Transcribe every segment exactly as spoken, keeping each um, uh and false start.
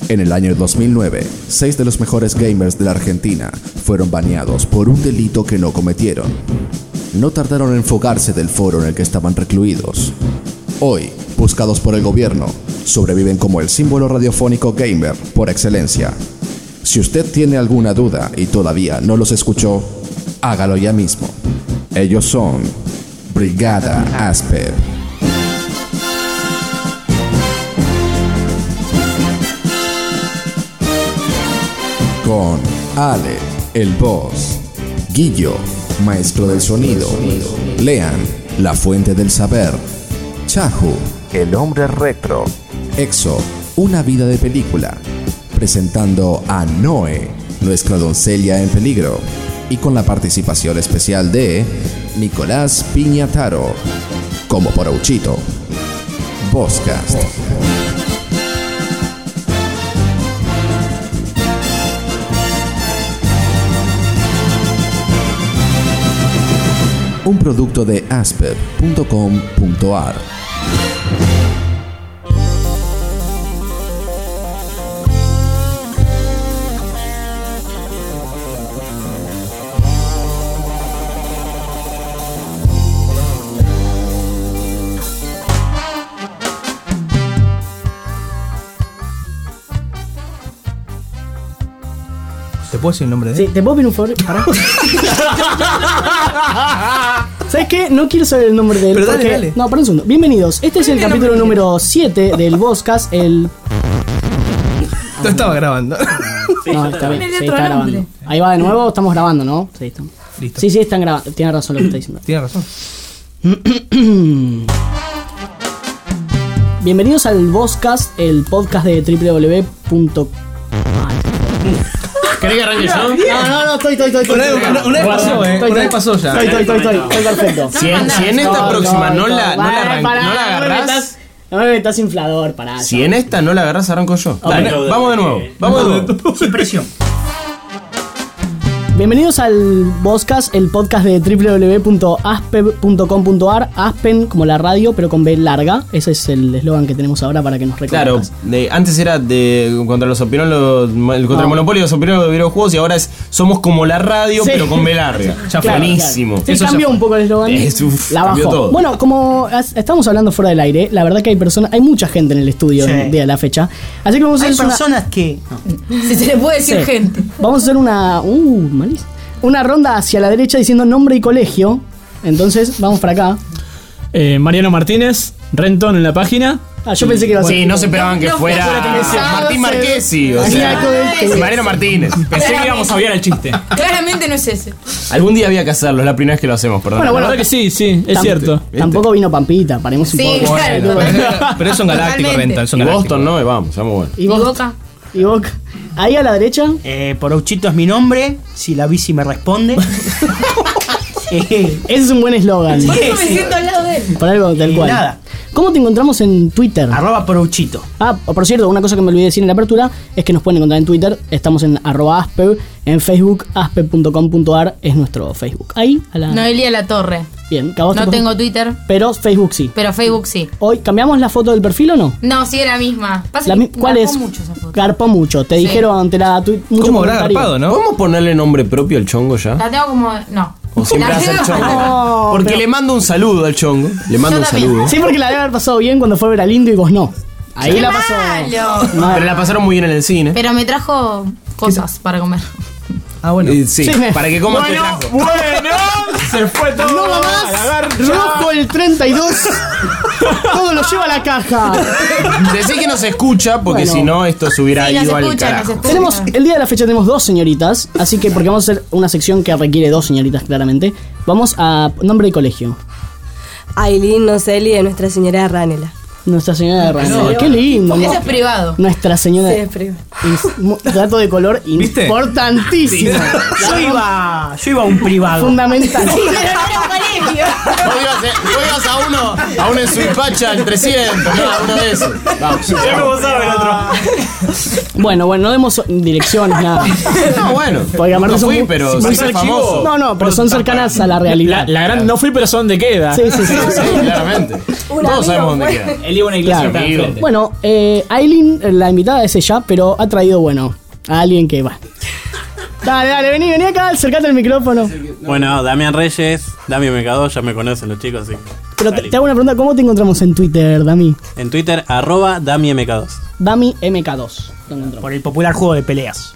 En el año dos mil nueve, seis de los mejores gamers de la Argentina fueron baneados por un delito que no cometieron. No tardaron en fugarse del foro en el que estaban recluidos. Hoy, buscados por el gobierno, sobreviven como el símbolo radiofónico gamer por excelencia. Si usted tiene alguna duda y todavía no los escuchó, hágalo ya mismo. Ellos son Brigada Asper. Con Ale, el boss, Guillo, maestro del sonido, Lean, la fuente del saber, Chahu, el hombre retro, Exo, una vida de película, presentando a Noe, nuestra doncella en peligro, y con la participación especial de Nicolás Piñataro, como Porouchito. Vozcast. Un producto de asper punto com punto a r. ¿Te puedo decir el nombre de él? Sí, ¿te puedo pedir un favor? Pará. ¿Sabes qué? No quiero saber el nombre de él. Pero dale, porque... dale. No, para un segundo. Bienvenidos. Este es el capítulo número siete del Vozcast. El... No estaba grabando. No, está bien. Tiene Sí, otro está grabando. nombre. Ahí va de nuevo. Estamos grabando, ¿no? Sí, estamos. Listo. Sí, sí, están grabando. Tiene razón lo que está diciendo. Tienes razón. Bienvenidos al Vozcast, el podcast de doble u doble u doble u. ¿Querés que arranque yo? No, no, no, estoy, estoy, estoy. Una, una- una vez pasó, eh. Estoy, Una vez estoy. pasó ya. Estoy, estoy, estoy, estoy. Estoy perfecto. Si en, si en esta No, próxima no, no, la, no, la, Pará, arran- pará, no la no me agarrás. metas- No me metas inflador, pará. Si en esta no la agarrás, arranco yo. Dale, no, vamos de nuevo. Vamos de nuevo. Sin presión. Bienvenidos al Vozcast, el podcast de doble u doble u doble u punto aspen punto com punto a r. Aspen como la radio, pero con B larga. Ese es el eslogan que tenemos ahora para que nos Claro, reconozcas. de, antes era de contra los opiniones, los, contra No. el monopolio de los opiniones de videojuegos, y ahora es somos como la radio, Sí. pero con B larga. Ya Claro, buenísimo. claro. Se Eso ya cambió fue. un poco el eslogan. Es, uf, La cambió bajó. todo. Bueno, como as- estamos hablando fuera del aire, la verdad que hay personas, hay mucha gente en el estudio Sí. el día de la fecha. Así que vamos a Hay hacer una, personas que. Si se le puede decir Sí. gente. Vamos a hacer una. Uh, malísimo. Una ronda hacia la derecha diciendo nombre y colegio. Entonces, vamos para acá. Eh, Mariano Martínez, Renton en la página. Ah, yo pensé que iba a ser. Sí, no se esperaban que No, no, fuera fuera que decía, Martín no sé. Marquesi, o Hacía sea, algo de- Mariano Martínez. Pensé que íbamos a obviar el chiste. Claramente no es ese. Algún día había que hacerlo, es la primera vez que lo hacemos, perdón. Bueno, La verdad que sí, sí, es Tam- cierto. Tampoco vino Pampita, paremos un Sí, poco. claro. Bueno, pero son galácticos, Totalmente. Rental. Son y galácticos. Boston, ¿no? Vamos, vamos bueno. Y ¿Y vos, Boca? y Boca. Ahí a la derecha. Eh, Porouchito es mi nombre. Si la bici me responde. eh, Ese es un buen eslogan. ¿Por qué me sí. siento al lado de él? Por algo del Y cual. nada. ¿Cómo te encontramos en Twitter? arroba Porouchito. Ah, por cierto, una cosa que me olvidé decir en la apertura es que nos pueden encontrar en Twitter. Estamos en arroba asper, en Facebook, asper punto com punto a r es nuestro Facebook. Ahí, a la... Noelia La Torre. Bien, que a vos te No pon- tengo Twitter, Pero Facebook sí. pero Facebook sí. Hoy, ¿cambiamos la foto del perfil o no? No, sí era la misma. Pasa La que mi- ¿Cuál garpó es? mucho esa foto. Garpó mucho. Te Sí. dijeron ante la tweet. ¿Cómo habrá garpado, no? ¿Podemos ponerle nombre propio al chongo ya? La tengo como... No. O siempre La hace el tengo- chongo. No, Porque pero- le mando un saludo al chongo. Le mando Yo un también. saludo. Sí, porque la debe haber pasado bien cuando fue a ver a Lindo y vos no. Ahí ¡Qué la pasó. malo! No, Pero la pasaron muy bien en el cine. Pero me trajo cosas para comer. Ah, bueno. Eh, sí, Sí, me- para que comas te trajo. Bueno, se fue todo. No va más. Rojo el treinta y dos. Todo lo lleva a la caja. Decí que no se escucha, porque Bueno. si no, esto se hubiera Sí, nos ido al escuchan, nos carajo. escuchan. Tenemos, el día de la fecha tenemos dos señoritas. Así que, porque vamos a hacer una sección que requiere dos señoritas claramente. Vamos a nombre y colegio. Aileen Noceli de Nuestra Señora de Ranela. Nuestra señora de Ranela. No, Qué lindo. Porque ¿no? eso es privado. Nuestra señora Sí, de... es privado. dato de color ¿Viste? importantísimo. Yo iba, yo iba a un privado. Fundamental. Vos ibas, eh, vos ibas a uno, a uno en Suipacha en trescientos, no, uno de esos. Vamos. Ya como sabe el otro. Bueno, bueno, no demos direcciones, nada. No, bueno. Porque aparte no son fui, muy- pero muy soy cerca- famoso. No, no, pero son cercanas a la La, realidad. la gran no fui, pero son de queda. Sí, sí, sí. Sí, claramente. Un Todos amigo sabemos dónde fue. queda. Él iba a una iglesia Claro. acá enfrente. Bueno, eh, Aileen, la invitada es ella, pero ha traído, bueno, a alguien que va. Dale, dale, vení, vení acá, acercate al micrófono. Bueno, Damián Reyes, Dami M K dos, ya me conocen los chicos, sí. Pero te, te hago una pregunta, ¿cómo te encontramos en Twitter, Dami? En Twitter, arroba Dami M K dos. Dami M K dos. Lo encontramos. Por el popular juego de peleas.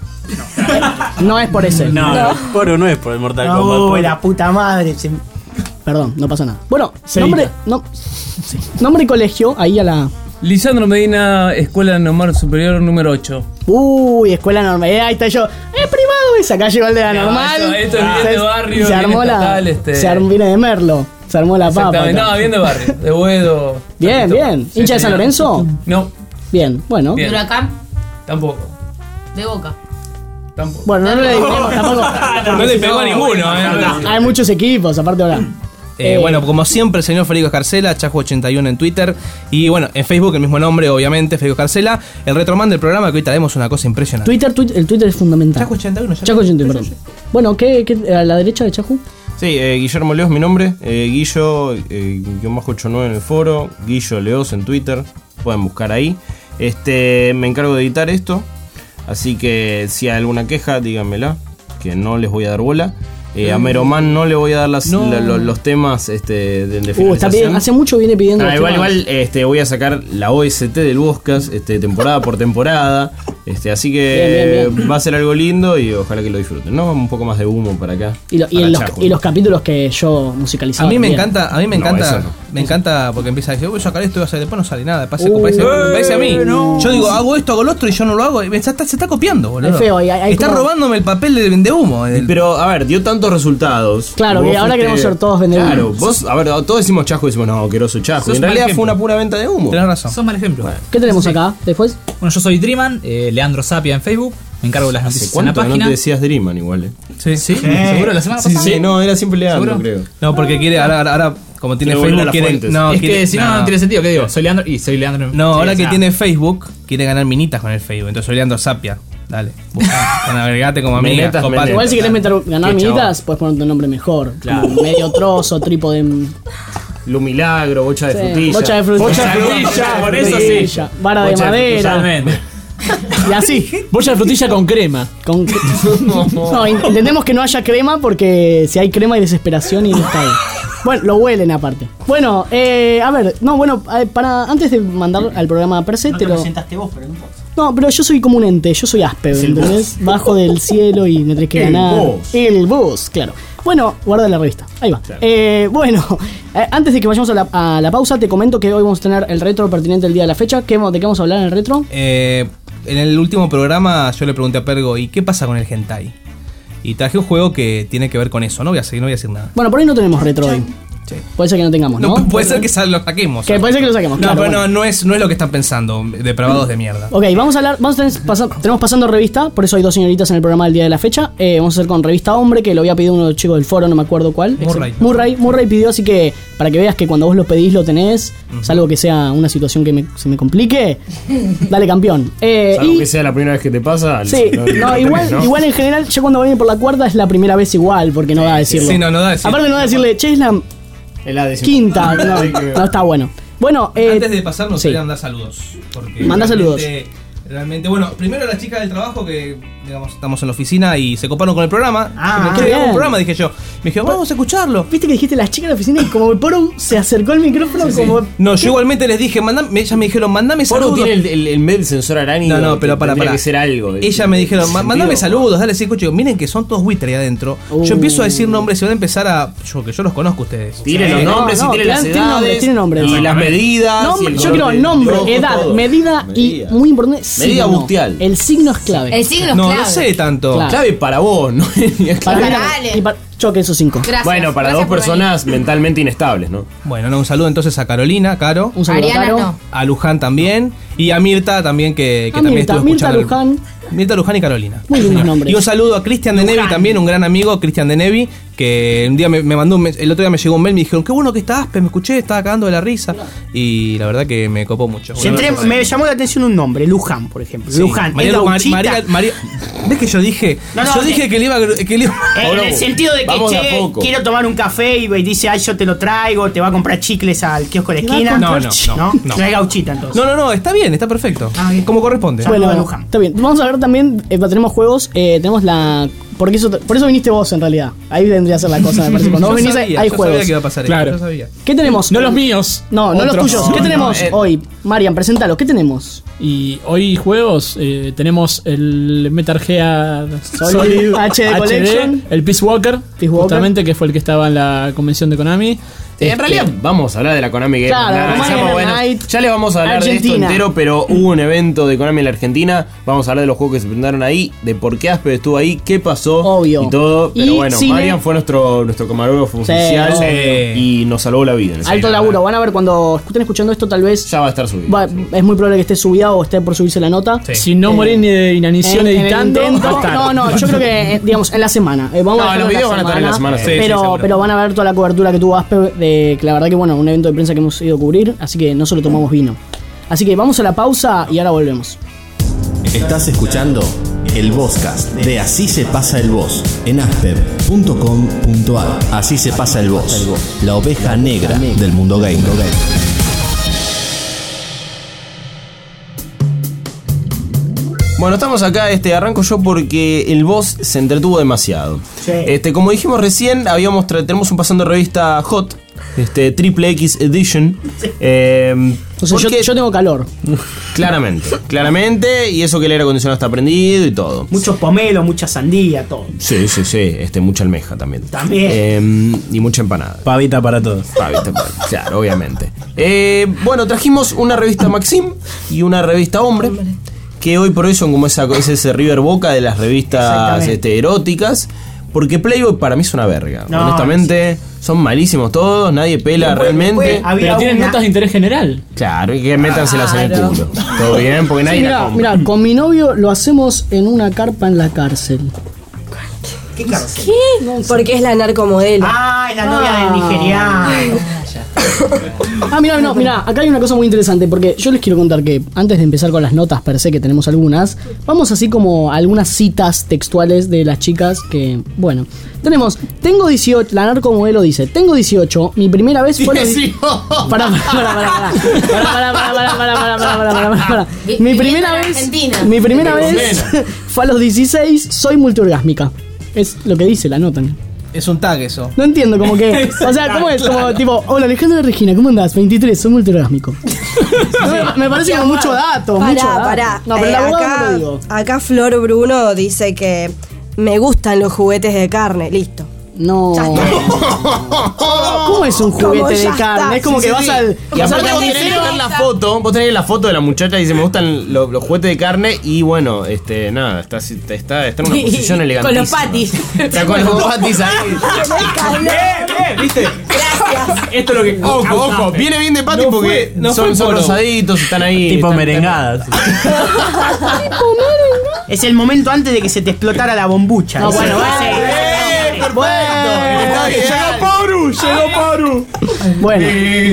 No es por ese. No, no, por no es por el Mortal Kombat. No, por- la puta madre. se- Perdón, no pasa nada. Bueno, Se nombre, edita. no, sí. Nombre y colegio, ahí a la... Lisandro Medina, Escuela Normal Superior número ocho. Uy, escuela normal. Eh, ahí está yo. Es privado ese. Acá llegó el de la No, normal. esto- esto es bien Se- de barrio, Se bien armó la. estatal, este. Se armó, viene de Merlo. Se armó la papa. Exactamente. acá. No, bien de barrio. De Buedo. Bien, Tantito. bien. Sí, ¿Hincha de San señor. Lorenzo? No, Bien, bueno. Bien. ¿De Huracán? tampoco. ¿De Boca? Tampoco. Bueno, no le adivinemos tampoco. No le pegó a ninguno, eh. Hay muchos equipos, aparte ahora. Eh, Eh, bueno, como siempre, el señor Federico Escarcela, Chajo ochenta y uno en Twitter. Y bueno, en Facebook el mismo nombre, obviamente, Federico Escarcela. El retroman del programa, que hoy traemos una cosa impresionante. Twitter, Twitter, el Twitter es fundamental. Chajo ochenta y uno, ya Chaco ochenta y uno, perdón. Bueno, ¿qué, qué, a la derecha de Chajo? Sí, eh, Guillermo Leos, mi nombre. Eh, Guillo, eh, guión bajo ochenta y nueve en el foro. Guillo Leos en Twitter. Pueden buscar ahí. Este, me encargo de editar esto. Así que si hay alguna queja, díganmela. Que no les voy a dar bola. Eh, a Meroman no le voy a dar las, No. la- lo- los temas este, de, de Uh, está finalización. bien. Hace mucho viene pidiendo. Ah, los igual, temas. igual este, voy a sacar la O S T del podcast, este, temporada por temporada. Este, así que Bien, bien, va a ser algo lindo y ojalá que lo disfruten. ¿No? Un poco más de humo para acá. Y, lo- y para en los, Chajo. y los capítulos que yo musicalizaba. A mí me también. encanta, a mí me No, encanta, eso no. me encanta porque empieza a decir, voy a sacar esto y va a salir, después no sale nada, parece, Uh, parece, parece a mí. no. Yo digo, hago esto, hago lo otro y yo no lo hago, y me está- se está copiando, boludo. Es feo, hay- hay está como- robándome el papel de, de humo. del- Pero, a ver, dio tantos resultados. Claro, Vos que ahora queremos ser todos vendehumos. Claro, vos, a ver, todos decimos Chajo y decimos, no, queroso Chajo. Sos Y en mal realidad ejemplo. fue una pura venta de humo. Tenés razón. Son mal ejemplo. ¿Qué tenemos acá después? Bueno, yo soy Dreaman, eh, Leandro Sapia en Facebook. Me encargo de las ¿Hace noticias en la cuánto que no página. te decías Dreaman igual, eh? Sí, ¿Sí? ¿Seguro? ¿La semana Sí, pasada? sí, no, era siempre Leandro, ¿Seguro? creo. No, porque quiere, ahora, ahora, ahora, como tiene Quiere volver a Facebook, las quiere. fuentes. No, es quiere- que si no, no tiene sentido. ¿Qué digo? Soy Leandro y soy Leandro. No, Sí, ahora o que sea, tiene Facebook, quiere ganar minitas con el Facebook. Entonces soy Leandro Sapia. Dale, busca, con agregate como amiga. Minitas, copate. minitas. Igual si querés meter, ganar Qué minitas, puedes ponerte un nombre mejor. Claro. Como medio trozo, trípode. Lu Milagro, bocha de Sí, frutilla. bocha de frutilla. Bocha de frutilla, por eso sí. frutilla, vara de Bocha de madera. Totalmente. Y así. Bocha de frutilla con crema. Con... No, in- entendemos que no haya crema porque si hay crema hay desesperación y no está bien. Bueno, lo huelen aparte. Bueno, eh, a ver, no, bueno, eh, para antes de mandar al programa per se, No te te lo- presentaste vos, pero no importa. No, pero yo soy como un ente, yo soy Aspe, Es el ¿entendés? Bajo del cielo y me tenés que El ganar. boss. El boss, claro. Bueno, guarda la revista. Ahí va. Claro. Eh, bueno, eh, antes de que vayamos a la, a la pausa, te comento que hoy vamos a tener el retro pertinente del día de la fecha. ¿Qué, ¿De qué vamos a hablar en el retro? Eh, en el último programa yo le pregunté a Pergo, ¿y qué pasa con el hentai? Y traje un juego que tiene que ver con eso, no voy a seguir, no voy a decir nada. Bueno, por ahí no tenemos retro hoy. Sí. Puede ser que no tengamos, ¿no? No, puede ser que sa- lo saquemos. Que puede ser que lo saquemos, No, claro, pero bueno. no, no es, no es lo que están pensando, depravados de mierda. Ok, vamos a hablar, vamos a tener, pasa- tenemos pasando revista, por eso hay dos señoritas en el programa del día de la fecha. Eh, vamos a hacer con revista hombre, que lo había pedido uno de los chicos del foro, no me acuerdo cuál. Murray. Murray, Murray pidió, así que para que veas que cuando vos lo pedís lo tenés, salvo que sea una situación que me- se me complique, dale campeón. Eh, Salvo y- que sea la primera vez que te pasa. Sí, no, tenés, igual, ¿no? igual en general, ya cuando viene por la cuarta es la primera vez igual, porque no da a decirlo. Sí, no, no da a decir. Aparte no da a decirle, che, es la Es la décima. quinta, no, Así que- no está bueno. Bueno, eh, Antes de pasar, nos sí. quería mandar saludos. Porque Manda realmente- Realmente, bueno, primero las chicas del trabajo que, digamos, estamos en la oficina y se coparon con el programa. Ah, me qué quiero bien. un programa, dije yo. Me dijeron, vamos a escucharlo. viste que dijiste las chicas de la oficina y como el Poro se acercó al micrófono como... No, yo igualmente les dije, mandame, ellas me dijeron, mandame Poro saludos. tiene el, el, el med sensor arácnido. No, no, pero que para, tendría para. que ser algo. Ellas me dijeron, "Ma- Sentido. mandame saludos, dale, sí, escucho. Miren que son todos Twitter ahí adentro. Uh. Yo empiezo a decir nombres y van a empezar a. Yo, que yo los conozco a ustedes. Tiene Sí, los no, nombres no, y tiene las tiene nombres, edades. tiene nombres. Y las medidas. Nombre- y el yo color quiero del nombre, rojo, edad, todo. medida, Medida. y muy importante, signo. bustial. El signo es clave. El signo es No, clave. no sé tanto. Claro. Clave para vos, ¿no? Para mí, Dale. y para, yo que esos cinco. Gracias. Bueno, para Gracias dos por personas mentalmente inestables, ¿no? Bueno, no, un saludo entonces a Carolina, Caro. Un saludo a Ariana Caro. no. A Luján también. Y a Mirta también, que, que Ah, también Mirta, estuvo Mirta escuchando. Luján. Mirta Luján y Carolina. Muy lindos nombres. Y un saludo a Cristian de Nevi también, un gran amigo, Cristian de Nevi, que un día me, me mandó un mes- el otro día me llegó un mail, me dijeron, qué bueno que estás, me escuché, estaba cagando de la risa. Y la verdad que me copó mucho. Si entré- me llamó la atención un nombre, Luján, por ejemplo. Sí. Luján, María, es Lu- Mar- gauchita. María, María- ¿Ves que yo dije? No, no, yo de- dije que le iba, a- que le iba En el sentido de que, Vamos de a che, poco. quiero tomar un café y dice, ay, yo te lo traigo, te va a comprar chicles al kiosco de la va a esquina. comprar No, no, no, no. no. es gauchita entonces. No, no, no, está bien, está perfecto. Como corresponde. Bueno, está bien. Vamos a ver también, eh, tenemos juegos, eh, tenemos la... Porque eso, por eso viniste vos en realidad. Ahí vendría a ser la cosa, me parece. Cuando Yo vos venís sabía, hay yo juegos. sabía que iba a pasar Claro. esto, yo sabía. ¿Qué tenemos? No los míos. No, no los Otros. tuyos. ¿Qué No, tenemos no, eh. hoy? Marian, presentalo. ¿Qué tenemos? Y hoy juegos, eh, tenemos el Metal Gear Solid Solid H D Collection. el Peace Walker, Peace Walker. justamente, que fue el que estaba en la convención de Konami. En Este, realidad vamos a hablar de la Konami Game Claro, Night. Konami Seamos Game buenos. Night, Ya les vamos a hablar de Argentina. esto entero, pero hubo un evento de Konami en la Argentina. Vamos a hablar de los juegos que se presentaron ahí, de por qué Asper estuvo ahí, qué pasó Obvio. y todo. Pero Y bueno, cine. Marian fue nuestro, nuestro camarógrafo Sí, oficial obvio. y nos salvó la vida. en ese Alto día. laburo. Van a ver cuando estén escuchando esto, tal vez. Ya va a estar subido. va- es muy probable que esté subida o esté por subirse la nota. Si no Eh, morís ni de inanición en- en el editando, intento. va a estar. No, no, yo creo que, eh, digamos, en la semana. Eh, vamos No, a dejarlo los en videos van a estar en la semana, sí, sí, pero, seguro. pero van a ver toda la cobertura que tuvo Aspe, de que la verdad que, bueno, un evento de prensa que hemos ido a cubrir, así que no solo tomamos vino. Así que vamos a la pausa y ahora volvemos. Estás escuchando el Vozcast de Así se pasa el voz en asper punto com punto ar. Así se pasa el voz, la oveja negra del mundo gamer. Bueno, estamos acá, este, arranco yo porque el boss se entretuvo demasiado. Sí. Este, como dijimos recién, habíamos tra- tenemos un pasando de revista Hot, este, Triple X Edition. Eh, O sea, yo, porque- yo tengo calor. Claramente, claramente, y eso que el aire acondicionado está prendido y todo. Muchos pomelos, mucha sandía, todo. Sí, sí, sí, este, mucha almeja también. También. Eh, y mucha empanada. Pavita para todos. Pavita, pavita, claro, obviamente. Eh, bueno, trajimos una revista Maxim y una revista Hombre, que hoy por hoy son como esa, es ese River Boca de las revistas Exactamente. este, eróticas. Porque Playboy para mí es una verga. No, Honestamente, son malísimos todos, nadie pela Después- realmente. después había Pero tienen una- notas de interés general. Claro, y que métanselas en el Claro. culo. Todo bien, porque nadie Sí, la mira, compra. mira, con mi novio lo hacemos en una carpa en la cárcel. ¿Qué cárcel? ¿Qué? Porque es la narcomodelo. Ah, es la novia Ah. del nigeriano. Ah, mira, no, mira, acá hay una cosa muy interesante porque yo les quiero contar que antes de empezar con las notas per se, que tenemos algunas, vamos así como a algunas citas textuales de las chicas que, bueno, tenemos, tengo dieciocho, la narcomodelo dice, tengo dieciocho, mi primera vez fue a los die- Pará, pará, pará, pará, pará, pará, pará, pará, pará, pará, pará, pará, pará, pará. Vi- Mi viviendo primera en vez, Argentina. mi primera Te vez fue a los dieciséis, soy multiorgásmica. Es lo que dice la nota. Es un tag eso. No entiendo, como que. O sea, ¿cómo es? Como tipo, hola Alejandra Regina, ¿cómo andás? veintitrés, soy multiorgásmico. No, me, me parece como mucho dato, mucho Pará, dato. pará. No, pero Eh, el abogado acá, no lo digo. acá Flor Bruno dice que me gustan los juguetes de carne. Listo. No. Ya está. ¿Cómo es un Como juguete de ya carne? está. Es como Sí, que sí, vas sí. al. Y vas al aparte vos tenés que carnicero. ver la foto, vos tenés la foto de la muchacha y dice me gustan lo- los juguetes de carne y bueno, este, nada, está, está, está, está en una posición elegante. Con los patis. Está con los patis ahí. ¿Viste? Gracias. Esto es lo que. Ojo, ojo, viene bien de pati No porque fue- no son, fue son polo. rosaditos, están ahí. Tipo están- merengadas. Es el momento antes de que se te explotara la bombucha. No, Ese- bueno, ese- bueno. ¡Eh, perfecto! Está bien. Llegó Paru, llegó Paru. Bueno.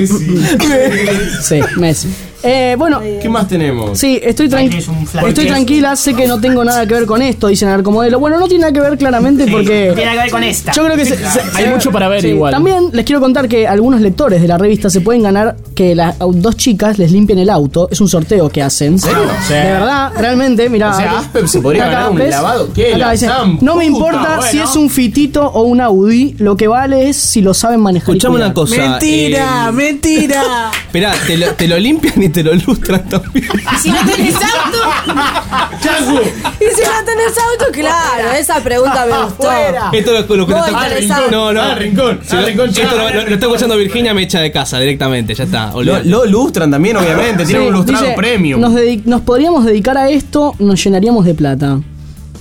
Sí, Messi. Eh, bueno, ¿Qué más tenemos? sí, estoy, Ahí tranqui tenés un flash. estoy tranquila, sé que no tengo nada que ver con esto, dice Narcomodelo. Bueno, no tiene nada que ver claramente porque. Tiene que ver con esta. Yo creo que se- se- Hay mucho para ver sí. igual. También les quiero contar que algunos lectores de la revista se pueden ganar que las dos chicas les limpien el auto. Es un sorteo que hacen. serio? De verdad, realmente, mira. O sea, Asper se podría ganar un lavado. ¿Qué? La Sam, no me puta, importa bueno. si es un Fitito o un Audi, lo que vale es si lo saben manejar. y Escuchame cuidar. una cosa. Mentira, eh, mentira. Esperá, te lo, te lo limpian y te lo lustran también. Y si no tenés auto, Y si no tenés auto, claro, esa pregunta me gustó. Esto es lo, lo que Muy no está. interesante. No, no. Ah, rincón. Si Ah, lo- rincón, esto ya. lo, lo- lo está escuchando Virginia, me echa de casa directamente. Ya está. Lo, olvidate. lo lustran también, obviamente. Tienen Sí, un lustrado dice, premium. Nos, dedi- nos podríamos dedicar a esto, nos llenaríamos de plata.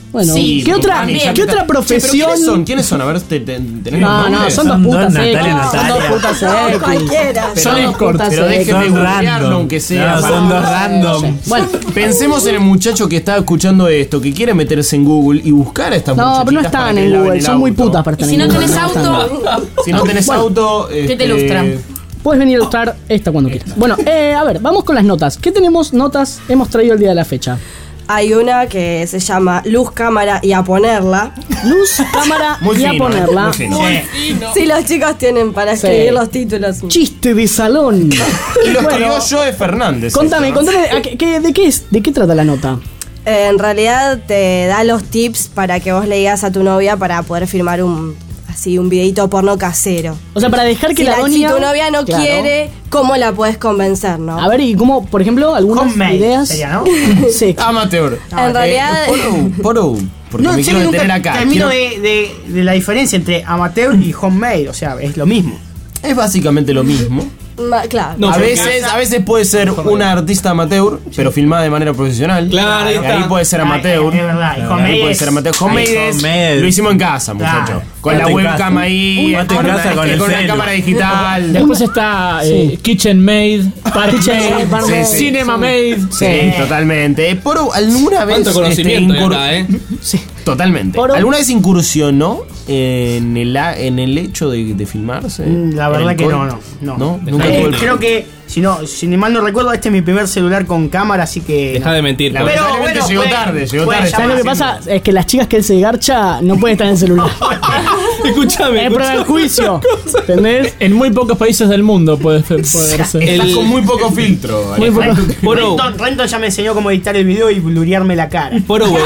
Bueno, Sí, ¿qué otra, Dani, ¿qué ya otra me está- Che, pero profesión? ¿quiénes son? ¿Quiénes son? A ver, te, te, ¿tenés No, los no, nombres? son dos Son putas dos X. Natalia y Son dos Natalia. putas No, X. cualquiera. Son Son dos escort, putas Pero X. déjenme Son googlearlo, random. aunque sea. No, son dos random. Bueno, Pensemos en el muchacho que está escuchando esto, que quiere meterse en Google y buscar a estas no, muchachitas pero no para están que en laven Google, el son muy auto. putas para Y estar si en no Google. tenés están. auto, Si no tenés auto, ¿qué te este, ilustran? Puedes venir a ilustrar esta cuando quieras. Bueno, eh, a ver, vamos con las notas. ¿Qué tenemos notas hemos traído el día de la fecha? Hay una que se llama Luz, Cámara y a ponerla. Luz, cámara Muy y a fino, ponerla. eh, muy fino. Sí, los chicos tienen para Sí. escribir los títulos. Chiste de salón. Y lo Bueno, escribió Joe Fernández. Contame, esto, ¿no? contame, ¿a qué- qué- ¿de qué es? ¿De qué trata la nota? Eh, en realidad te da los tips para que vos le digas a tu novia para poder filmar un así un videito porno casero. O sea, para dejar que Si, la la, si doña... tu novia no Claro. quiere, ¿cómo la puedes convencer, no? A ver, ¿y cómo, por ejemplo, algunas Homemade ideas? sería, ¿no? Sí. Amateur. en realidad, Poro, poro, porque No, me en quiero serio, detener nunca acá. termino Quiero- de, de, de la diferencia entre amateur y homemade. O sea, es lo mismo. Es básicamente lo mismo. ma- claro. No, a, porque- veces, a veces puede ser una artista amateur, pero filmada de manera profesional. Claro, ahí Y está. ahí puede ser amateur. Es verdad, y Ahí homemade puede es- ser amateur. Homemade es- homemade. lo hicimos en casa, muchacho. Claro. Con la Quédate en webcam casa. ahí, Quédate en con, casa una, con el con una celu. cámara digital. Después está eh, Sí. Kitchen Made, Party Kitchen Made, Made, sí, sí. Cinema Made. Sí, totalmente. Poro, ¿alguna vez Cuánto conocimiento este, hay incur- acá, ¿eh? Sí. Totalmente. Poro- ¿Alguna vez incursionó en el, a- en el hecho de, de filmarse? Mm, La ¿En verdad el que co- no, no. No, ¿No? Nunca Eh, tuvo el- creo que, si no, si ni mal no recuerdo, este es mi primer celular con cámara, así que. Deja de mentir. La Pablo. verdad- Lamentablemente llegó tarde, llegó tarde. ¿Sabes lo que pasa? Es que las chicas que él se garcha no pueden estar en el celular. Escúchame. Es prueba del juicio. ¿Entendés? En muy pocos países del mundo puede, puede ser. Estás El- con muy poco filtro. Muy Alejandro. poco. Poro, Renton, Renton ya me enseñó cómo editar el video y blurearme la cara. Poro, el,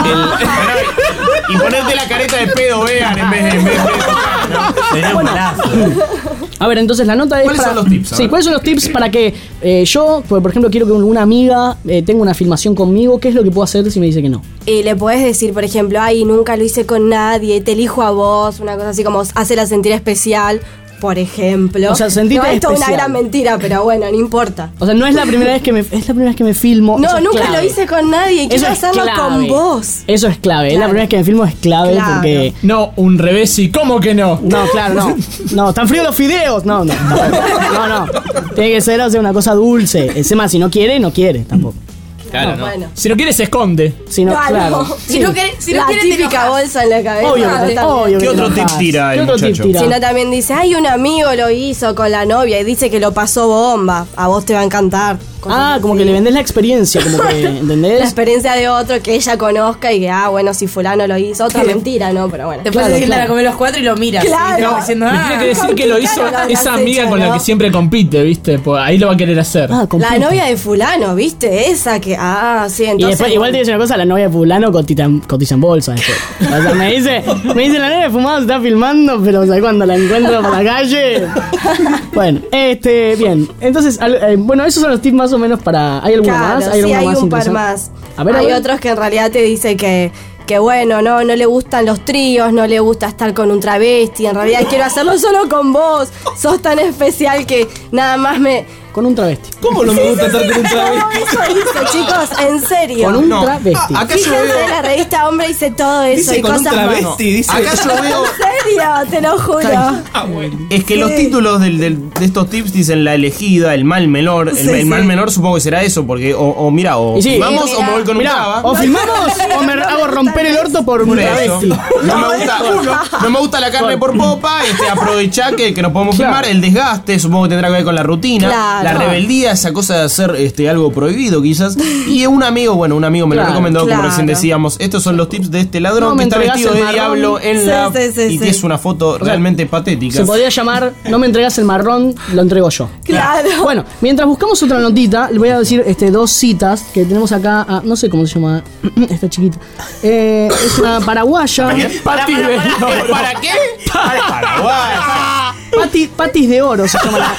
el- Y ponerte la careta de pedo, vean, en vez de, en vez de tocar, ¿no? Sería un golazo. A ver, entonces la nota es. ¿Cuáles para- son los tips? A Sí, ver. ¿cuáles son los tips para que eh, yo, por por ejemplo, quiero que una amiga eh, tenga una filmación conmigo? ¿Qué es lo que puedo hacer si me dice que no? Y le podés decir, por ejemplo, ay, nunca lo hice con nadie, te elijo a vos, una cosa así como hacerla sentir especial, por ejemplo. O sea, sentirte no, esto es una especial. gran mentira, pero bueno, no importa. O sea, no es la primera vez que me, es la primera vez que me filmo. No, Eso es nunca clave. lo hice con nadie, Eso quiero es hacerlo clave. con vos. Eso es clave. Es la Claro. primera vez que me filmo, es clave Claro. porque. No, un revés y ¿cómo que no? No, claro, no. No, están fríos los fideos. No, no. No, no. no. Tiene que ser, o sea, una cosa dulce. Encima, si no quiere, no quiere tampoco. Claro, no. Bueno. Si no quieres, se esconde. Si no, Claro. claro. Si Sí. no querés, si no la querés, te típica enojas. bolsa en la cabeza. Obvio que te, también. obvio que ¿Qué te otro enojás. tip tira el ¿Qué otro tip muchacho? tira? Si no, también dice, ay, un amigo lo hizo con la novia y dice que lo pasó bomba. A vos te va a encantar. Cosas Ah, como así. que le vendés la experiencia, como que, La ¿entendés? experiencia de otro que ella conozca y que, ah, bueno, si fulano lo hizo. Otra mentira, ¿no? Pero bueno. Después Claro, se sientan claro. a comer los cuatro y lo miras. Claro. Y como diciendo, Me ah, tiene que decir que lo hizo ¿con qué cara lo esa has amiga hecho, con la no? que siempre compite, ¿viste? Pues ahí lo va a querer hacer. Ah, La compite. novia de fulano, ¿viste? Esa que, ah, sí, Y entonces... después, igual te dice una cosa, la novia de fulano cotiza, en- cotiza en bolsa después. O sea, me dice, me dice la novia de fumado se está filmando, pero o sea, cuando la encuentro por la calle. Bueno, este, bien. Entonces, al- eh, bueno, esos son los tips más o menos para. ¿Hay alguno Claro, más? sí, alguno hay un par interesante? más. A ver, a hay ver. otros que en realidad te dice que, que bueno, no, no le gustan los tríos, no le gusta estar con un travesti. En realidad quiero hacerlo solo con vos. Sos tan especial que nada más me... Con un travesti. ¿Cómo no me gusta estar con un No, travesti? eso dice, chicos, en serio. Con un No. travesti. Ah, acá yo Fíjense, veo. la revista Hombre dice todo eso Dice y con un cosas más. travesti, dice. Acá yo veo. En serio, te lo juro. Es que los títulos del- del- de estos tips dicen la elegida, el mal menor. El, Sí, el mal sí. menor supongo que será eso, porque o, o mira, o Y sí, filmamos sí, o me voy con un Mirá, traba. o filmamos o me hago romper el orto por un Por eso. travesti. No me gusta, no me gusta la carne por popa, este, aprovechá que, que nos podemos Claro. filmar, el desgaste, supongo que tendrá que ver con la rutina, Claro. la rebeldía, esa cosa de hacer este, algo prohibido quizás. Y un amigo, bueno, un amigo me Claro, lo recomendó, claro. como recién decíamos, estos son los tips de este ladrón No me que está entregás vestido el de marrón. diablo en Sí, la... sí, sí, y sí. es una foto realmente patética. Se podría llamar No me entregas el marrón, lo entrego yo. Claro. Bueno, mientras buscamos otra notita, le voy a decir este, dos citas que tenemos acá. A, no sé cómo se llama esta chiquita. Eh, es una paraguaya. ¿Pati de oro? ¿Para qué? Paraguay. Pati, patis de oro se llama la-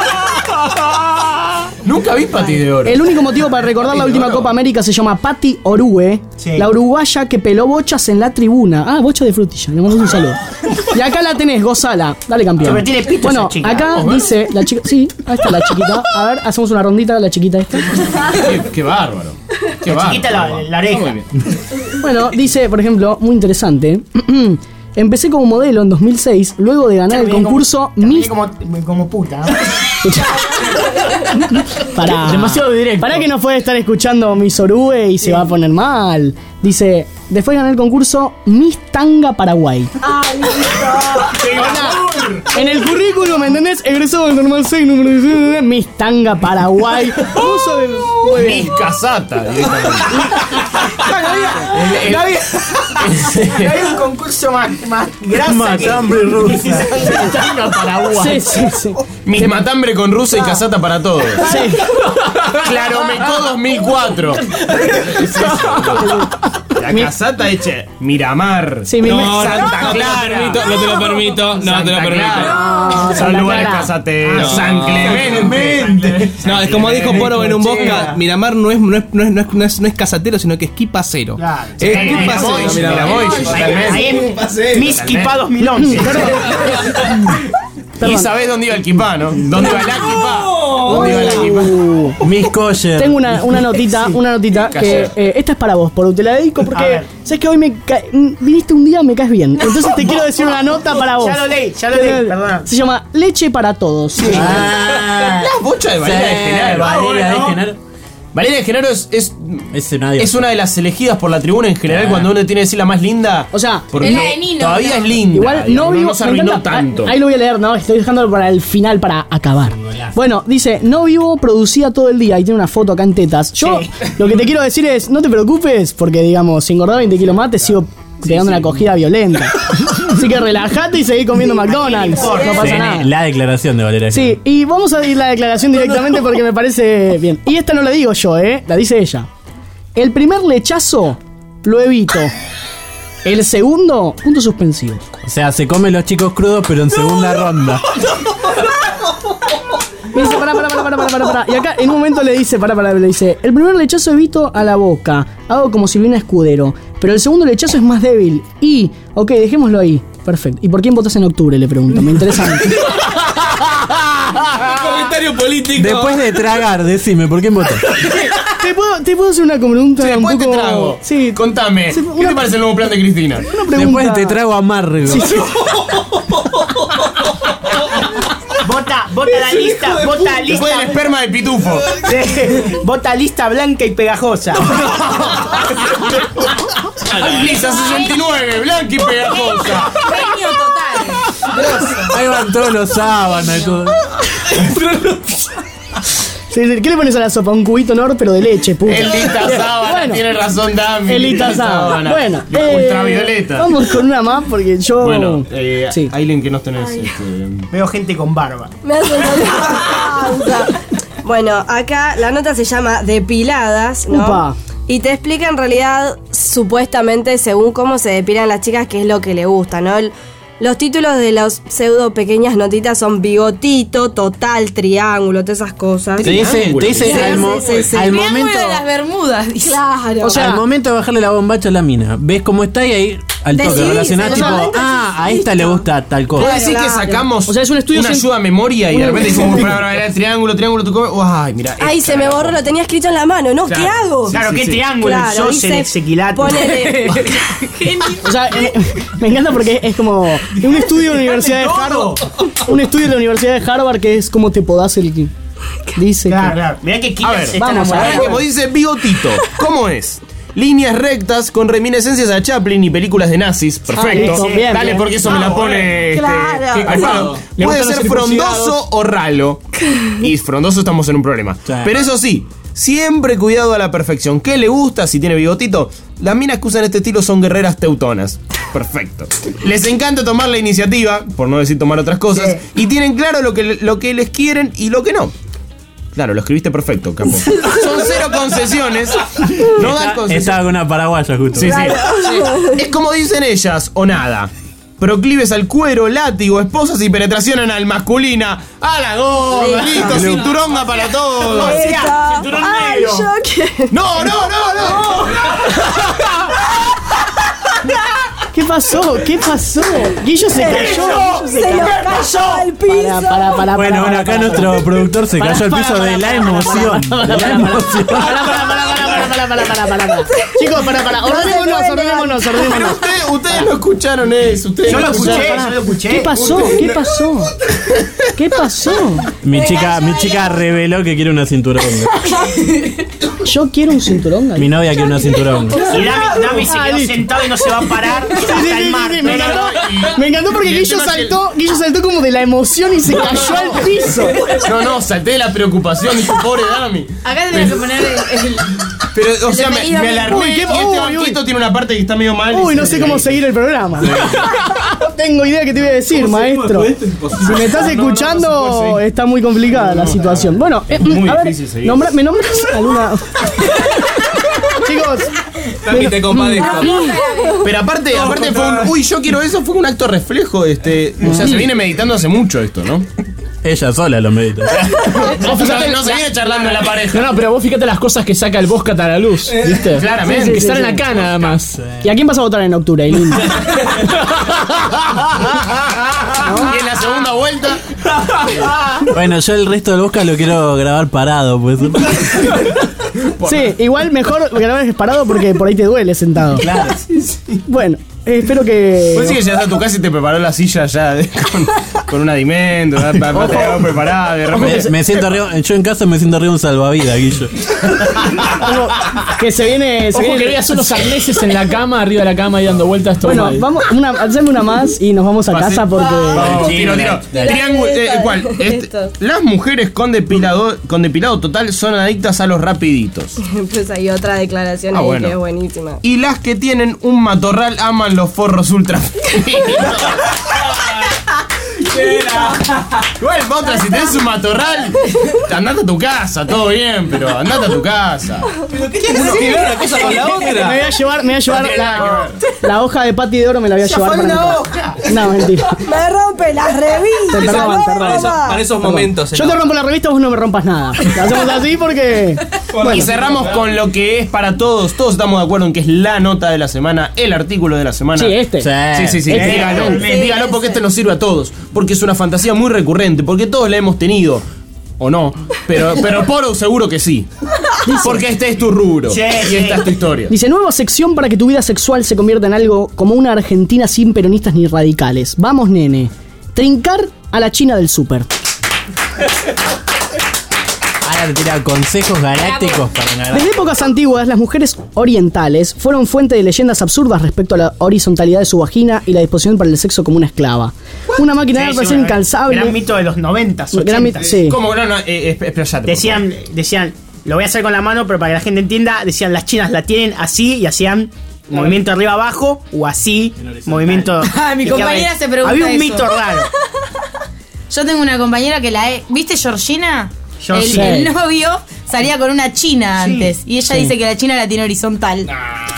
Nunca vi Pati de oro. El único motivo para recordar Pati la de última oro. Copa América se llama Pati Orue, Sí. la uruguaya que peló bochas en la tribuna. Ah, bocha de frutilla, le mandamos un saludo. Y acá la tenés, gozala. Dale, campeón. Pero tiene pito Bueno, esa chica. acá dice la chica. Sí, ahí está la chiquita. A ver, hacemos una rondita, la chiquita esta. Qué, qué bárbaro. Qué La chiquita la, bárbaro. la oreja. Bueno, dice, por ejemplo, muy interesante. Empecé como modelo en dos mil seis, luego de ganar el Terminé concurso como, Miss. como, como puta, ¿no? Para, Demasiado directo. Para que no puede estar escuchando Miss Orue y se va a poner mal. Dice, después gané el concurso Miss Tanga Paraguay. Ay, En el currículum, ¿me entendés? Egresado del normal seis, número diecinueve, Miss Tanga Paraguay. Uso del- muy bien. Miss Casata, directamente. El- el- no había, no había un concurso más, más grasa que Matambre rusa. Tanga Paraguay. Sí, sí, sí. Miss Matambre con rusa y casata para todos. Sí. Claromecó dos mil cuatro. La casata hecha Miramar. Sí, mi- No, Santa no, no te lo Clara. permito, no te lo permito, no te Santa lo permito. Clara. Santa Son lugares Clara. casateros. No. San Clemente. No, es como dijo Poro en un podcast, Miramar no es, no es, no es, no es, no es, no es casatero, sino que es quipacero. Claro. Es Sí, quipacero, Miraboy, Miramar. Miraboy, totalmente. Ahí es Miss Kipa dos mil once. Y Perdón. sabés dónde iba el kipá, ¿no? ¿Dónde iba la kipá? ¿Dónde iba la kipá? Uh, Miss Kosher. Tengo una, una notita, una notita que Calla. eh, esta es para vos, Poro, te la dedico A porque ver. sabes que hoy me ca- viniste un día, me caes bien. Entonces te quiero decir una nota para vos. Ya lo leí, ya lo leí, perdona. Se llama Leche para todos. Ah, La bocha de Valeria de Genaro. Valeria de Genaro. Valeria de Genaro es, es, Ese nadie. es una de las elegidas por la tribuna en general Ah. cuando uno tiene que decir la más linda. O sea, porque Es la de Nino, todavía creo. es linda. igual no digamos, vivo. no se me arruinó encanta. tanto. Ahí, ahí lo voy a leer, no, estoy dejándolo para el final para acabar. Bueno, dice, no vivo, producía todo el día y tiene una foto acá en tetas. Yo Sí. lo que te quiero decir es, no te preocupes, porque digamos, si engordás veinte kilos más, te sigo pegando una acogida violenta. Así que relajate y seguí comiendo McDonald's. No pasa Se viene nada. la declaración de Valeria. Sí, y vamos a ir la declaración directamente porque me parece bien. Y esta no la digo yo, ¿eh? La dice ella. El primer lechazo lo evito. El segundo, punto suspensivo. O sea, se comen los chicos crudos, pero en segunda ronda. Y dice, pará, pará, pará, pará, pará, pará, pará. Y acá en un momento le dice, pará, pará, le dice, el primer lechazo evito a la boca. Hago como Silvina Escudero. Pero el segundo lechazo es más débil. Y, ok, dejémoslo ahí. Perfecto. ¿Y por quién votas en octubre? Le pregunto. Me interesa mucho. Comentario político. Después de tragar, decime, ¿por qué votas? ¿Te puedo, ¿Te puedo hacer una pregunta Sí, un después poco... te trago. Sí, Contame. Sí, ¿Qué una- te parece el nuevo plan de Cristina? una pregunta. Después te trago amargo. Sí, sí. Vota, vota la lista, vota Después del lista. esperma de pitufo. Sí, vota lista blanca y pegajosa. Lisa sesenta y nueve, blanca y pegajosa. Genio total. Ahí van todos los sábanas y todo. Sí, sí. ¿Qué le pones a la sopa? Un cubito Nor, pero de leche, puta. El lista sábana, Bueno. tiene razón Dami. El Lita sábana. Bueno, eh, ultravioleta. vamos con una más porque yo... Bueno, eh, Sí. Aileen, que nos tenés. Este, Veo gente con barba. Me hace panza. Bueno, acá la nota se llama Depiladas, ¿no? Upa. Y te explica en realidad, supuestamente, según cómo se depilan las chicas, qué es lo que le gusta, ¿no? El- Los títulos de las pseudo pequeñas notitas son bigotito, total, triángulo, todas esas cosas. Te dice, te dice Sí, al, mo- sí, sí, sí. al Triángulo momento. de las Bermudas. dice. Claro. O sea, al momento de bajarle la bombacha a la mina, ves cómo está y ahí al toque Decidís, relacionás en tipo, el momento ah, a decidís, esta le listo. gusta tal ¿Puedo cosa. decir que Claro. sacamos O sea, es un estudio una cien- ayuda a memoria y de una- repente decimos, para, para, para, triángulo, triángulo, tu come- Ay, mira. Ay, esta se me la borró, pongo. lo tenía escrito en la mano, ¿no? ¿Qué hago? Claro, sí, qué sí. triángulo, Claro, el socio, dice, el sequilato. ponele- O sea, eh, me encanta porque es como un estudio de la Universidad de Harvard. Un estudio de la Universidad de Harvard que es como te podás el que dice Claro, que- claro. Mirá que A Kika ver, se está vamos a ver. enamorando. Como dice bigotito, ¿cómo es? Líneas rectas con reminiscencias a Chaplin y películas de nazis. Perfecto. Ah, listo, bien, Dale, bien. porque eso me la pone. este, Claro. que- bueno, Le puede gustan los ser frondoso o ralo. Y frondoso estamos en un problema. Sí. Pero eso sí, siempre cuidado a la perfección. ¿Qué le gusta si tiene bigotito? Las minas que usan este estilo son guerreras teutonas. Perfecto. Les encanta tomar la iniciativa, por no decir tomar otras cosas, y tienen claro lo que, lo que les quieren y lo que no. Claro, lo escribiste perfecto, capo. Son cero concesiones. No dan concesiones. Estaba con una paraguaya justo. Sí, sí. Es como dicen ellas, o nada. Proclives al cuero, látigo, esposas y penetración anal masculina. ¡A la goma! ¡Listo! ¡Cinturonga para todos! Listo. cinturón Ay, negro. yo que... ¡No, no, no, no! ¿Qué pasó? ¿Qué pasó? Guillo se cayó. Guillo Se lo cayó al piso. Para, para, para, Bueno, bueno, acá nuestro productor se Pará, cayó al pará, piso pará, de la pará, emoción. pará, De la pará, emoción. Pará, pará, pará, pará, pará, pará, para, para, para, para, para. Chicos, para, para. Ordenémonos, ordenémonos, Pero ordenémonos. ustedes, ustedes no escucharon eso. Ustedes Yo no lo escuché, escucharon. yo lo escuché. ¿Qué pasó? ¿Qué pasó? ¿Qué pasó? Mi chica, mi chica reveló que quiere una cinturonga. Yo quiero un cinturón. Mi novia quiere una cinturonga. Y Dami, Dami se quedó sentado y no se va a parar Sí, sí, hasta sí, el sí, martes. me encantó, me encantó porque Y el Guillo tema es que- saltó, Guillo saltó como de la emoción y se cayó al piso. No, no, salté de la preocupación. Dije, pobre Dami. Acá tenés que poner el. el- Pero, o sea, me, me alarmé. Uy, qué- y este uy, banquito uy. tiene una parte que está medio mal. Uy, y no se- sé cómo seguir el programa. No tengo idea qué te voy a decir, maestro. Si me estás escuchando, está muy complicada la situación. Bueno, eh, muy a ver, difícil seguir. nombra- ¿me nombras alguna? Chicos, Tami, te compadezco. Pero aparte, aparte fue un. Uy, yo quiero eso. Fue un acto reflejo. Este, o sea, se viene meditando hace mucho esto, ¿no? Ella sola lo medita. No, no se viene charlando en la pareja. No, no, pero vos fíjate las cosas que saca el Boscat a la luz, ¿viste? Claramente. Sí, Que sí, están sí. acá nada más. ¿y a quién vas a votar en octubre, Eileen? Y en la segunda vuelta. Bueno, yo el resto del Bosca lo quiero grabar parado, pues. Sí, igual mejor grabar parado porque por ahí te duele sentado. Claro. Bueno, eh, espero que. Pues sí que llegaste a tu casa y te preparó la silla ya de- con, con un alimento, ya pa- pa- te quedó preparada. De repente. Me, me siento arriba, yo en casa me siento arriba un salvavidas, Guillo. Como que se viene. Se Ojo viene que veas unos arneses en la cama, arriba de la cama y dando vueltas todo Bueno, mal. vamos, una, haceme una más y nos vamos a Pase. casa porque. Vamos, tiro, tiro. Dale. Triángulo, eh, ¿cuál? Este, Esto. las mujeres con depilado, con depilado total son adictas a los rapiditos. Pues hay otra declaración Ah, ahí bueno. que es buenísima. Y las que tienen un matorral aman los forros ultra finos. Igual, otra, si tenés un matorral, andate a tu casa, todo bien, pero andate a tu casa. ¿Pero qué tiene que ver una cosa con la Me voy otra? a llevar, me voy a llevar No tiene la, nada la hoja de Pati de Oro, me la voy a llevar para mi casa. No, mentira. Me rompe las revistas. Perdón, perdón. Para, esos, para esos momentos. Yo te rompo la revista, vos no me rompas nada. Lo hacemos así porque. Y cerramos con lo que es para todos. Todos estamos de acuerdo en que es la nota de la semana, el artículo de la semana. Sí, este. Sí, sí, sí. Este. Dígalo, Sí, dígalo porque ese. este nos sirve a todos. Porque es una fantasía muy recurrente. Porque todos la hemos tenido. O no. Pero, pero Poro seguro que sí. Porque este es tu rubro. Sí, y sí. esta es tu historia. Dice, nueva sección para que tu vida sexual se convierta en algo como una Argentina sin peronistas ni radicales. Vamos, nene. Trincar a la China del súper. Ahora te tira consejos galácticos para ganar. Desde épocas antiguas, las mujeres orientales fueron fuente de leyendas absurdas respecto a la horizontalidad de su vagina y la disposición para el sexo como una esclava. Una máquina de Sí, sí, relación una- incalzable. Gran mito de los noventas, Gran mito- ochentas. sí. ¿Cómo? No, no, eh, esp- espérate, por Decían, decían, lo voy a hacer con la mano, pero para que la gente entienda, decían las chinas la tienen así y hacían movimiento arriba abajo o así, movimiento. Ah, mi y compañera quedaba- se pregunta Había un eso. mito raro. Yo tengo una compañera que la he. ¿Viste Georgina? Yo el, sí. el novio salía con una china antes. Y ella dice que la china la tiene horizontal.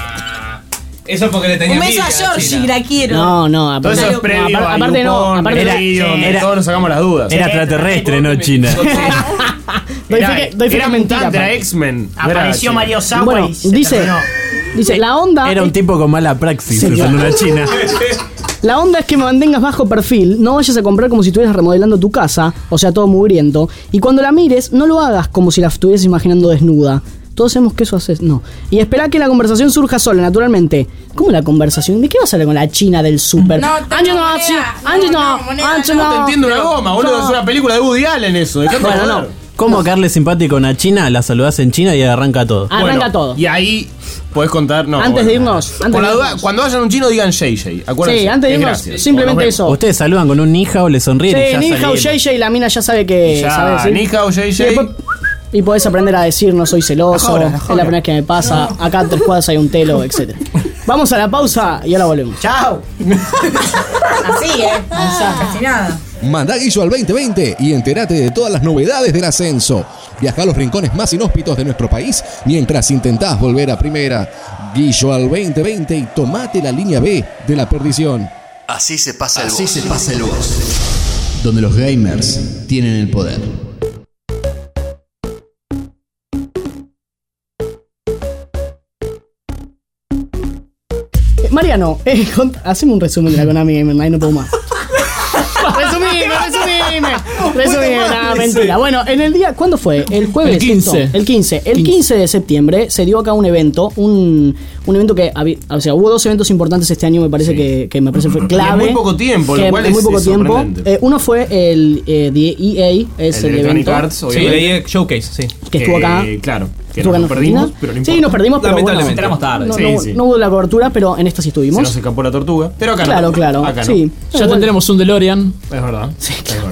Eso porque le tenía Un beso a envidia, Georgie, China. la quiero. No, no, Todo aparte, eso es no, previo aparte- a aparte no, YouPorn, aparte era no. vídeo donde era- todos nos sacamos las dudas. Era extraterrestre, no China. Doy Era, fe que- doy fe era que mentira, mutante, era aparte. X-Men. no era Apareció China. Mario Osawa Bueno, y se dice, terminó. dice, la onda, Era un tipo con mala praxis Sí, usando una china. la onda es que me mantengas bajo perfil, no vayas a comprar como si estuvieras remodelando tu casa, o sea, todo mugriento, y cuando la mires, no lo hagas como si la estuvieras imaginando desnuda. Todos sabemos que eso haces, no. Y espera que la conversación surja sola, naturalmente. ¿Cómo la conversación? ¿De qué vas a hablar con la china del súper? No, tengo Ancho no, moneda. sí, No, Ancho no, no, moneda Ancho no. no. No te entiendo una goma, boludo. Es una película de Woody Allen eso. dejate Bueno, joder. no. ¿Cómo caerle simpático a una china? La saludás en China y arranca todo. Arranca Bueno, todo. Y ahí podés contar. No, Antes bueno. de irnos, antes Por la de duda, irnos. cuando vayan a un chino digan J J. Acuérdense. Sí, antes de es irnos, gracias. simplemente Nos vemos. eso. Ustedes saludan con un nija o le sonríen y Sí, ya Ninja o salieron. J J, la mina ya sabe que. Ya, sabe decir. Ninja o J J. Y después- Y podés aprender a decir no soy celoso, La joda, la es la joda. primera vez que me pasa, acá en tres cuadras hay un telo, etcétera. Vamos a la pausa y ahora volvemos. Chao. Así, ¿eh? Casi nada. Mandá Guillo al veinte veinte y entérate de todas las novedades del ascenso. Viaja a los rincones más inhóspitos de nuestro país mientras intentás volver a primera. Guillo al veinte veinte y tomate la línea B de la perdición. Así se pasa el Así voz. se pasa el voz. Donde los gamers tienen el poder. Eh, Mariano, eh, cont- haceme un resumen de la Konami Gamer Night, no puedo más. resumime, resumime. Resumime, nada, mentira. Bueno, en el día, ¿cuándo fue? El jueves. El quince. Esto, el quince. El quince de septiembre se dio acá un evento, un, un evento que había, o sea, hubo dos eventos importantes este año, me parece sí. que, que me parece fue clave. En muy poco tiempo, que, lo cual en muy es, poco es tiempo. Eh, uno fue el eh, de E A, es el, el evento. Arts, sí, el E A Showcase, sí. Que estuvo acá. Eh, claro. Que estuvo nos acá perdimos, pero no importa. Sí, nos perdimos, pero bueno, entramos tarde. No, sí, no, sí. no hubo la cobertura, pero en esta sí estuvimos. Se nos escapó la tortuga. Pero acá claro, no. Claro, acá claro. Sí. Ya bueno. tendremos un DeLorean. Es verdad. Sí, es verdad.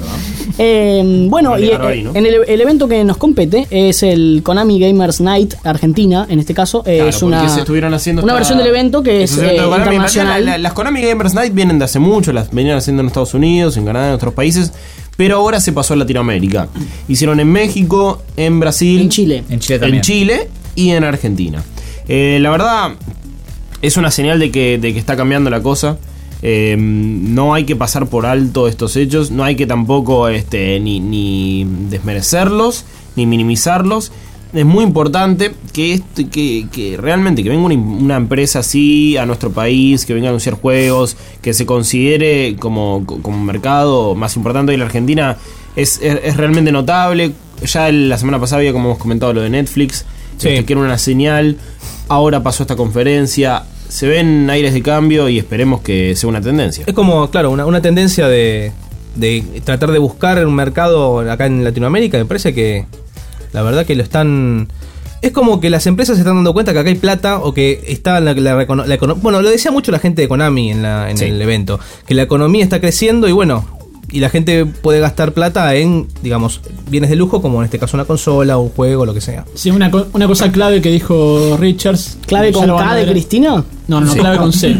Eh, bueno, y, ahí, ¿no? en el, el evento que nos compete es el Konami Gamers Night Argentina, en este caso. Eh, Claro, es una, se estuvieron haciendo una esta- versión del evento que es Esos eventos eh, de Konami. internacional. La- la- las Konami Gamers Night vienen de hace mucho, las venían haciendo en Estados Unidos, en Canadá, en otros países, pero ahora se pasó a Latinoamérica. Hicieron en México, en Brasil, En Chile. En Chile también. en Chile y en Argentina. Eh, la verdad, es una señal de que, de que está cambiando la cosa. Eh, no hay que pasar por alto estos hechos, no hay que tampoco este, ni, ni desmerecerlos, ni minimizarlos. Es muy importante que, este, que, que realmente que venga una, una empresa así a nuestro país, que venga a anunciar juegos, que se considere como, como un mercado más importante de la Argentina, es, es, es realmente notable. Ya la semana pasada había, como hemos comentado, lo de Netflix, Sí. este, que era una señal. Ahora pasó esta conferencia. Se ven aires de cambio y esperemos que sea una tendencia. Es como, claro, una, una tendencia de, de tratar de buscar un mercado acá en Latinoamérica. Me parece que la verdad que lo están... Es como que las empresas se están dando cuenta que acá hay plata o que está la, la, recono- la econo- Bueno, lo decía mucho la gente de Konami en, la, en Sí. el evento, que la economía está creciendo y bueno, y la gente puede gastar plata en, digamos, bienes de lujo, como en este caso una consola, un juego, lo que sea. Sí, una, co- una cosa clave que dijo Richards. ¿Clave ya con lo van K a de ver. Cristina? No, no, Sí. clave con C.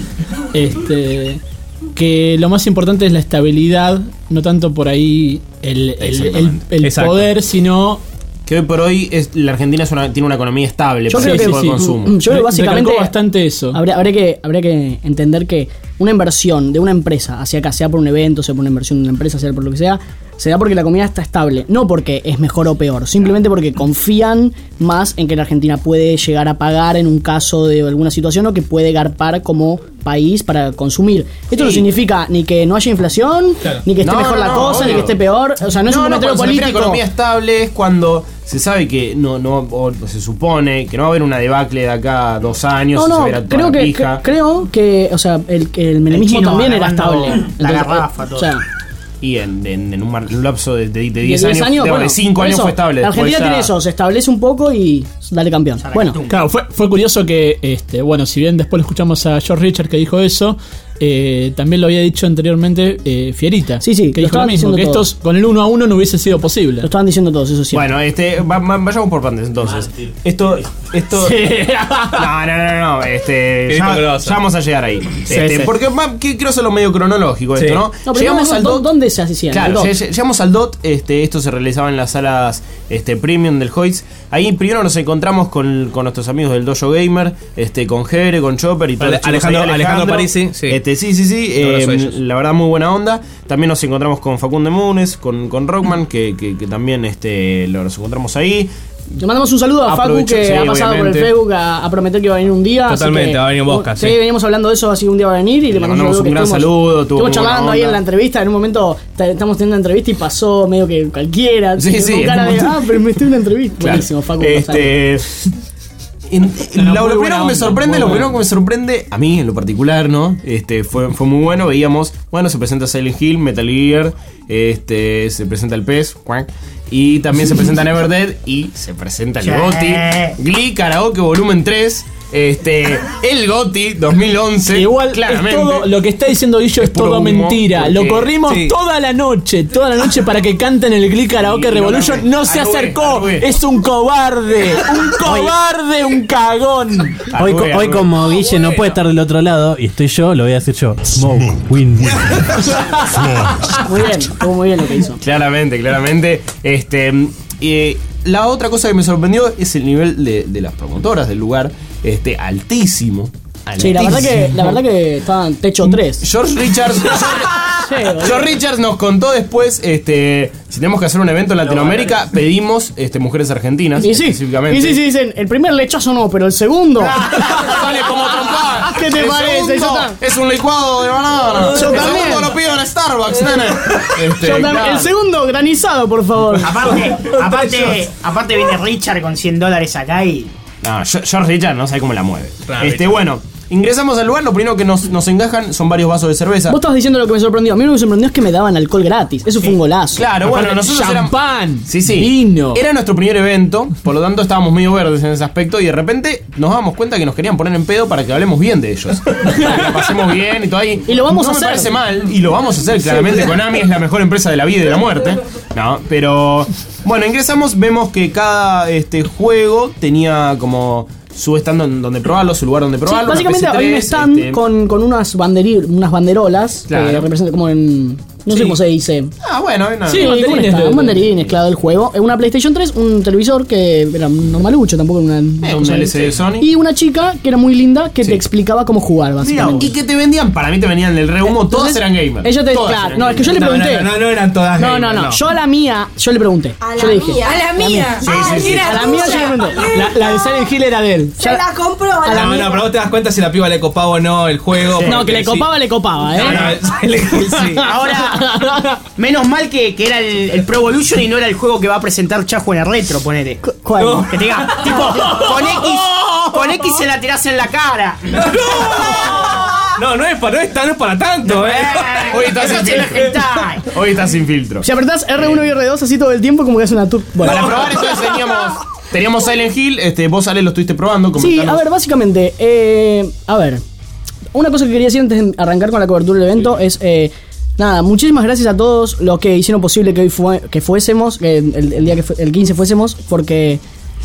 Este, que lo más importante es la estabilidad, no tanto por ahí el, el, el, Exactamente. el Exacto. poder, sino Que hoy por hoy es, la Argentina es una, tiene una economía estable Yo para creo el que tipo de sí. consumo. Yo creo que básicamente recalcó bastante eso. Habría, habría que, habría que entender que una inversión de una empresa hacia acá, sea por un evento, sea por una inversión de una empresa, sea por lo que sea, se da porque la comunidad está estable, no porque es mejor o peor, simplemente porque confían más en que la Argentina puede llegar a pagar en un caso de alguna situación o que puede garpar como país para consumir. Esto no Sí. significa ni que no haya inflación, Claro. ni que esté No, mejor no, la no, cosa, obvio. ni que esté peor. O sea, no es un comentario cuando se refiere a político. economía estable es cuando se sabe que no, no o se supone que no va a haber una debacle de acá a dos años. No, y se no, verá toda creo la que, pija. cre- creo que, o sea, el, el menemismo chino también era agarrando estable. la Entonces, garrafa, eh, todo. O sea, Y en, en- en un, mar- en un lapso de, de, de de diez años, de, bueno, de cinco por años eso, fue estable. La Después Argentina ya- tiene eso, se establece un poco y dale campeón. Bueno, Claro, fue, fue curioso que, este, bueno, si bien después lo escuchamos a George Richard que dijo eso, eh, también lo había dicho anteriormente eh, Fierita. Sí, sí, que lo dijo lo estaban mismo, diciendo que todos. estos con el uno a uno no hubiese sido posible. lo estaban diciendo todos, eso sí. Bueno, este, va- va- vayamos por partes entonces. Esto, esto. No, no, no, no. Este, Qué ya, hipocrosa. ya vamos a llegar ahí. Este, sí. Porque va- que- quiero hacerlo medio cronológico Sí. esto, ¿no? No, pero Llegamos ¿dónde- al dó- dot. ¿dónde se hacían? Claro, El dot. lle- llegamos al D O T, este, esto se realizaba en las salas este, premium del Hoyts. Ahí primero nos encontramos con, con nuestros amigos del Dojo Gamer, este, con Jere, con Chopper y todos Ale- los chicos Alejandro- ahí, Alejandro Parisi, sí. Este, sí, sí, sí. Un abrazo eh, a ellos. la verdad, muy buena onda. También nos encontramos con Facundo Munes, con, con Rockman, que, que, que también este, lo- nos encontramos ahí. Le mandamos un saludo a Facu Aprovecho- que sí, ha pasado obviamente. por el Facebook a, a prometer que iba a venir un día. así Totalmente, que- va a venir en Bosca, Sí, sí. veníamos hablando de eso, así que un día va a venir y le, Le mandamos, mandamos un, un gran saludo, que saludo, tuvo Estuvimos muy buena charlando ahí onda. en la entrevista, en un momento t- estamos teniendo una entrevista y pasó medio que cualquiera. Sí, con sí, cara en un de, momento- ah, pero me estoy en una entrevista. Claro. Buenísimo, Facu. Este. en- No, lo, muy lo buena primero que me onda, sorprende, muy lo buena. primero que me sorprende, a mí en lo particular, ¿no? Este, fue, fue muy bueno. Veíamos, bueno, se presenta Silent Hill, Metal Gear, este, se presenta el P E S, cuac, y también se presenta Never Dead y se presenta el Sí. GOTY, Glee Karaoke Volumen tres, este, el GOTY dos mil once. Igual claramente. es todo, lo que está diciendo Guillo es, Es puro todo humo, mentira. Lo porque- corrimos sí. toda la noche, toda la noche para que canten el Glee Karaoke Sí, Revolution. no, no, No se arrugué, acercó. arrugué. Es un cobarde. Un cobarde, un cagón. Hoy, Arrugué, co- hoy arrugué. como Guille no puede estar del otro lado y estoy yo, lo voy a decir yo. Smoke, win, win. Muy bien, estuvo muy bien lo que hizo. Claramente, claramente. Este, eh, la otra cosa que me sorprendió es el nivel de, de las promotoras del lugar. Este, altísimo. Sí, la verdad que, altísimo. la verdad que estaban techo tres. George Richards. Sí, boludo. George Richards nos contó después, este, si tenemos que hacer un evento en Latinoamérica, pedimos este, mujeres argentinas. Y sí, específicamente. y sí, sí, dicen, el primer lechazo no, pero el segundo. Sale como trompada. ¿Qué te El parece? ese, yo segundo también. es un licuado de banana. Yo El también. segundo lo pido en Starbucks, nene. Este, Yo también. claro. El segundo, granizado, por favor. Aparte, aparte, aparte viene Richard con cien dólares acá y. No, Ge- George Richard no sabe cómo la mueve. Claro, este, Richard. bueno, ingresamos al lugar. Lo primero que nos, nos encajan son varios vasos de cerveza. Vos estabas diciendo lo que me sorprendió. A mí lo que me sorprendió es que me daban alcohol gratis. Eso fue un golazo. Claro, bueno, nosotros éramos. champán, Sí, sí. vino. Era nuestro primer evento, por lo tanto estábamos medio verdes en ese aspecto y de repente nos dábamos cuenta que nos querían poner en pedo para que hablemos bien de ellos. Para que la pasemos bien y todo ahí. Y lo vamos no a me hacer. parece mal y lo vamos a hacer claramente. Konami es la mejor empresa de la vida y de la muerte. No, pero bueno, ingresamos, vemos que cada este juego tenía como su stand en donde probarlo, su lugar donde Sí, probarlo. una básicamente P C había un tres, stand este, con, con unas, banderi- unas banderolas Claro. que representan como en. No sé Sí. cómo se dice. Ah, bueno, no, Sí, Sí, banderines ¿cómo está? de- Un banderines, claro, del juego. Eh, Una PlayStation tres, un televisor que era normalucho, tampoco era una. Eh, un cosa- L C D de Sony. Y una chica que era muy linda que Sí. te explicaba cómo jugar, Mira, básicamente. ¿y qué te vendían? Para mí te venían del rehumo, todas Entonces, eran gamers. Ella te Todas claro, eran no, es que yo le gamers. pregunté. No, no, no, no eran todas No, no, gamers, no. Yo a la mía, yo le pregunté. A yo la le dije. mía. A la mía. Sí, Ah, sí, sí. era A la mía yo le tuya. pregunté. La, la de Silent Hill era de él. Se la compró a la No, mía. no, pero vos te das cuenta si la piba le copaba o no el juego. No, porque que le sí. copaba, le copaba, ¿eh? No, no, Silent Hill sí. Ahora, menos mal que, que era el, el Pro Evolution y no era el juego que va a presentar Chajo en el retro, ponele. ¿Cuál? Que te diga, tipo, con X, con X se la tirás en la cara. No, no es para, no es, tan- no es para tanto, eh. Hoy estás sin Eso tiene filtro. hentai. Hoy estás sin filtro. Si apretás R uno y R dos así todo el tiempo, como que hace una tour. Bueno. Para probar entonces teníamos, teníamos Silent Hill, este, vos Ale lo estuviste probando. Sí, comentanos. a ver, básicamente, eh, a ver, una cosa que quería decir antes de arrancar con la cobertura del evento es, eh, nada, muchísimas gracias a todos los que hicieron posible que hoy fue, que fuésemos, que el, el día que fue, el quince fuésemos, porque...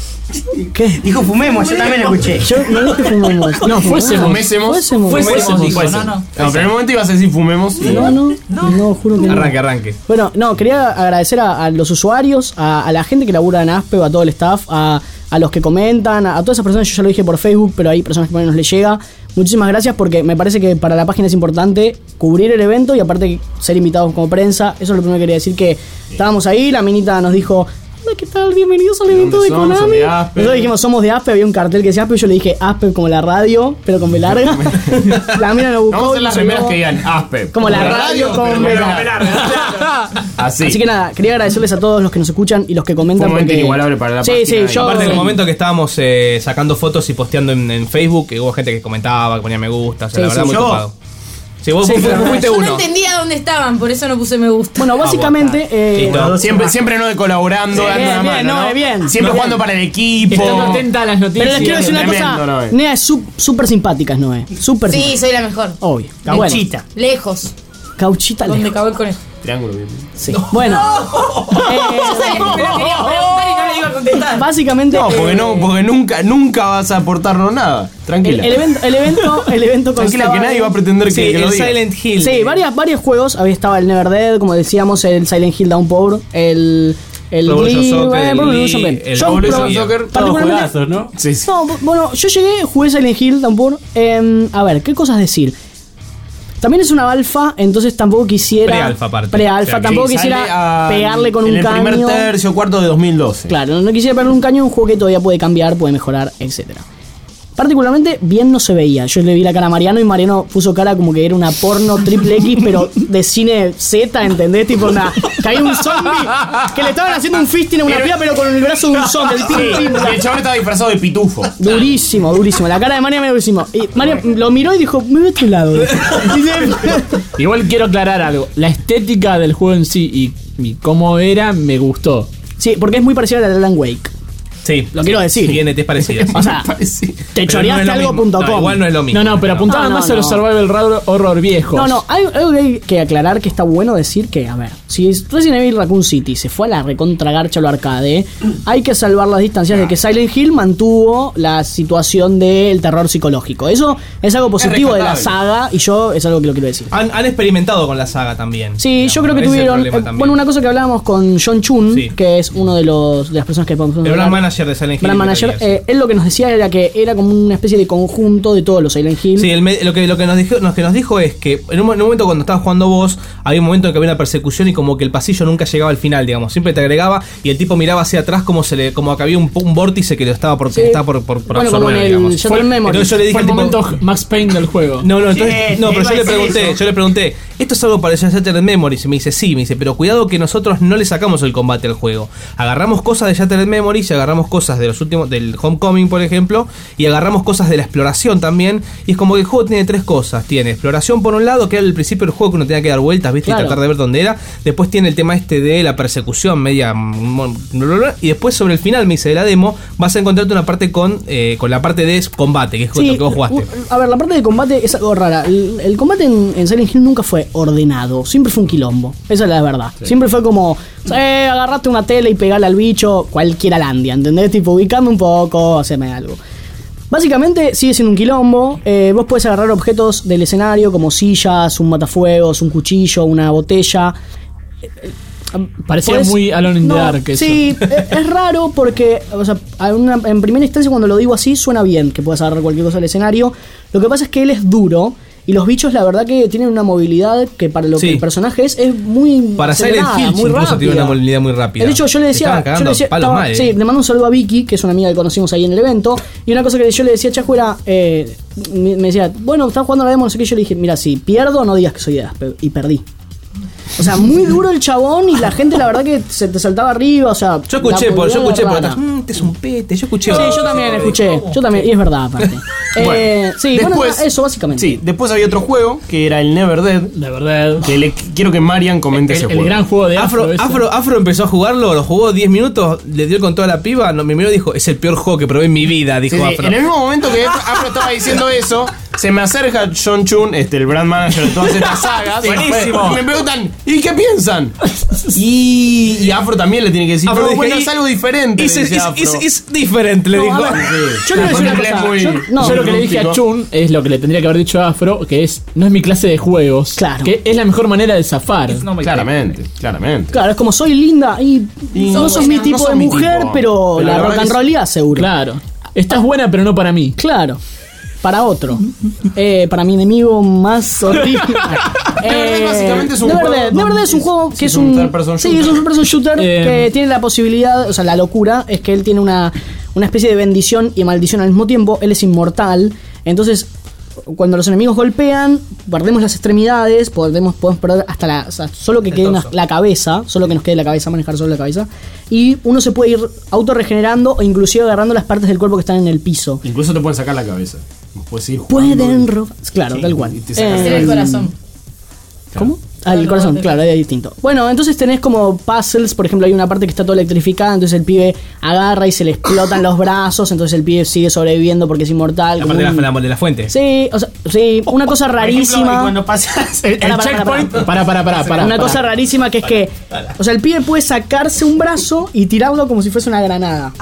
¿Qué? Dijo fumemos, yo también lo escuché. Yo no dije fumemos. No, fuésemos. Fumésemos. Fuésemos. Fuésemos, dijo, Fuésemos. no, no. No, pero en un momento ibas a decir fumemos. y- No, no, no, juro que no. Arranque, arranque. Bueno, no, quería agradecer a, a los usuarios, a, a la gente que labura en Aspe, a todo el staff, a, a los que comentan, a, a todas esas personas. Yo ya lo dije por Facebook, pero hay personas que por ahí nos les llega. Muchísimas gracias porque me parece que para la página es importante cubrir el evento y aparte ser invitados como prensa. Eso es lo primero que quería decir, que estábamos ahí, la minita nos dijo... Hola, ¿qué tal? Bienvenidos al evento de ¿Dónde son? Son Konami. de Aspe. Nosotros dijimos, somos de Aspe, había un cartel que decía Aspe, yo le dije Aspe como la radio, pero con B larga. La mina lo buscó. Vamos a hacer y las llegó remeras que digan Aspe. como la radio con pero B con larga. B larga. Así. Así que nada, quería agradecerles a todos los que nos escuchan y los que Fue comentan. un momento porque- inigualable para la Sí, página. sí, yo. Aparte, en el momento que estábamos eh, sacando fotos y posteando en, en Facebook, que hubo gente que comentaba, que ponía me gusta, o sea, Sí, la verdad, sí. muy Yo- copado. Sí, vos, Sí, vos- pero- vos fuiste Yo uno. no entendía dónde estaban, por eso no puse me gusta. Bueno, básicamente. eh, Listo. Los dos Siempre, son- siempre no de colaborando, Sí, dando bien, una bien, mano, no, ¿no? bien. Siempre Bien. jugando para el equipo. Estando atenta a las noticias. pero les quiero decir una Tremendo, cosa. Noé. Nea es su- súper simpática, es Noé. Súper Sí, simpática. soy la mejor. Obvio. Ah, bueno, Canchita. Lejos. Cauchita Donde lejos. acabó el conejo. Triángulo, bien. Sí. Bueno. eh, Yo sabía que me lo quería preguntar y no le iba a contestar. básicamente. No, porque, eh, no, porque nunca, nunca vas a aportarnos nada. el, Tranquila. el evento, el evento, el evento Tranquila, constaba que nadie de- va a pretender que, Sí, que lo el diga. Silent Hill. Sí, varias, varios juegos. Había estaba el Never Dead, como decíamos, el Silent Hill Downpour, el. El Pro Evolution Glee, Soccer, eh, el Pro Glee, Evolution Game. el Yo Pro Evolution probé- Soccer, Todos particularmente- juegazos, ¿no? Sí, sí. No, bueno, yo llegué, jugué Silent Hill, Downpour. Eh, a ver, ¿qué cosas decir? También es una alfa, entonces tampoco quisiera. Pre-alfa aparte. Pre-alfa, O sea, que tampoco Sí, quisiera sale a- pegarle con en un el caño. primer tercio, cuarto de dos mil doce. Claro, no, no quisiera pegarle un caño a un juego que todavía puede cambiar, puede mejorar, etcétera. Particularmente bien no se veía. Yo le vi la cara a Mariano y Mariano puso cara como que era una porno triple X, pero de cine Z, ¿entendés? Tipo una. Caía un zombie que le estaban haciendo un fisting a una piba, pero con el brazo de un zombie. El Sí, pim, pim, la- y el chabón estaba disfrazado de pitufo. Durísimo, durísimo. La cara de María me durísimo. Y María lo miró y dijo, me voy a otro lado. Dice, Igual quiero aclarar algo. La estética del juego en sí y, y cómo era me gustó. sí, porque es muy parecida a la de Alan Wake. Sí. Lo quiero decir. Tiene, es parecida. O sea, Parece- te Pero choreaste no es lo algo mismo. punto com. No, igual no es lo mismo. No, no, pero apuntaba No, no, más a los no. survival horror, horror viejos. No, no, hay algo que hay que aclarar que está bueno decir que, a ver, si Resident Evil Raccoon City se fue a la recontra garcha lo arcade, hay que salvar las distancias de que Silent Hill mantuvo la situación del terror psicológico. Eso es algo positivo de la rescatable. saga y yo es algo que lo quiero decir. Han, han experimentado con la saga también. Sí, yo creo que Ese es el tuvieron. problema eh, también. bueno, una cosa que hablábamos con John Chun, Sí. que es uno de los de las personas que podemos El brand manager manager de Silent Hill. Brand Manager, eh, él lo que nos decía era que era como una especie de conjunto de todos los Silent Hill. Sí, el me- lo, que, lo que, nos dijo, lo que nos dijo es que en un, en un momento cuando estabas jugando vos, había un momento en que había una persecución y como que el pasillo nunca llegaba al final, digamos. Siempre te agregaba y el tipo miraba hacia atrás como se le como que había un, un vórtice que lo estaba por, Sí. que estaba por, por, por Bueno, como absorber, en el digamos. Shattered Memory. Entonces yo le dije Fue el al tipo- momento Max Payne del juego. No, no, entonces, Sí, no, pero iba yo a le decir pregunté, eso. yo le pregunté, esto es algo para el Shattered Memories, y me dice, sí, me dice, pero cuidado que nosotros no le sacamos el combate al juego. Agarramos cosas de Shattered Memories y agarramos cosas de los últimos, del Homecoming, por ejemplo, y agarramos cosas de la exploración también, y es como que el juego tiene tres cosas, tiene exploración por un lado, que era el principio del juego que uno tenía que dar vueltas, viste, Claro. y tratar de ver dónde era, después tiene el tema este de la persecución media, y después sobre el final, me dice, de la demo, vas a encontrarte una parte con, eh, con la parte de combate, que es con Sí, lo que vos jugaste. u- a ver, la parte de combate es algo rara. El, el combate en, en Silent Hill nunca fue ordenado, siempre fue un quilombo. Esa es la verdad. Siempre fue como, eh, agarraste una tele y pegale al bicho, cualquiera landia, ¿entendés? Tipo, ubicame un poco, haceme algo. Básicamente sigue siendo un quilombo. eh, vos podés agarrar objetos del escenario como sillas, un matafuegos, un cuchillo, una botella. Parecía Podés- muy Alone in the No, Dark eso. Sí, es, es raro porque, o sea, a una- en primera instancia cuando lo digo así suena bien que puedas agarrar cualquier cosa del escenario. Lo que pasa es que él es duro y los bichos la verdad que tienen una movilidad que para lo Sí. que el personaje es es muy Para Silent acelerada, Hill muy incluso rápida. tiene una movilidad muy rápida. De hecho, yo le decía, Estaban yo cagando le decía palos estaba- mal, eh. sí, le mando un saludo a Vicky, que es una amiga que conocimos ahí en el evento, y una cosa que yo le decía a Chajo era, eh, me me decía, bueno, estás jugando la demo, no sé qué, yo le dije, mira, si pierdo, no digas que soy de Aspe, y perdí. O sea, muy duro el chabón y la gente la verdad que se te saltaba arriba, o sea... Yo escuché, la por, yo movilidad escuché por rara. atrás, mmm, este es un pete, yo escuché. Sí, yo también escuché, yo también, y es verdad aparte. Eh, sí, bueno, después- eso básicamente. Sí, después había otro juego que era el Never Dead. De verdad. Que le, quiero que Marian comente El, ese el juego. gran juego de Afro. Afro, ese. Afro, Afro empezó a jugarlo, lo jugó diez minutos, le dio con toda la piba, no, me miró y dijo, es el peor juego que probé en mi vida, dijo Sí, sí, Afro. en el mismo momento que Afro estaba diciendo eso, se me acerca John Chun, este, el brand manager de todas estas sagas. Buenísimo. Y me preguntan, ¿y qué piensan? Y, y Afro también le tiene que decir, Afro "No, dije, bueno, y- es algo diferente. Es, le dice es, Afro. es, es diferente, le No, dijo. a ver, Sí. yo le voy a decir una Porque cosa. muy- yo- no, Yo lo que le dije a rústico. Chun es lo que le tendría que haber dicho a Afro, que es, no es mi clase de juegos. Claro. Que es la mejor manera de zafar. No me Claramente, claramente. Claro, es como soy linda y, Y no no sos sos- mi no tipo sos de mi mujer, tipo. pero, Pero la la verdad rock and que es- rollía seguro. Claro. Estás buena, pero no para mí. Claro. Para otro. Eh, para mi enemigo más horrible. Never Dead básicamente es un Never juego Dead. Never Dead es un juego Sí, que es es un un. third person Sí, shooter. es un third person shooter Eh, que tiene la posibilidad. O sea, la locura es que él tiene una, una especie de bendición y maldición al mismo tiempo. Él es inmortal. Entonces, cuando los enemigos golpean, perdemos las extremidades. Podemos, podemos perder hasta la. O sea, solo que quede una- la cabeza. Solo que nos quede la cabeza, manejar solo la cabeza. Y uno se puede ir autorregenerando o inclusive agarrando las partes del cuerpo que están en el piso. Incluso te pueden sacar la cabeza. Puedes ir jugando Pueden y- robar. Claro, Sí, tal cual. y te sacas Eh, el corazón. ¿Cómo? Ah, el corazón, claro, ahí es distinto. Bueno, entonces tenés como puzzles, por ejemplo, hay una parte que está toda electrificada, entonces el pibe agarra y se le explotan los brazos, entonces el pibe sigue sobreviviendo porque es inmortal. La como parte de un- la, la- de la fuente. Sí, o sea, sí, una cosa Por ejemplo, y rarísima. cuando pasas el, el Pará, pará, checkpoint. pará, Para, para, para, para. una cosa rarísima que es que, o sea, el pibe puede sacarse un brazo y tirarlo como si fuese una granada.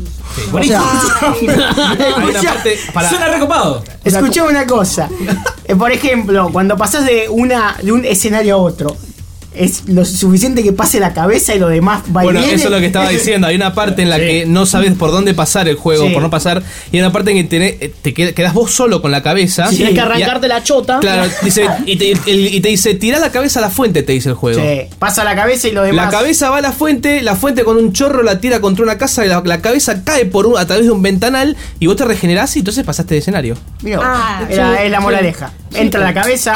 O sea, Hay una parte para. Suena recopado. Escuchame una cosa. Eh, por ejemplo, cuando pasas de una de un escenario a otro, es lo suficiente que pase la cabeza y lo demás va y Bueno, viene. eso es lo que estaba diciendo. Hay una parte en la Sí. que no sabes por dónde pasar el juego, Sí. por no pasar. Y hay una parte en que tenés- eh, te qued- quedás vos solo con la cabeza. si Sí. tenés que Y a- arrancarte la chota. Claro, dice, y, te, el- y te dice, tirá la cabeza a la fuente, te dice el juego. Sí, pasa la cabeza y lo demás. La cabeza va a la fuente, la fuente con un chorro la tira contra una casa y la, la cabeza cae por un, a través de un ventanal y vos te regenerás y entonces pasaste de escenario. Mirá, Ah, era, sí, es la sí. moraleja. Entra la cabeza.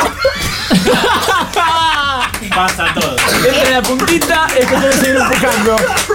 Pasa todo. Entra la puntita, es que tenés que seguir empujando.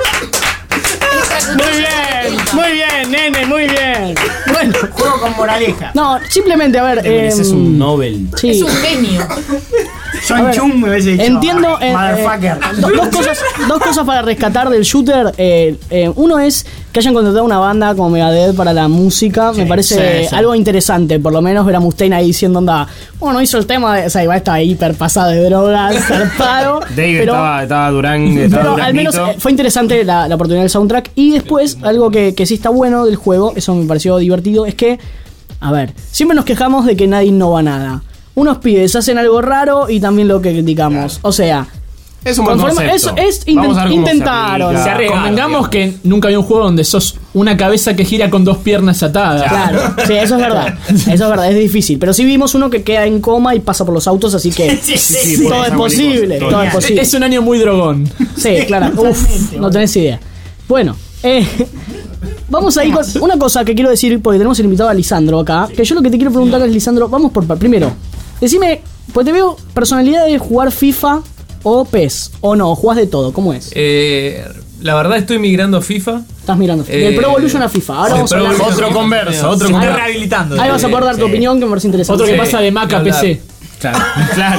Muy bien, muy bien, nene, muy bien. Bueno, Juego con moraleja. no, simplemente, a ver. Te mereces em, un Nobel. sí. Es un genio. A John ver, Chum me hubiese dicho. Entiendo. eh, Motherfucker. eh, do- dos, cosas, dos cosas para rescatar del shooter. eh, eh, uno es que hayan contratado una banda como Megadeth para la música. me parece sí, sí. algo interesante. Por lo menos ver a Mustaine ahí diciendo, onda, bueno, hizo el tema de. O sea, igual está hiper pasado de drogas, zarpado. Dave pero, estaba, estaba Durán. Estaba pero al menos Duraznito. eh, fue interesante la, la oportunidad del soundtrack. Y después, algo que, que sí está bueno del juego, eso me pareció divertido, es que, a ver, siempre nos quejamos de que nadie innova nada. Unos pibes hacen algo raro y también lo que criticamos. O sea, Es un buen Conforma- concepto. Es, es Vamos a ver intent- cómo se intentaron. aplica. Se Convengamos que nunca había un juego donde sos una cabeza que gira con dos piernas atadas. Claro, sí, eso es verdad. Eso es verdad, es difícil. Pero sí vimos uno que queda en coma y pasa por los autos, así que Sí, sí, sí, todo por es eso, posible. Todo Todo es es posible. Es un año muy drogón. Sí, claro. Uf, no tenés idea. Bueno, eh, vamos a ir con una cosa que quiero decir, porque tenemos el invitado a Lisandro acá. Que yo lo que te quiero preguntar es, Lisandro, vamos por par- primero, decime, pues te veo personalidad de jugar FIFA o P E S, o no, o jugás de todo, ¿cómo es? Eh, la verdad estoy migrando a FIFA. Estás mirando. Eh, Del Pro Evolution a FIFA. Ahora sí, vamos a Pro hablar. Evolution. Otro converso, otro Sí. Está converso. rehabilitando. Ahí vas a poder dar tu opinión, que me parece interesante. Otro que Sí, pasa de Mac a hablar. P C. Claro, claro.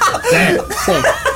Sí,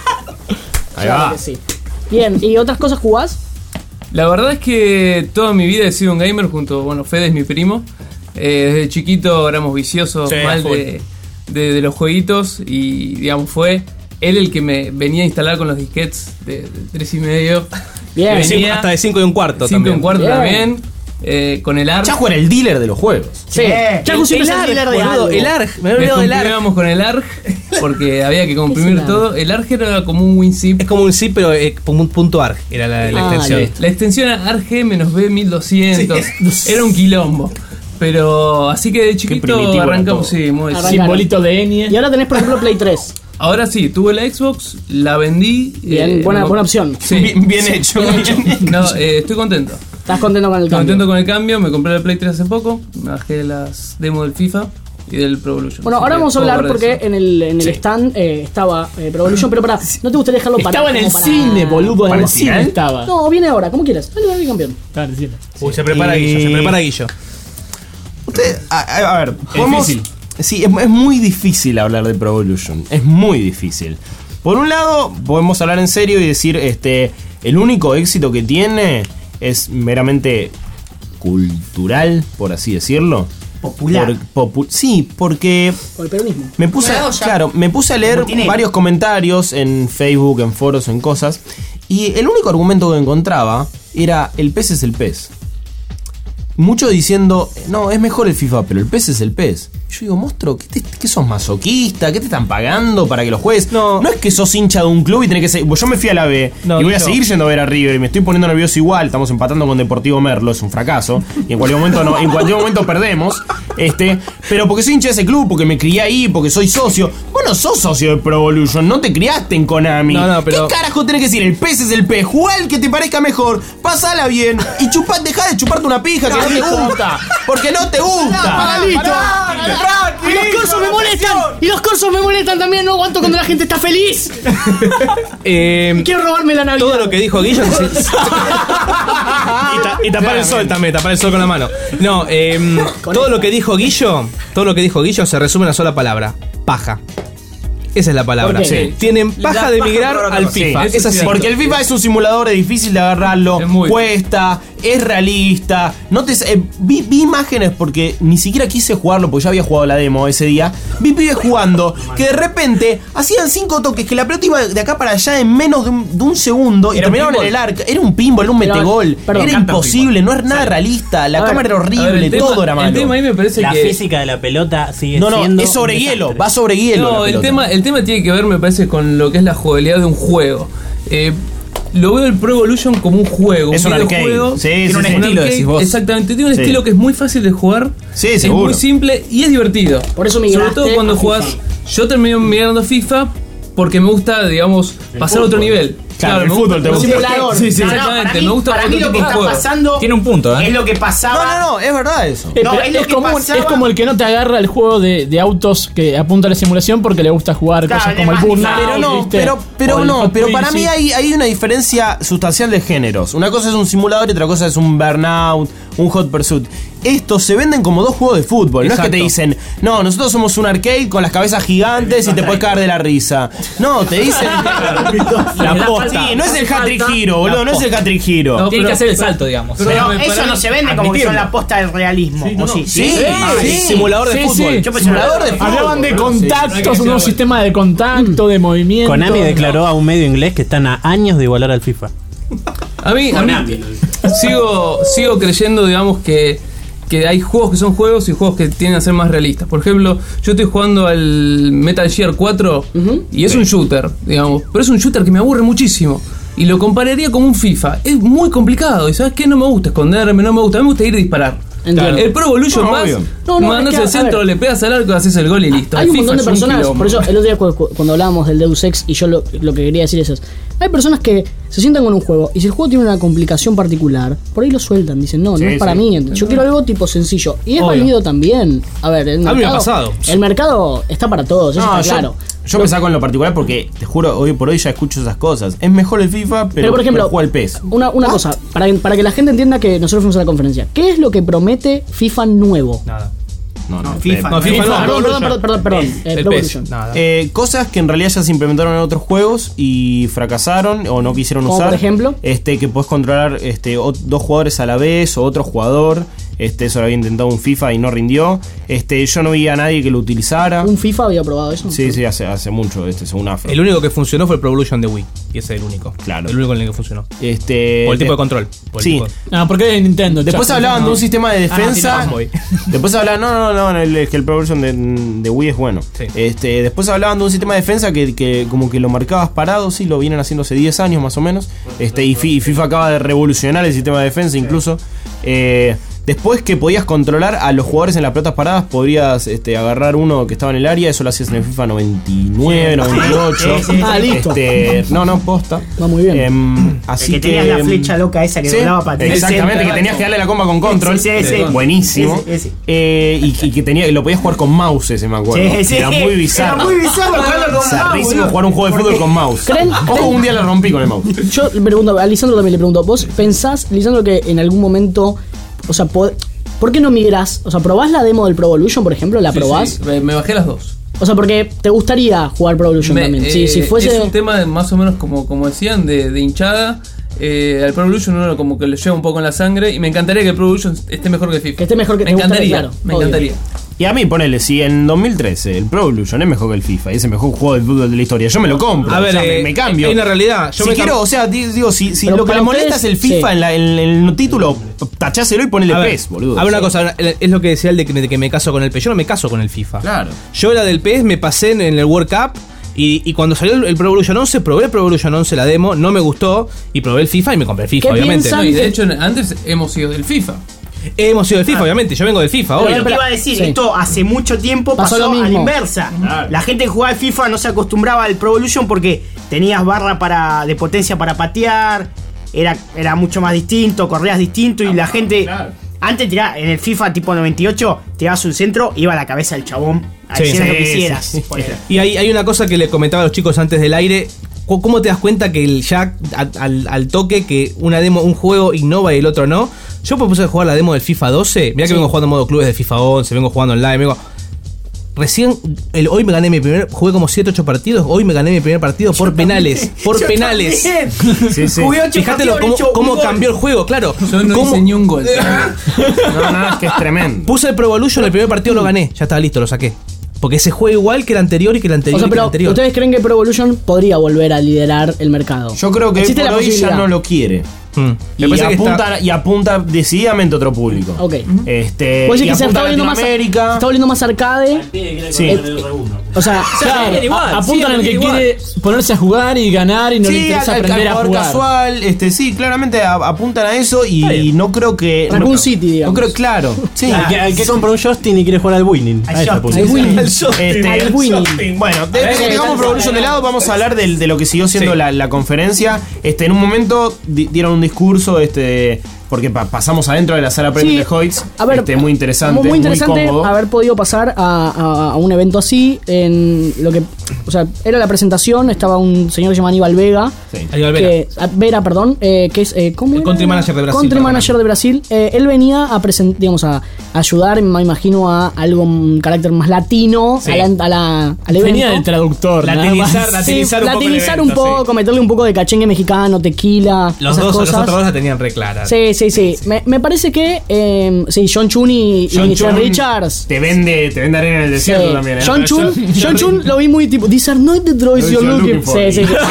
Ahí claro va. que sí. Bien, ¿y otras cosas jugás? La verdad es que toda mi vida he sido un gamer junto, bueno, Fede es mi primo. Eh, desde chiquito éramos viciosos Sí, mal full. de, de, de los jueguitos y digamos fue él el que me venía a instalar con los disquetes de, de tres y medio. Bien. Venía- Cinco- hasta de cinco y un cuarto cinco y también. un cuarto Bien. también. eh, con el A R G. Chajo era el dealer de los juegos. Sí. Chaco siempre es el dealer de algo. El A R G, me había olvidado del A R G. Descomprimíamos con el A R G porque había que comprimir ¿Qué es el todo. El A R G era como un WinZip. Es como un zip, pero eh, como un punto A R G. Era la, la Ah, extensión. listo. La extensión a R G menos B mil doscientos. Era un quilombo. Pero así que de chiquito primitivo era arrancamos, todo. sí, muy Arrancaron. Simbolito de Enie. Y ahora tenés, por ejemplo, Play tres. Ahora sí, tuve la Xbox, la vendí. Bien, eh, buena, me- buena opción. Sí. Bien, bien hecho. No, eh, estoy contento. ¿Estás contento con el Estoy cambio? contento con el cambio. Me compré el Play tres hace poco. Me bajé las demos del FIFA y del Pro Evolution. Bueno, Así ahora que vamos a puedo hablar hablar de porque eso. en el, en el Sí. stand eh, estaba eh, Pro Evolution, pero pará, ¿no te gustaría dejarlo para Estaba en el como para- cine, boludo. En ¿Para el el cine final? estaba. No, viene ahora, como quieras. Dale, dale, campeón. Claro, en el cine. Uy, se prepara Y- Guillo, se prepara Guillo. Usted, a, a- a ver, podemos- difícil. Sí, es, es muy difícil hablar de Pro Evolution. Es muy difícil. Por un lado, podemos hablar en serio y decir, este, el único éxito que tiene es meramente cultural, por así decirlo. Popular. Por- popu- sí, porque Por el peronismo. me puse, Una olla. claro, me puse a leer Como tiene. varios comentarios en Facebook, en foros, en cosas, y el único argumento que encontraba era el P E S es el P E S. Mucho diciendo, no, es mejor el FIFA, pero el P E S es el P E S. Yo digo, monstruo, ¿qué, te- qué sos masoquista? ¿Qué te están pagando para que lo juegues? No. No es que sos hincha de un club y tenés que ser. Yo me fui a la B No, y voy a yo- seguir yendo a ver a River y me estoy poniendo nervioso igual. Estamos empatando con Deportivo Merlo, es un fracaso. Y en cualquier momento no, en cualquier momento perdemos. Este, pero porque soy hincha de ese club, porque me crié ahí, porque soy socio. Vos no sos socio de Pro Evolution, no te criaste en Konami. No, no, pero- ¿Qué carajo tenés que decir? El P E S es el P E S. Jugá el que te parezca mejor, pasala bien y chupá, dejá de chuparte una pija que no te gusta. Porque no te gusta. Y los corsos me molestan. Y los corsos me molestan también. No aguanto cuando la gente está feliz. Eh, Quiero robarme la Navidad. todo lo que dijo Guillo. sí. y, ta- y tapar el sol también, tapar el sol con la mano. No, eh, todo lo que dijo Guillo, todo lo que dijo Guillo se resume en una sola palabra: paja. Esa es la palabra. ¿Por qué? Sí. Tienen paja de migrar al FIFA. Sí, es así. Porque el FIFA es un simulador, es difícil de agarrarlo, Es muy cuesta, es realista. No te, eh, vi, vi imágenes porque ni siquiera quise jugarlo porque ya había jugado la demo ese día. Vi pibes jugando que de repente hacían cinco toques, que la pelota iba de acá para allá en menos de un, de un segundo y Era un terminaban en pinball. el arco. Era un pinball, un Pero, metegol. perdón, Era canta un imposible, no era nada realista. La A ver, cámara era A ver, horrible, el tema- todo era malo. El tema ahí me parece La que. física de la pelota sigue No, no, siendo es sobre un hielo, desastre. va sobre hielo. No, la el pelota. tema, el tema tiene que ver, me parece, con lo que es la jugabilidad de un juego. Eh, lo veo el Pro Evolution como un juego. Es un arcade. videojuego. Sí, Tiene sí, un sí. estilo, decís decís vos. Exactamente, tiene un Sí. estilo que es muy fácil de jugar. Sí, es seguro. muy simple y es divertido. Por eso Sobre migraste todo cuando a jugás. FIFA. Yo terminé migrando a FIFA porque me gusta, digamos, pasar a otro nivel. Claro, el me fútbol te me gusta. Simulador. Sí, sí, No, no, exactamente. para mí- me gusta para otro mí lo tipo que de está juego. pasando Tiene un punto, ¿eh? es lo que pasaba. No, no, no, es verdad eso. Eh, No, pero es es, lo que como, pasaba- es como el que no te agarra el juego de, de autos que apunta a la simulación porque le gusta jugar Claro, cosas es como el más Burnout. difícil. Pero no, ¿viste? pero, O pero el no, Hot pero Wheels, para mí sí. hay, hay una diferencia sustancial de géneros. Una cosa es un simulador y otra cosa es un Burnout, un Hot Pursuit. Estos se venden como dos juegos de fútbol. No es que te Exacto. dicen, no, nosotros somos un arcade con las cabezas gigantes y te puedes cagar de la risa. No, te dicen. La posta. Sí, no es el Hat-Trick Hero, boludo, no es el Hat-Trick Hero. No, Tiene pero- que hacer el salto, digamos. pero- Pero para eso mí- no se vende como que son la posta del realismo. ¿O sí? Sí, Ah, sí. Simulador de Sí, fútbol. sí. Yo pensé- Simulador de fútbol. Hablaban de no hay que contactos, decir un nuevo algo. sistema de contacto, de movimiento. Konami declaró a un medio inglés que están a años de igualar al FIFA. A mí, a mí sigo, sigo creyendo, digamos, que, que hay juegos que son juegos y juegos que tienden a ser más realistas. Por ejemplo, yo estoy jugando al Metal Gear cuatro uh-huh. y es sí. un shooter, digamos, pero es un shooter que me aburre muchísimo. Y lo compararía como un FIFA. Es muy complicado. ¿Y sabes qué? No me gusta esconderme, no me gusta. A mí me gusta ir a disparar. Claro. El Pro Evolution no, más, no, no, mandas al centro, ver, le pegas al arco, haces el gol y listo. Hay un montón de personas, por eso el otro día cuando hablábamos del Deus Ex y yo lo, lo que quería decir es eso. Hay personas que se sientan con un juego y si el juego tiene una complicación particular, por ahí lo sueltan, dicen, no, sí, no es para sí. mí, yo quiero algo tipo sencillo. Y es Obvio. válido también. A ver, el mercado, a mí me ha pasado. El mercado está para todos, eso no, está yo, claro. Yo me saco en lo particular porque, te juro, hoy por hoy ya escucho esas cosas. Es mejor el FIFA, pero, pero por ejemplo, juega el P E S. Una, una cosa, para, para que la gente entienda que nosotros fuimos a la conferencia. ¿Qué es lo que promete FIFA nuevo? Nada. No, no, no, FIFA, no, FIFA, FIFA, no, perdón, perdón, perdón, perdón, perdón. El, el P E S, nada. Eh, cosas que en realidad ya se implementaron en otros juegos y fracasaron o no quisieron ¿Como usar. Por ejemplo, este que podés controlar este o, dos jugadores a la vez o otro jugador. Este, eso lo había intentado un FIFA y no rindió. Este, yo no vi a nadie que lo utilizara. ¿Un FIFA había probado eso? Sí, sí, hace, hace mucho, este, según Afro. El único que funcionó fue el Pro Evolution de Wii. Y ese es el único. Claro. El único en el que funcionó. Este. Por el tipo de control. Por sí. Tipo de... Ah, porque de Nintendo. Después chato, hablaban no. de un sistema de defensa. Ah, después hablaban, no, no, no, no, el, que el Pro Evolution de, de Wii es bueno. Sí. Este, después hablaban de un sistema de defensa que, que como que lo marcabas parado, sí, lo vienen haciendo hace diez años más o menos. Este, y FIFA acaba de revolucionar el sistema de defensa incluso. Eh. Después que podías controlar a los jugadores en las pelotas paradas, podrías este, agarrar uno que estaba en el área. Eso lo hacías en el FIFA noventa y nueve, noventa y ocho. Sí, sí, ah, listo. Este, no, no, posta. Va muy bien. Eh, así el que, que tenías la flecha loca esa que sí, doblaba para ti. Exactamente, que tenías que darle la comba con control. Sí, sí, sí. Buenísimo. Ese, ese. Eh, y, y que tenía, lo podías jugar con mouse, ese me acuerdo. Sí, sí. Era muy bizarro. Era muy bizarro jugarlo con mouse. Jugar un juego de fútbol con mouse. ¿Creen? Ojo, un día lo rompí con el mouse. Yo le pregunto, a Lisandro también le pregunto, ¿vos pensás, Lisandro, que en algún momento, o sea, pod- ¿por qué no migrás? O sea, ¿probás la demo del Pro Evolution, por ejemplo? ¿La sí, probás? Sí, me, me bajé las dos. O sea, porque te gustaría jugar Pro Evolution me, también. Eh, sí, si fuese... Es un tema de, más o menos como, como decían, de, de hinchada. Eh, al Pro Evolution uno como que le lleva un poco en la sangre. Y me encantaría que el Pro Evolution esté mejor que FIFA. Que esté mejor que me te encantaría, gustaría, claro, me obvio. encantaría. Y a mí, ponele, si en dos mil trece el Pro Evolution es mejor que el FIFA y es el mejor juego de fútbol de la historia, yo me lo compro. A ver, o sea, eh, me, me cambio. En la realidad, yo si me quiero, cam- o sea, digo, si, si Pero lo que para le molesta ustedes, es el FIFA sí. en, la, en, en el título, tacháselo y ponele A ver, P E S, boludo. A ver, una cosa, es lo que decía el de que, me, de que me caso con el P E S. Yo no me caso con el FIFA. Claro. Yo era del P E S, me pasé en, en el World Cup. Y, y cuando salió el, el Pro Evolution once, probé el Pro Evolution once, la demo, no me gustó. Y probé el FIFA y me compré el FIFA, ¿Qué obviamente. piensan? No, y de hecho, antes hemos sido del FIFA. Hemos sido del FIFA, ah. obviamente. Yo vengo del FIFA, Pero obvio. lo que iba a decir, Sí. esto hace mucho tiempo Pasó pasó, lo mismo. a la inversa. Claro. La gente que jugaba al FIFA no se acostumbraba al Pro Evolution porque tenías barra para, de potencia para patear, era, era mucho más distinto, corrías distinto y la gente... claro. Antes tiraba, en el FIFA tipo noventa y ocho, tirabas un centro, iba a la cabeza del chabón, Sí, haciendo sí, lo que sí, quisieras. sí. por ejemplo. Y hay, hay una cosa que le comentaba a los chicos antes del aire. ¿Cómo cómo te das cuenta que el ya a- al, al toque que una demo, un juego innova y el otro no? Yo propuse jugar la demo del FIFA doce. Mirá que Sí. vengo jugando en modo clubes de FIFA once, vengo jugando online, vengo... Recién, el, hoy me gané mi primer, jugué como siete ocho partidos, hoy me gané mi primer partido por penales, por Yo penales. también. Sí, sí. Jugué ocho Fíjate lo- partidos, cómo, he hecho cómo un gol. cambió el juego, claro. Yo no ¿Cómo? hice ni un gol. No, no, es que es tremendo. Puse el Pro Evolution, el primer partido lo gané, ya estaba listo, lo saqué. Porque se juega igual que el anterior y que el anterior O sea, y que el pero anterior. ¿ustedes creen que Pro Evolution podría volver a liderar el mercado? Yo creo que ¿Existe por la hoy ya posibilidad? no lo quiere. Hmm. Me Y parece que apunta, está- y apunta decididamente a otro público. Ok. Este, Puede ser y que se apunta está a volviendo más, Latinoamérica. está volviendo más arcade. Sí. O sea, Claro, Sí, igual, a- apuntan sí, al que igual. quiere ponerse a jugar y ganar y no le Sí, interesa al, al aprender a jugador jugar. casual, este, sí, claramente a- apuntan a eso y no creo que. Raccoon no, City, digamos. No creo, claro. Sí. Al que, al que compra un Justin y quiere jugar al Winning. Al A esa Justin. posición. al winning. Este, Al winning. Bueno, de- de- dejamos Pro Evolution de lado, vamos a hablar del- de lo que siguió siendo Sí. la, la conferencia. Este, en un momento di- dieron un discurso, este, porque pa- pasamos adentro de la sala premium Sí, de Hoyts. a ver, este, muy interesante, muy, muy, interesante cómodo. haber podido pasar a, a- a un evento así. En lo que, o sea, era la presentación. Estaba un señor que se llama Aníbal Vega. Sí. Aníbal Vera. Que, a- Vera, perdón, eh, que es eh, ¿cómo El era? country manager de Brasil, Country perdón. manager de Brasil. Eh, él venía a present, digamos, a ayudar, me imagino, a algo un carácter más latino, Sí. a la, a la- al evento. Venía del traductor, nada Latinizar, más. Sí, latinizar un poco. el latinizar evento, un poco, sí. meterle un poco de cachengue mexicano, tequila, Los esas dos, cosas. los otros dos la tenían re clara. Sí, sí, sí, sí. Me, me parece que eh, sí, John Chun y, y mister Richards. Te vende, te vende arena en el desierto Sí. también, ¿eh? John Chun, John Chun lo vi muy tipo. These are not the droids you're looking for. Sí, sí, sí.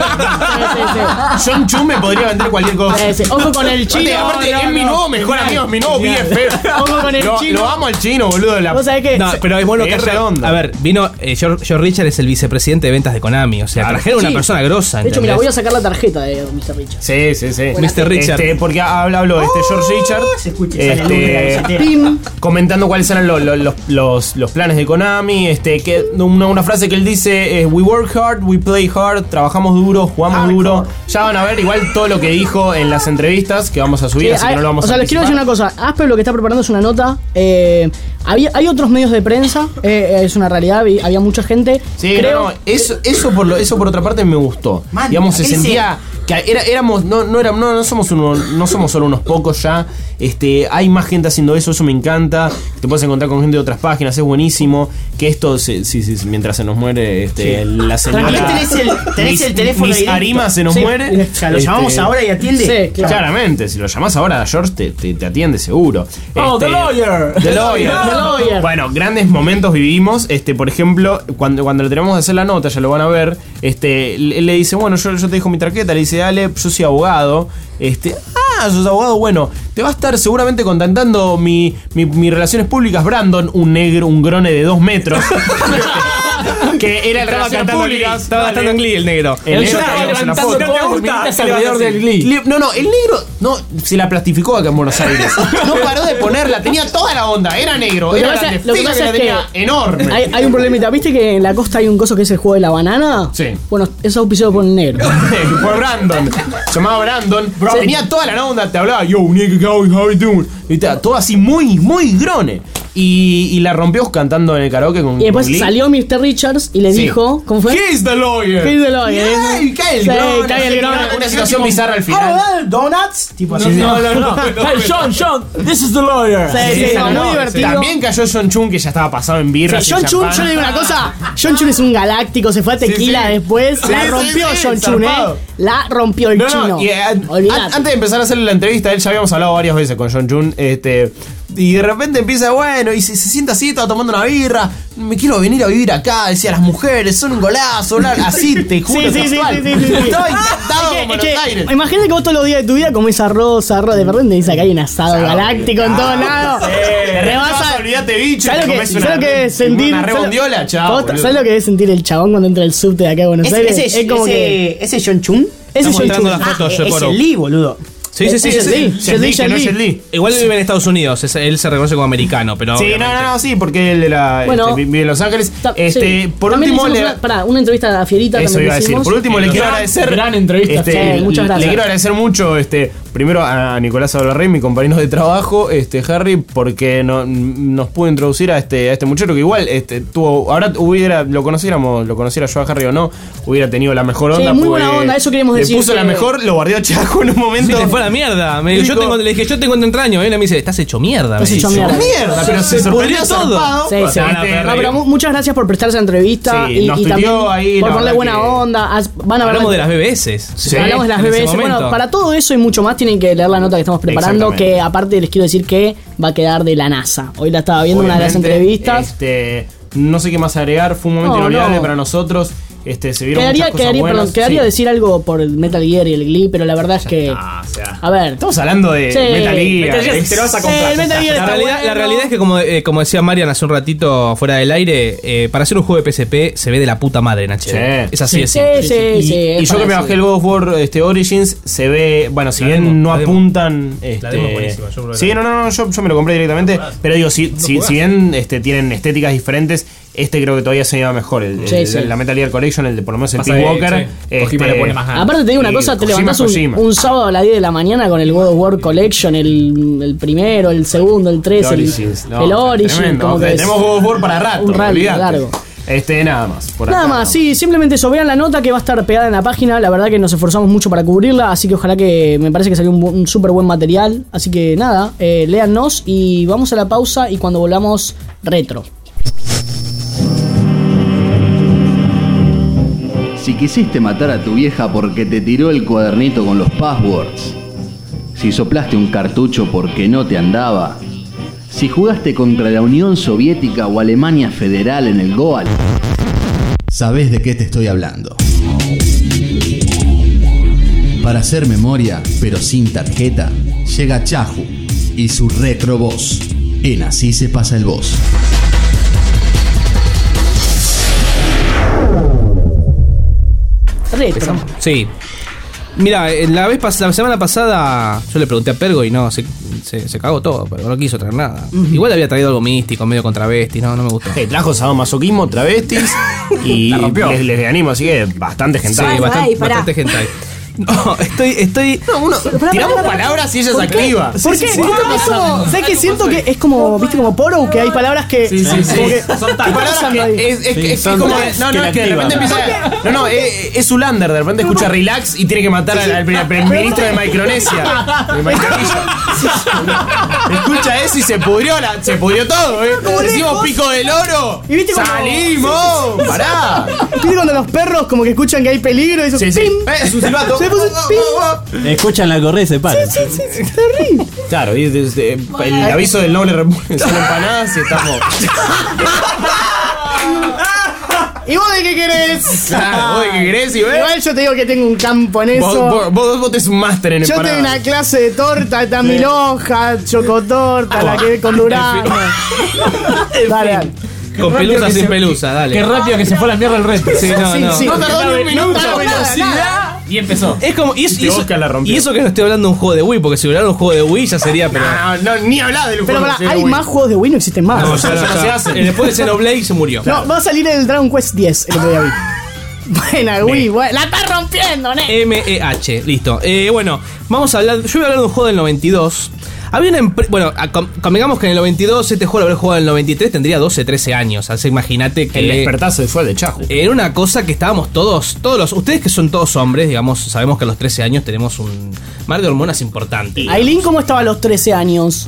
John Chun me podría vender cualquier cosa. Sí, sí. Ojo con el chino. Aparte, aparte no, es no, mi nuevo mejor no. amigo, es mi nuevo B F F. Ojo con el lo, chino. Lo amo al chino, boludo. La... ¿Vos sabés qué? No, pero es bueno que Es haya- redonda. A ver, vino eh, George, George Richard es el vicepresidente de ventas de Konami, o sea, Claro. trajeron Sí. una persona grosa. De hecho, mira, ¿entendés? voy a sacar la tarjeta de mister Richards. Sí, sí, sí. mister Richard. Este, porque habla, hablo de este George Richard. Se escucha, sale luz de la Este, billetera. Pim. comentando cuáles eran lo- lo- los, los, los planes de Konami. Este, que una, una frase que él dice es: We work hard, we play hard, trabajamos duro, jugamos Hardcore. duro. Ya van a ver igual todo lo que dijo en las entrevistas que vamos a subir, Sí, así hay- que no lo vamos o sea, a les quiero decir una anticipar. cosa. Asper lo que está preparando es una nota. eh, había, hay otros medios de prensa. eh, es una realidad. Había, había mucha gente. Sí, Creo, no, no, eso, eso, por lo, eso por otra parte me gustó. Man, Digamos, se ese- sentía que era, éramos, no, no, era- no, no somos uno, no somos solo unos pocos ya. Este, hay más gente haciendo eso, eso me encanta. Te puedes encontrar con gente de otras páginas, es buenísimo. Que esto, se, sí, sí, sí, mientras se nos muere este, la señora. También tenés el, tenés Miss- el teléfono Miss directo. Arima se nos Sí. muere. O sea, lo Este, llamamos ahora y atiende. Sí, claro. Claramente, si lo llamás ahora a George te, te, te atiende seguro. Oh, Este, the lawyer. The lawyer. The lawyer. Bueno, grandes momentos vivimos. Este, por ejemplo, cuando, cuando le tenemos que hacer la nota, ya lo van a ver. Este, él le dice, bueno, yo, yo te dejo mi tarjeta. Le dice, dale, yo soy abogado. Este, ah, sos abogado. Bueno, te va a estar seguramente contactando mi, mi, mi relaciones públicas, Brandon, un negro, un grone de dos metros. que era el Estaba relaciones cantando Glee, públicas. estaba gastando en Glee el negro. El negro teníamos una foto. Es alrededor del Glee. Le- No, no, el negro no se la plastificó acá en Buenos Aires. No paró de ponerla, tenía toda la onda, era negro, Lo que era pasa- grande, lo que fija pasa que la es tenía que enorme. Hay, hay un problemita. ¿Viste que en la costa hay un coso que es el juego de la banana? Sí. Bueno, eso es auspiciado por el negro. Por Brandon, se llamaba Brandon, tenía toda la onda, te hablaba, yo, nigga, how, how you doing? Y te- todo así muy, muy grone. Y, y la rompió cantando en el karaoke con Y después con Glee. salió mister Richards y le Sí. dijo, ¿cómo fue? He's the lawyer. He's the lawyer. Yeah, y cae el Sí, grone, cae el así, grone. una- Una situación bizarra al final. Ah, donuts. Tipo así. No, no, no. Hey, Sean, Sean, this is the lawyer. Sí, sí, Sí, no, no, muy divertido. También cayó John Chun, que ya estaba pasado en O birra. sea, John Chun, yo le digo una cosa, John Chun es un galáctico, se fue a tequila Sí, sí. después, Sí, la sí, rompió sí, John Chun, zarpado. eh. La rompió el No, chino. no, y, eh, an- Olvidate. antes de empezar a hacerle la entrevista, él ya habíamos hablado varias veces con John Chun, este, y de repente empieza, bueno, y se, se sienta así, estaba tomando una birra, me quiero venir a vivir acá, decía, las mujeres son un golazo, bla, así, te juro, Sí, sí, sí, textual. sí, sí, sí, sí. Estaba encantado Es que- con Buenos es que, Aires. imagínate que vos todos los días de tu vida comés arroz, arroz, de repente dice que hay un asado galáctico en todos lados. De repente Rebasa- vas a olvidarte, bicho, ¿Sabes y lo que, comés ¿sabes una- lo que es sentir? una ¿sabes lo- rebondiola, chao, Posta, boludo. ¿Sabes lo que es sentir el chabón cuando entra el subte de acá de Buenos Ese, Aires? ese, es como ese, que. ese es John Chun. Ese es John mostrando Chun. las fotos, Ah, yo es por- el Lee, boludo. Sí, sí, sí. Ese es sí, Lee. sí. Jet Li, que Jet no es Li. Jet Li. Igual vive en Estados Unidos, es- él se reconoce como americano, pero. Sí, no, obviamente- no, no, sí, porque él era, Bueno, este, vive en Los Ángeles. Ta- Este, sí. por También último, le le, hicimos una, pará, una entrevista a Fierita Eso también iba a decir. hicimos. Por último, le quiero Gran- agradecer. gran entrevista, Este, Fede. Sí, muchas le- gracias. Le quiero agradecer mucho, este, primero a Nicolás Ablarrey, mi compañero de trabajo, este, Harry, porque no- nos pudo introducir a este, a este muchacho que igual, este, tuvo, ahora hubiera, lo conociéramos, lo conociera yo a Harry o no, hubiera tenido la mejor Sí, onda. muy porque buena onda, eso queríamos decir Le puso que- la mejor, lo guardió a Chaco en un Sí, momento. se fue a la mierda. Me dijo, yo Dijo- tengo, le dije, yo tengo entraño. Y él me dice, estás hecho mierda. Estás me hecho dice. mierda. Mierda, pero se, Se sorprendió pudrió todo. zarpado. Sí, sí. No, no, No, pero- pero mu- muchas gracias por prestarse la entrevista Sí, y, nos y también tuiteó ahí, por la ponerle verdad buena que- onda. Haz- Van a ver Hablamos de las B B S. Sí, hablamos de las en B ese B S. Bueno, momento. para todo eso y mucho más tienen que leer la nota que estamos preparando, Exactamente. que aparte les quiero decir que va a quedar de la NASA. Hoy la estaba viendo una de las Obviamente, entrevistas. Este, no sé qué más agregar, fue un momento No, inolvidable no. para nosotros. Este, se vieron Quedaría, muchas cosas quedaría, buenas. perdón, quedaría Sí. decir algo por el Metal Gear y el Glee, pero la verdad es que. Ah, o sea, A ver. estamos hablando de Sí. Metal Gear. Metal Gear, es- te lo vas a Sí, comprar. el Metal Gear La está realidad, bueno. la realidad es que, como, eh, como decía Marian hace un ratito fuera del aire, eh, para hacer un juego de P S P se ve de la puta madre en H D. Sí. Es así de Sí, simple. sí, y, sí. y es yo que me para bajé el God of War este, Origins, se ve, bueno, si La bien demo, no la demo. apuntan. Este, La demo es buenísima, yo probé sí, la no, no, no, yo, yo me lo compré directamente. Pero digo, si, si, jugás. si bien este, tienen estéticas diferentes, este creo que todavía se lleva mejor. El, Sí, el- sí. la Metal Gear Collection, el de por lo menos el Pasa Peace que, Walker. sí, Kojima le pone más ganas. Aparte te digo una y cosa, te Kojima, levantás un, Kojima. un sábado a las diez de la mañana con el God of War Collection, el, el primero, el segundo, el tres, el, Origins, no, el Origin, tremendo. como que es Tenemos God of War para rato. un rally olvidate. largo. Este, nada más. Por Nada acá, más, no. sí, simplemente eso, vean la nota que va a estar pegada en la página, la verdad que nos esforzamos mucho para cubrirla, así que ojalá que me parece que salió un, bu- un súper buen material, así que nada, eh, léannos y vamos a la pausa y cuando volvamos, retro. Si quisiste matar a tu vieja porque te tiró el cuadernito con los passwords. si soplaste un cartucho porque no te andaba, si jugaste contra la Unión Soviética o Alemania Federal en el Goal, sabés de qué te estoy hablando. Para hacer memoria, pero sin tarjeta, llega Chahu y su Retro Boss. En Así se pasa el boss. Retro. Sí. Mira, la vez pas- la semana pasada yo le pregunté a Pergo y no, se, se, se cagó todo, pero no quiso traer nada. Uh-huh. Igual había traído algo místico, medio con travestis, no, no me gustó. Sí, trajo sadomasoquismo, travestis y La rompió. les, les animo, así que bastante Sí, hentai. bastante, bastante hentai. No, estoy, estoy. No, uno, tiramos palabras y ella se activa. ¿Por qué? ¿Viste cómo es como- ¿Sabes que siento que es como, viste, como poro, que hay palabras que. Sí, sí, sí. como que- Son ¿qué palabras está pasando que ahí? es, es, Sí, es son como. tres No, no, que es que de la repente activan. empieza. No, no, es, es Zulander, de repente escucha relax y tiene que matar al, al, al primer ministro de Micronesia. De Micronesia. Escucha eso y se pudrió, la, se pudrió todo, ¿eh? Decimos pico del oro. ¿Y viste cómo- ¡Salimos! ¡Pará! ¿Viste cuando los perros como que escuchan que hay peligro y eso? Sí, sí. ¡pim! Eh, es un silbato. Se puso ¡pim! Escuchan la correa y se paran. Sí, sí, sí, es terrible. Claro, y desde el aviso del noble república son empanadas y estamos. ¿Y vos de qué querés? Claro, vos de qué querés y ves. Igual yo te digo que tengo un campo en eso. Vos, vos, vos, vos tenés un máster en Yo empanadas. tengo una clase de torta, está mi lonja, chocotorta, la que con durazno. Dale, dale. Con pelusa sin pelusa, dale. Qué rápido que se fue a la mierda el reto. Sí, no, no. sí. No tardó ni un minuto. tardó nada, Y empezó. Es como. Y, eso- y Este eso, Oscar la rompió. y eso que no estoy hablando de un juego de Wii, porque si hubiera un juego de Wii ya sería, pero. No, no, ni hablar del Pero juego. pará, hay más juegos de Wii, no existen más. No, ya no, ya no ya. se hacen. Eh, Después de Xenoblade se murió. No, va a salir el Dragon Quest diez, el otro día vi. Buena, Wii, buena. La está rompiendo, ¿ne? M E H, listo. Eh, bueno, vamos a hablar. Yo voy a hablar de un juego del noventa y dos. Había una empre- Bueno, a- com- convengamos que en el noventa y dos este juego lo habré jugado en el noventa y tres, tendría doce, trece años. Así imagínate que. El despertazo fue el de Chahu. Era una cosa que estábamos todos, todos los. Ustedes que son todos hombres, digamos, sabemos que a los trece años tenemos un mar de hormonas importante. Aileen, ¿cómo estaba a los trece años?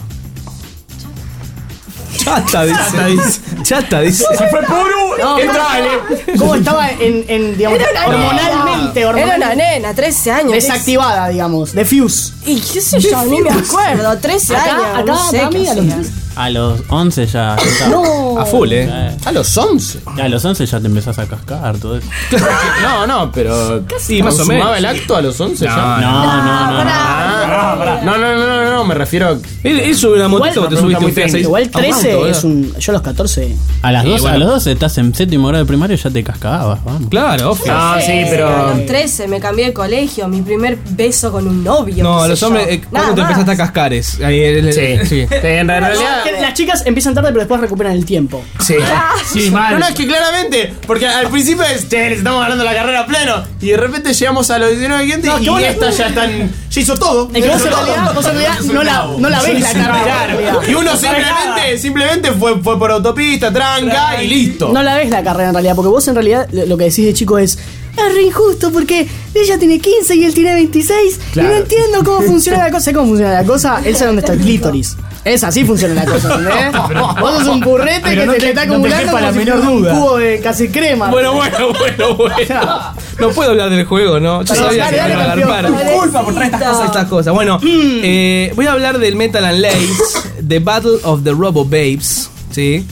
Chata, dice. Chata, dice. Se fue puro. No, Entrale. ¿Cómo estaba en, en digamos, Era una hormonalmente? nena. Era una hormonalmente nena, trece años. desactivada, digamos, de fuse. Y qué sé yo, ni me acuerdo. trece Acá, años. acá, no sé Tami, qué a los hacía. tres. A los once ya. ya No. A full, eh. Eh, A los once. A los once ya te empezás a cascar, todo eso. No, no, pero. Sí, más o ¿consumaba menos. el acto a los once ya? No, No, no, no. Ah, no, no, no, no, no, me refiero a. Él, él sube una motito Igual- que te subiste un Fiat seis. Igual a un trece auto, es ¿verdad? un. Yo a los catorce. A las Sí, doce, bueno. a los doce estás en séptimo grado de primario y ya te cascabas, vamos. Claro, obvio. Ah, sí, A pero. los trece me cambié de colegio. Mi primer beso con un novio. No, qué los sé hombres, yo. eh, Nada ¿cuándo te más. empezaste a cascar? Es, ahí, el- el- Sí. sí. Sí, en realidad. Que las chicas empiezan tarde, pero después recuperan el tiempo. Sí. Sí, mal. No, no, es que claramente, porque al principio es, che, les estamos ganando la carrera a pleno. Y de repente llegamos a los diecinueve quince No, y que vos- estas ya están. Ya hizo todo. Es que vos en realidad, vos en realidad no la, no la ves la carrera. en realidad. Y uno simplemente, simplemente fue, fue por autopista, tranca y listo. No la ves la carrera en realidad, porque vos en realidad lo lo que decís de chico es. Es re injusto porque ella tiene quince y él tiene veintiséis. Claro. Y no entiendo cómo funciona la cosa. ¿Sabés cómo funciona la cosa? Él sabe dónde está el clítoris. Es así funciona la cosa, ¿entendés? Vos sos un purrete pero que no se te- te está no te acumulando quepa la como si menor fuera un duda. cubo de casi crema. Bueno, bueno, bueno, bueno. No puedo hablar del juego, ¿no? Yo Pero sabía dale, que dale, me iba a campeón. agarpar. Disculpa por traer estas cosas, estas cosas. Bueno, eh, voy a hablar del Metal and Lace, The Battle of the Robo Babes, ¿sí?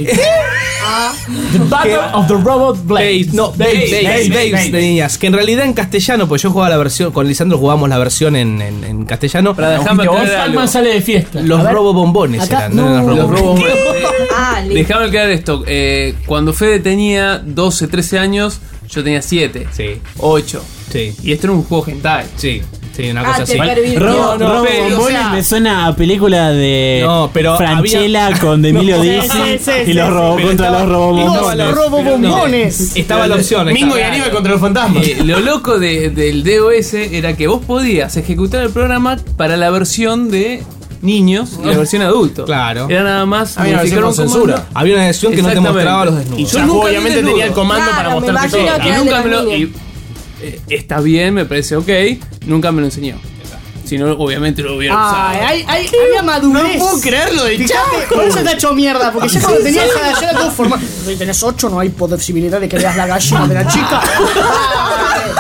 The Battle of the Robot Blades. Babes, no, babes, babes, babes de niñas. Que en realidad en castellano, pues yo jugaba la versión, con Lisandro jugamos la versión en, en, en castellano. Para dejarme Vos, aclarar algo. Alman sale de fiesta. Los A ver. robo bombones Acá- eran, no, no. eran los robo Los robo- Ah, listo. Dejame aclarar esto. Eh, cuando Fede tenía doce, trece años, yo tenía siete, Sí, ocho. sí, Y esto era un juego hentai. sí, sí, una Ah, cosa te así. pervirtió. Robo, no, Robo pero, o Bombones sea- me suena a película de No, pero Franchella había- con Emilio No, sí, Dizzy sí, sí, y sí, los sí, robó pero contra estaba- los Robo estaba Bombones. los- robo bombones. Estaba la opción. Mingo y estaba- Aníbal contra los fantasmas. Eh, lo loco de- del D O S era que vos podías ejecutar el programa para la versión de niños y la versión adulto. Claro. Era nada más Había una modificar versión un con comando. censura. Había una versión que no te Exactamente. mostraba los Y desnudos. Yo Chahu nunca vi obviamente desnudo. tenía el comando Claro, para me mostrarte imagino todo. que- Y era nunca de me los lo. y, niños. eh, está bien, me parece ok. Nunca me lo enseñó. Si no, obviamente lo hubiera Ay, usado. hay, hay, había madurez. No puedo creerlo de Fíjate, Chahu. por eso está hecho mierda, porque ya cuando tenía esa edad ya era todo formal. Si tenés ocho, no hay posibilidad de que veas la gallina de la chica. Ay,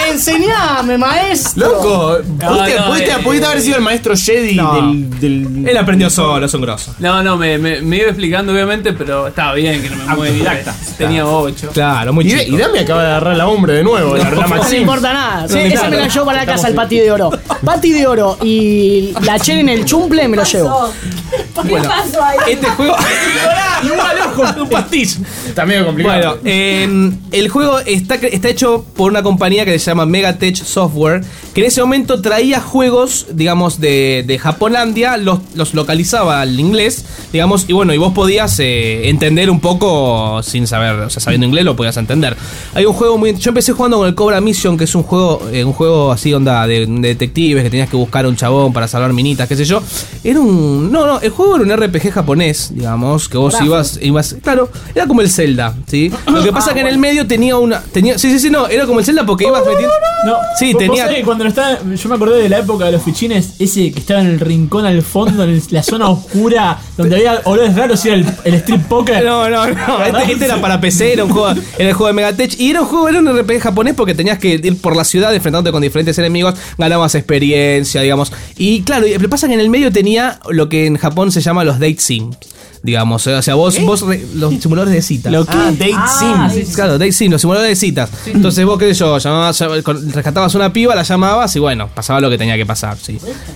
enseñame, maestro. Loco, No, pudiste, no, pudiste- eh, pudiste haber sido el maestro Jedi No. del, del- Él aprendió solo, es un grosso. No, no, me, me, me iba explicando obviamente, pero estaba bien que no me mueva. Tenía ocho. Claro, muy Y, chico. y Dami acaba de agarrar la hombre de nuevo, la, la No me Maxim. importa nada. Sí, No, ese claro. me la llevo para la casa, el pati de oro. Pati de oro y la chela en el chumple me lo llevo. ¿Qué pasó ahí? Este juego. Igual, ojo, un pastiz. Está medio complicado. Bueno, eh, el juego está, está hecho por una compañía que se llama Megatech Software, que en ese momento traía juegos, digamos, de, de Japolandia, los, los localizaba al inglés, digamos, y bueno, y vos podías eh, entender un poco sin saber, o sea, sabiendo inglés lo podías entender. Hay un juego muy... Yo empecé jugando con el Cobra Mission, que es un juego, eh, un juego así, onda, de, de detectives, que tenías que buscar a un chabón para salvar minitas, qué sé yo. Era un... No, no, el juego era un R P G japonés, digamos, que vos ibas, ibas... Claro, era como el Zelda, ¿sí? Lo que pasa que en el medio tenía una... Tenía, sí, sí, sí, no, era como el Zelda porque ibas metiendo... No, Sí, vos- tenía- vos sabés que cuando lo estaba, yo me acordé de la época de los fichines, ese que estaba en el rincón al fondo, en el- la zona oscura, donde había olores raros y era el, el strip poker. No, no, no. Este, este era para P C, era un juego, era el juego de Megatech. Y era un juego, era un R P G japonés porque tenías que ir por la ciudad enfrentándote con diferentes enemigos, ganabas experiencia, digamos. Y claro, y lo que pasa es que en el medio tenía lo que en Japón se llama los date sims. Digamos, o sea, vos, vos re- los simuladores de citas. Lo que- Ah, date Ah, sim. sí, claro, date sim, los simuladores de citas. Entonces vos, qué sé yo, llamabas, con- rescatabas una piba, la llamabas y bueno, pasaba lo que tenía que pasar, sí.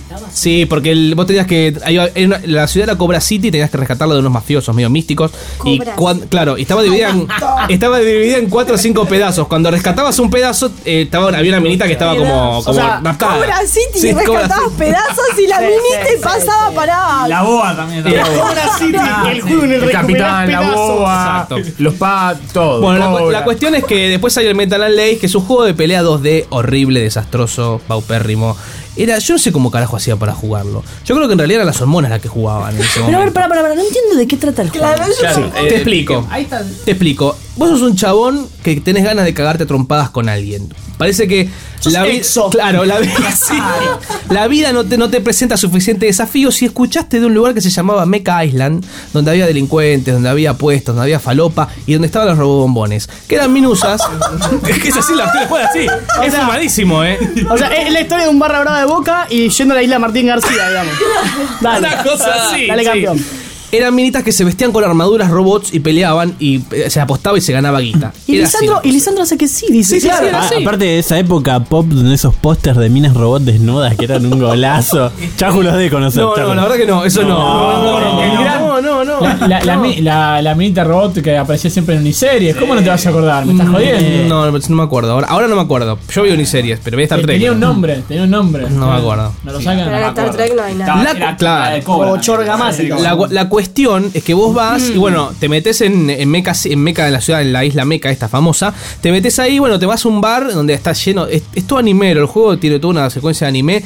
Sí, porque el- vos tenías que. Ahí va- en una- la ciudad era Cobra City, tenías que rescatarla de unos mafiosos medio místicos. Y Cobra cuan- claro, y estaba dividida en, estaba dividida en cuatro o cinco pedazos. Cuando rescatabas un pedazo, eh, estaba, había una minita que estaba como, como O sea, raptada. Cobra City, Sí, y Cobra rescatabas City. pedazos y la Sí, minita sí, y pasaba para. La boa también. Era estaba. Cobra City, Ah, el sí. juego en el El capitán, la pedazos. boa, Exacto. los patos, todo. Bueno, la, cu- Cobra. la cuestión es que después hay el Metal Slug, que es un juego de pelea dos D horrible, desastroso, paupérrimo. Era, yo no sé cómo carajo hacía para jugarlo. Yo creo que en realidad eran las hormonas las que jugaban en ese Pero a ver, momento. para, para, para, no entiendo de qué trata el juego. Claro, yo Claro, Te eh, explico. Ahí está. Te explico. Vos sos un chabón que tenés ganas de cagarte a trompadas con alguien. Parece que la vida. Exo. Claro, la vida. sí. La vida no te, no te presenta suficiente desafío. Si escuchaste de un lugar que se llamaba Mecha Island, donde había delincuentes, donde había puestos, donde había falopa y donde estaban los robobombones, que eran minusas. Es que es así, la historia fue así. Es fumadísimo, eh. O sea, es la historia de un barra brava de Boca y yendo a la isla Martín García, digamos. Dale. Una cosa así. Dale, sí. campeón. Eran minitas que se vestían con armaduras robots y peleaban y eh, se apostaba y se ganaba guita. Y Era Lisandro, así. y Lisandro hace que sí, dice. Sí, sí, claro. sí, era A- así. aparte de esa época pop, donde esos pósters de minas robot desnudas que eran un golazo. Chajo los de conocer. No, Chajo. no, la verdad que no, eso no. No, No, el no, gran- no, no, no. La, la, la, mi- la, la minita robot que aparecía siempre en uniseries. ¿Cómo no te vas a acordar? ¿Me estás jodiendo? No, no, no me acuerdo. Ahora, ahora no me acuerdo. Yo vi uniseries, pero vi Star Eh, Trek. Tenía un nombre, tenía un nombre. No me acuerdo. ¿No lo sacan? Pero en Star Trek no hay nada. La, Era claro. de Cobra. O chorgamático. La, la cuestión es que vos vas y bueno, te metes en, en Meca, en Meca, en la ciudad, en la isla Meca, esta famosa. Te metes ahí, bueno, te vas a un bar donde está lleno. Es, es todo animero, el juego tiene toda una secuencia de anime.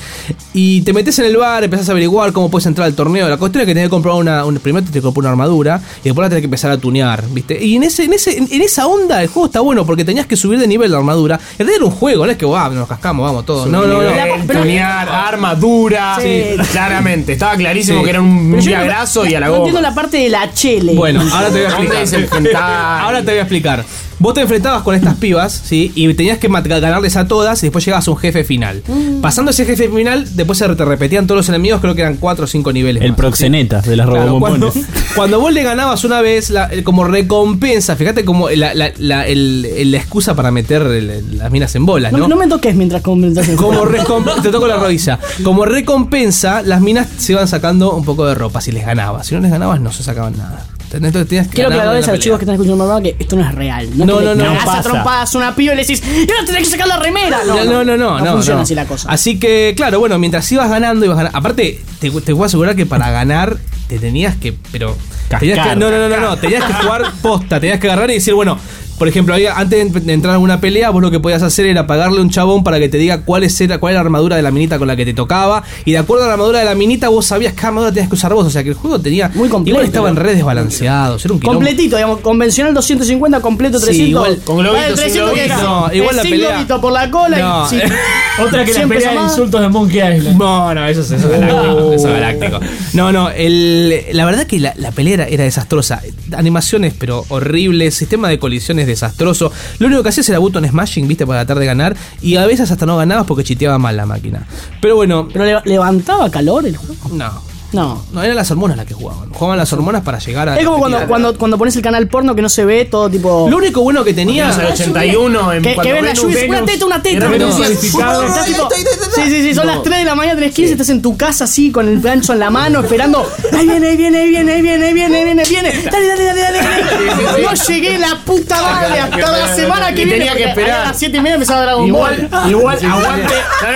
Y te metes en el bar, empezás a averiguar cómo puedes entrar al torneo. La cuestión es que tenés que comprar una. una primero te compras una armadura y después la tenés que empezar a tunear, ¿viste? Y en ese, en ese, en, en esa onda el juego está bueno porque tenías que subir de nivel la armadura. En realidad era un juego, no es que wow, nos cascamos, vamos todos. No, no, no. Nivel, tunear, armadura. Sí. Claramente, estaba clarísimo Sí. que era un Pero yo no- viagrazo y a la No entiendo goma. la parte de la chele. Bueno, ahora te voy a ¿Dónde es explicar. el hentai? Ahora te voy a explicar. Vos te enfrentabas con estas pibas, ¿sí? Y tenías que mat- ganarles a todas y después llegabas a un jefe final. Pasando ese jefe final, después se te repetían todos los enemigos, creo que eran cuatro o cinco niveles. El más, proxeneta de las ¿sí? Claro, robobombones. cuando, cuando vos le ganabas una vez, la- el- como recompensa, fíjate como la, la, la, el- el- la excusa para meter el- las minas en bolas, no, ¿no? no me toques mientras comentas el Como juego. recompensa, te toco la rodilla. Como recompensa, las minas se iban sacando un poco de ropa si les ganabas. Si no les ganabas, no se sacaban nada. ¿Entendés? Entonces tenías que Quiero ganar aclararles en a la los chicos que pelea. están escuchando el programa que esto no es real. No, que no, le no, cagás a pasa. trompadas a una piba y le decís, ¡y ahora tenés que sacar la remera! No, no, no, no, no, funciona no. así la cosa. Así que, claro, bueno, mientras ibas ganando, ibas ganando. Aparte, te, te puedo asegurar que para ganar te tenías que, pero tenías que, Cascar. no, no, no, no, no, tenías que jugar posta, tenías que agarrar y decir, bueno, por ejemplo, ahí, antes de entrar a alguna pelea, vos lo que podías hacer era pagarle a un chabón para que te diga cuál, es, era, cuál era la armadura de la minita con la que te tocaba. Y de acuerdo a la armadura de la minita, vos sabías qué armadura tenías que usar vos. O sea que el juego tenía. Muy completo, Igual estaban ¿no? re desbalanceados. Era un quilombo. Completito, digamos, convencional doscientos cincuenta, completo Sí, trescientos. igual, con globito, Vale, sin trescientos que globito. es- No, igual es la sin pelea- globito por la cola No, y sí. Otra que la cien pelea pesos de más. insultos de Monkey Island. No, no, eso es, eso es galáctico. Eso es galáctico. No, no, el, la verdad que la, la pelea era, era desastrosa. animaciones pero horribles, sistema de colisiones desastroso. Lo único que hacías era button smashing, viste, para tratar de ganar. Y a veces hasta no ganabas porque chiteaba mal la máquina. Pero bueno. ¿Pero le- levantaba calor el juego? No. No. No, eran las hormonas las que jugaban. Jugaban las hormonas para llegar a. Es como cuando, cuando, cuando pones el canal porno que no se ve todo tipo. Lo único bueno que tenía. el ochenta y uno en Que, cuando que ven la Venus- lluvia, una teta, una teta. Era No. Venus calificado. Estás tipo- Sí, sí, sí, son No. las tres de la mañana, tres quince, estás en tu casa así con el gancho en la mano, esperando. Ahí viene, ahí viene, ahí viene, ahí viene, ahí viene, ahí viene, ahí viene. Dale, dale, dale, dale, dale. No llegué la puta madre hasta la semana que Y viene. tenía que porque esperar. A las siete y media empezaba Dragon Igual, Ball. igual, aguante,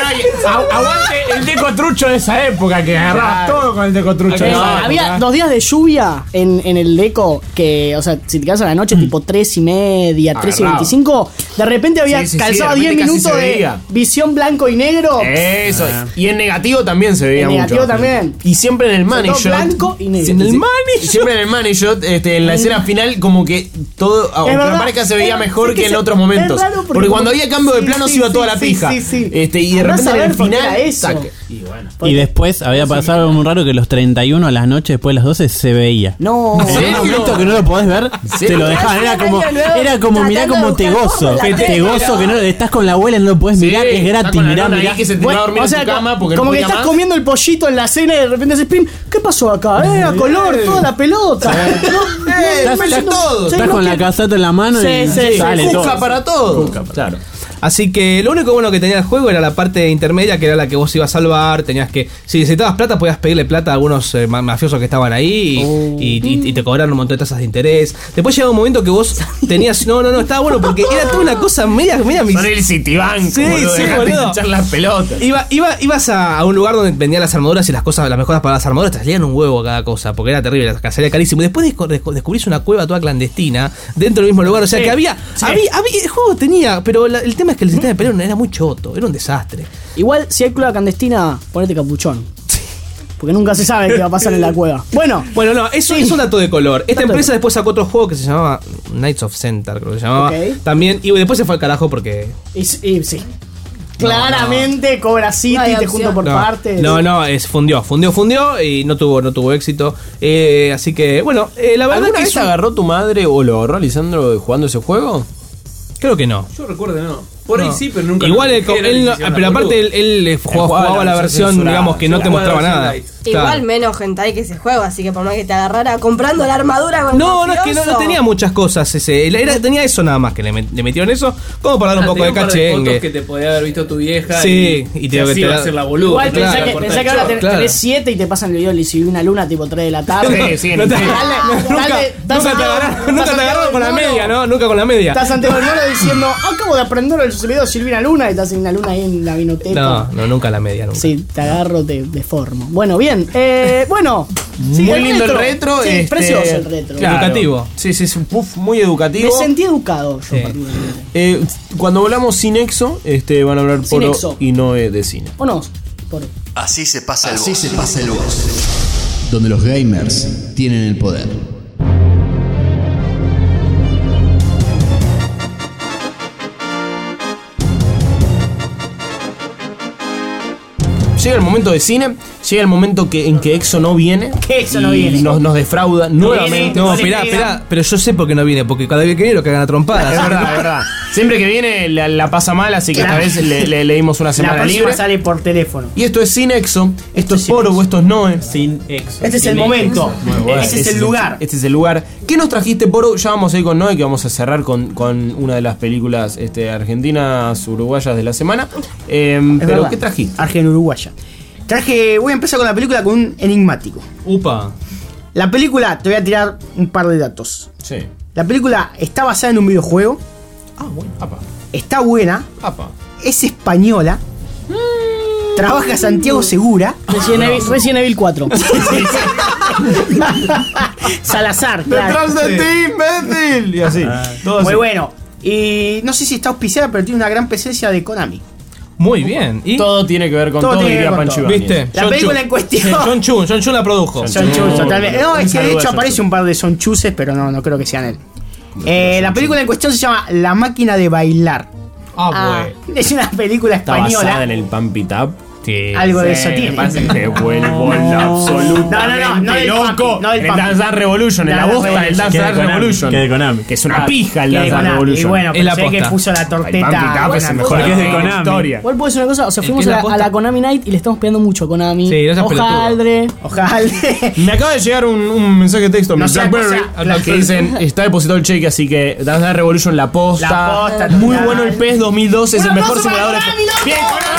a- aguante el decotrucho de esa época que agarrabas Claro. todo con el decotrucho. Eh, de esa época. había dos días de lluvia en, en el Deco que, o sea, si te quedas a la noche, tipo tres y media, tres y Agarrado. veinticinco, de repente había Sí, sí, sí, calzado de diez repente casi minutos se de veía. visión blanco y negro. Eso. Y en negativo también se veía En mucho. negativo también. Y siempre en el money Todo shot. blanco y negro. En el Sí. money shot. Siempre en el money shot, este, en la escena final, como que todo, aunque verdad. me parezca, se veía Es- mejor es que que en se- otros momentos. es raro porque Porque cuando como- había cambio de sí, plano sí, se iba sí, toda la sí, pija. sí, sí. Este, y de Andá a repente en saber el por qué final. era eso. tac. Y bueno. Y después había pasado algo muy raro que los treinta y uno a las noches, después de las doce, se veía. No. En un momento que no lo podés ver, ¿Sí? te lo dejaban. Era como, era como mirá como te gozo. Que te gozo, que no estás con la abuela y no lo podés Sí, mirar, es está gratis, con la mirá, nona mirá. ahí que se te va a dormir o en sea, tu cama porque como no que podía estás más. comiendo el pollito en la cena y de repente haces pim. ¿Qué pasó acá? Eh, a color, toda la pelota. ¿No? Eh, Estás, me estás- siento- sí, estás no con la quiero- casata en la mano Sí, y sí, sale sí. todo. Busca para todo. Claro. Así que lo único bueno que tenía el juego era la parte intermedia, que era la que vos ibas a salvar. Tenías que, si necesitabas plata, podías pedirle plata a algunos eh, ma- mafiosos que estaban ahí y, Oh. y- y- y te cobraron un montón de tasas de interés. Después llegaba un momento que vos tenías. No, no, no, estaba bueno porque era toda una cosa media. media mis- Son el Citibank. Sí, boludo, sí, dejate boludo. hinchar las pelotas. Iba, iba, ibas a, a un lugar donde vendían las armaduras y las cosas, las mejoras para las armaduras, te salían un huevo cada cosa, porque era terrible, salía carísimo. Y después desco- desco- descubrís una cueva toda clandestina dentro del mismo lugar. O sea Sí, que había, sí. había, había- el juego tenía, pero la- el tema es que el sistema de pelea era muy choto, era un desastre. Igual, si hay cueva clandestina, ponete capuchón. Porque nunca se sabe qué va a pasar en la cueva. Bueno, Bueno, no, eso Sí. es un dato de color. Esta Dato de empresa color. después sacó otro juego que se llamaba Knights of Center, creo que se llamaba. Ok. También, y después se fue al carajo porque. y, y sí. Claramente, Cobra City, No hay te opción. junto por No, partes. no, no, es, fundió, fundió, fundió y no tuvo, no tuvo éxito. Eh, así que, bueno, eh, la verdad ¿Alguna que vez es un- agarró tu madre o lo agarró Lisandro jugando ese juego? creo que no. Yo recuerdo que no. Por ahí No. sí, pero nunca. Igual, lo él, dijeron él y no- se hicieron pero la aparte él, boluda. él, eh, jugaba, jugaba la versión, censurada. digamos, que no te Jugaba la mostraba versión nada. light. Igual Claro. menos hentai que ese juego, así que por más que te agarrara comprando la armadura con No, no, es que no, no mafioso. tenía muchas cosas ese. Él era- tenía eso nada más que le, met- le metieron eso, como para dar un Ah, poco tenía de un par de fotos cachengue. que te podía haber visto tu vieja. Sí, y y te- te así te iba la- a hacer la boluda. Igual te pensá iba a que, cortar pensá el que ahora chorro. tenés Claro. siete y te pasan el video y si vi una luna tipo tres de la tarde. Sí, sí, No te- sí. Dale, nunca, dale, nunca te agarraron, nunca te agarraron con la media, ¿no? Nunca con la media. Estás Santiago del Moro diciendo, acabo de aprender el video de Silvina Luna y estás en una luna ahí en la vinoteca. No, no, nunca la media, nunca. Sí, te agarro, te deformo. Bueno, bien. Eh, bueno. sí, Muy lindo el retro. Sí, este, precioso el retro. claro. Educativo. Sí, sí, es un puff muy Me educativo. sentí educado yo, Sí. particularmente. Eh, cuando hablamos sin Nexo, este, van a hablar Sin Poro Nexo. y Noé de cine. ¿O no? Por... Así se pasa el Así se pasa el boss. Donde los gamers tienen el poder. Llega el momento de cine, llega el momento que, en que Exo no viene. Que Exo y no viene. Nos, nos defrauda nuevamente. No, No, esperá, sí, esperá, pero yo sé por qué no viene, porque cada vez que viene lo cagan a trompadas. Es verdad, es verdad. Siempre que viene la, la pasa mal, así que Claro. esta vez le, le, le dimos una La semana próxima libre. sale por teléfono. Y esto es sin Exo, esto es sin Poro Exo. o esto es Noé. Sin exo. Este es el Sin momento. Muy bueno. Ese es el lugar. Este es el lugar. ¿Qué nos trajiste, Poro? Ya vamos a ir con Noé, que vamos a cerrar con, con una de las películas este, argentinas, uruguayas de la semana. Eh, Es pero, verdad. ¿qué trajiste? Argen Uruguaya. Traje. Voy a empezar con la película con un enigmático. Upa. La película, te voy a tirar un par de datos. Sí. La película está basada en un videojuego. Ah, bueno. Apa. Está buena. Apa. Es española. Trabaja Santiago Segura. Resident Evil, Resident Evil cuatro. Salazar, claro. ¡Detrás de ti, imbécil! Y así. Todo Muy así. bueno. Y no sé si está auspiciada, pero tiene una gran presencia de Konami. Muy bien. ¿Y? Todo tiene que ver con Todo todo, tiene que diría ver con Pancho todo. Ibáñez. ¿Viste? La John película Chu. en cuestión. John Chun, John Chun la produjo. Son Chus, totalmente. No, es Un que de saludo hecho a Son aparece Chus. un par de Son Chuses, pero no, no creo que sean él. Eh, la película en cuestión se llama La máquina de bailar. Ah, Ah, bueno. es una película Está basada española. en el Pump It Up. Sí, Algo de Sí, eso tiene. pasa que te vuelvo absolutamente No, no, no, no del loco. Pumpkin, no del el Pumpkin. Dance Dance Revolution, en la Dance bosta del Revolution. Dance Que de Dance Konami, Revolution. que de Konami. Que es una Ah, pija el que de Dance Dance Konami. Revolution. Y bueno, Es la pensé que posta. puso la El Pumpkin torteta. Cup es buena el mejor cosa. Porque es de de la Konami. historia. Igual puedo decir una cosa, o sea, El fuimos que a la la, a posta- la Konami Night y le estamos pegando mucho a Konami. Sí, no seas pelotudo. Ojaldre. Ojalá. Me acaba de llegar un, un mensaje de texto a mi No sea BlackBerry cosa- al que dicen está depositado el cheque, así que Dance Dance Revolution la posta. La posta, Muy total. bueno el P E S dos mil doce, es el Un mejor aplauso para simulador de. Konami, loco. Bien,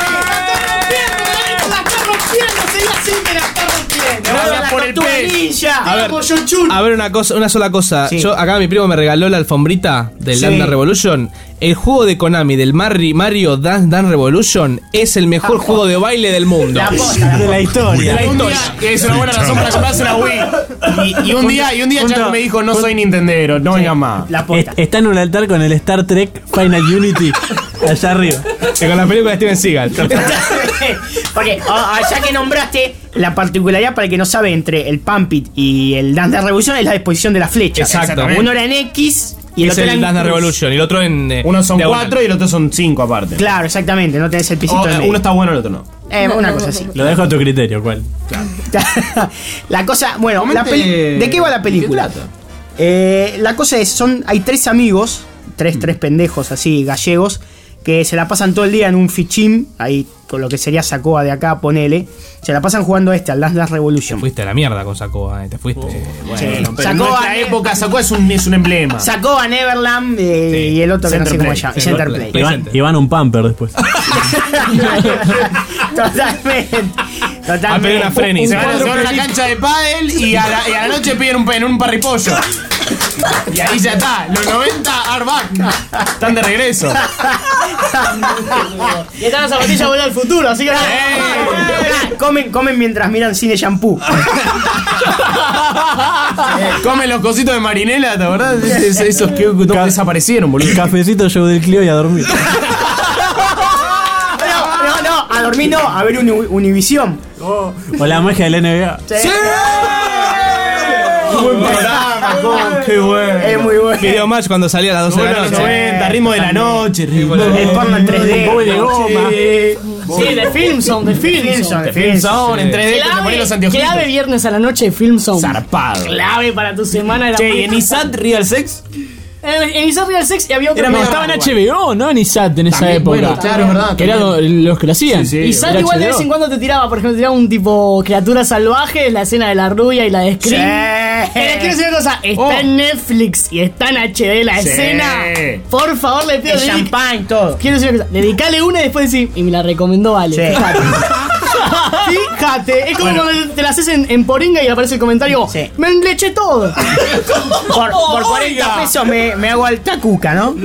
La está rompiendo, sería así que la está rompiendo. Gracias por el Tortuga P E S. Ninja. A ver, Vamos, John Chun. A ver, una cosa, una sola cosa. Sí. Yo, acá mi primo me regaló la alfombrita del Sí. Dance Dance Revolution. El juego de Konami del Mari- Mario Dance Dance Revolution es el mejor juego de baile del mundo. La posta, la De la posta. historia. Un día, que es una buena razón para comprarse una Wii. Y, y un día, y un día Junto- Chaco me dijo, no soy Nintendero, no venga más. La Est- posta. Está en un altar con el Star Trek Final Unity allá arriba. Que con la película de Steven Seagal. Porque ah, ya que nombraste la particularidad para el que no sabe entre el Pump It y el Dance Dance Revolution es la disposición de las flechas. Exacto. Uno era en X y el es otro el era en Dance Dance cruz. Revolution y el otro en. eh, Uno son diagonal. cuatro y el otro son cinco aparte. Claro, exactamente, no tenés el pisito O, en eh, medio. uno está bueno, el otro no. Eh, una cosa así. Lo dejo a tu criterio, ¿cuál? La cosa, bueno, Comente la peli- ¿de qué va la película? ¿de qué trata? Eh, la cosa es, son, hay tres amigos, tres, tres pendejos así, gallegos, que se la pasan todo el día en un fichín, ahí con lo que sería Sacoa de acá, ponele, se la pasan jugando a este, al Dance Dance Revolution. Fuiste a la mierda con Sacoa, eh, te fuiste. Sí. Bueno, pero en Sacó nuestra a- época sacó es un, es un emblema. Sacó a Neverland eh, Sí. y el otro que no sé Center cómo Play. se llama, Sí, Center Play. Play. Y van, y van un pamper después. Totalmente. Totalmente. A pedir una Frenny. Se van, a- se van a una cancha de pádel y a la, y a la noche piden un, en un parripollo. Y ahí ya está. Los noventa, Arbac. Están de regreso. Y están las zapatillas volver al futuro, así que. Eh, comen, comen mientras miran cine shampoo. Comen los cositos de marinela, ¿te acordás? Es- Esos que Ca- desaparecieron, boludo. El cafecito show del Clio y a dormir. No, no, no, a dormir no, a ver Uni- Univisión. O la magia del N B A. Sí. Buen programa, con- qué bueno. Es muy bueno. Video match cuando salía a las doce de la Los noche. noventa, ritmo de la noche. ritmo de- El porno en tres D. Boy de goma. Sí, de Filmson, de Filmson. Filmson, De Filmson, en tres D, que te ponen los Clave, anteojitos. clave viernes a la noche de Filmson. Zarpado. Clave para tu semana. Era Che, muy- ¿y en Isat Real Sex? En, en Isaac Real Sex y había otro. Era que medio estaba en raro, H B O, ¿no? En Isat en esa También, época. bueno, claro, es verdad, Que eran también. los que lo hacían. Sí, sí. Y Isaac Era igual de H B O. vez en cuando te tiraba, por ejemplo, tiraba un tipo criaturas salvajes, la escena de la rubia y la de Scream. Sí. Pero quiero decir una cosa, está Oh. en Netflix y está en H D la Sí. escena. Por favor, le pido El dedic- champagne, todo. Quiero decir una cosa, dedicale una y después decir, y me la recomendó Ale. Sí. Fíjate. Fíjate, es como cuando te la haces en, en Poringa y aparece el comentario, Sí. me enleché todo. Por, por cuarenta pesos me, me hago alta cuca, ¿no?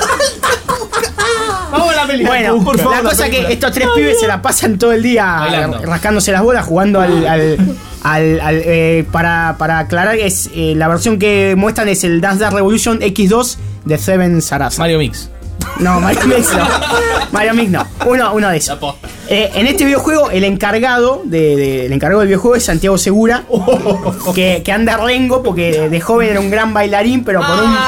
Vamos a la película. Bueno, Por favor, la la cosa es que película. estos tres pibes se la pasan todo el día Bailando. rascándose las bolas, jugando al. al, al- al, eh, para, para aclarar, es eh, la versión que muestran es el Dance Dance Revolution equis dos de Seven Sarasa. Mario Mix. No, Mario Mix no. Mario Mix no. Uno, uno de esos. Eh, en este videojuego, el encargado de, de- el encargado del videojuego es Santiago Segura, que, que anda rengo porque de joven era un gran bailarín, pero por un.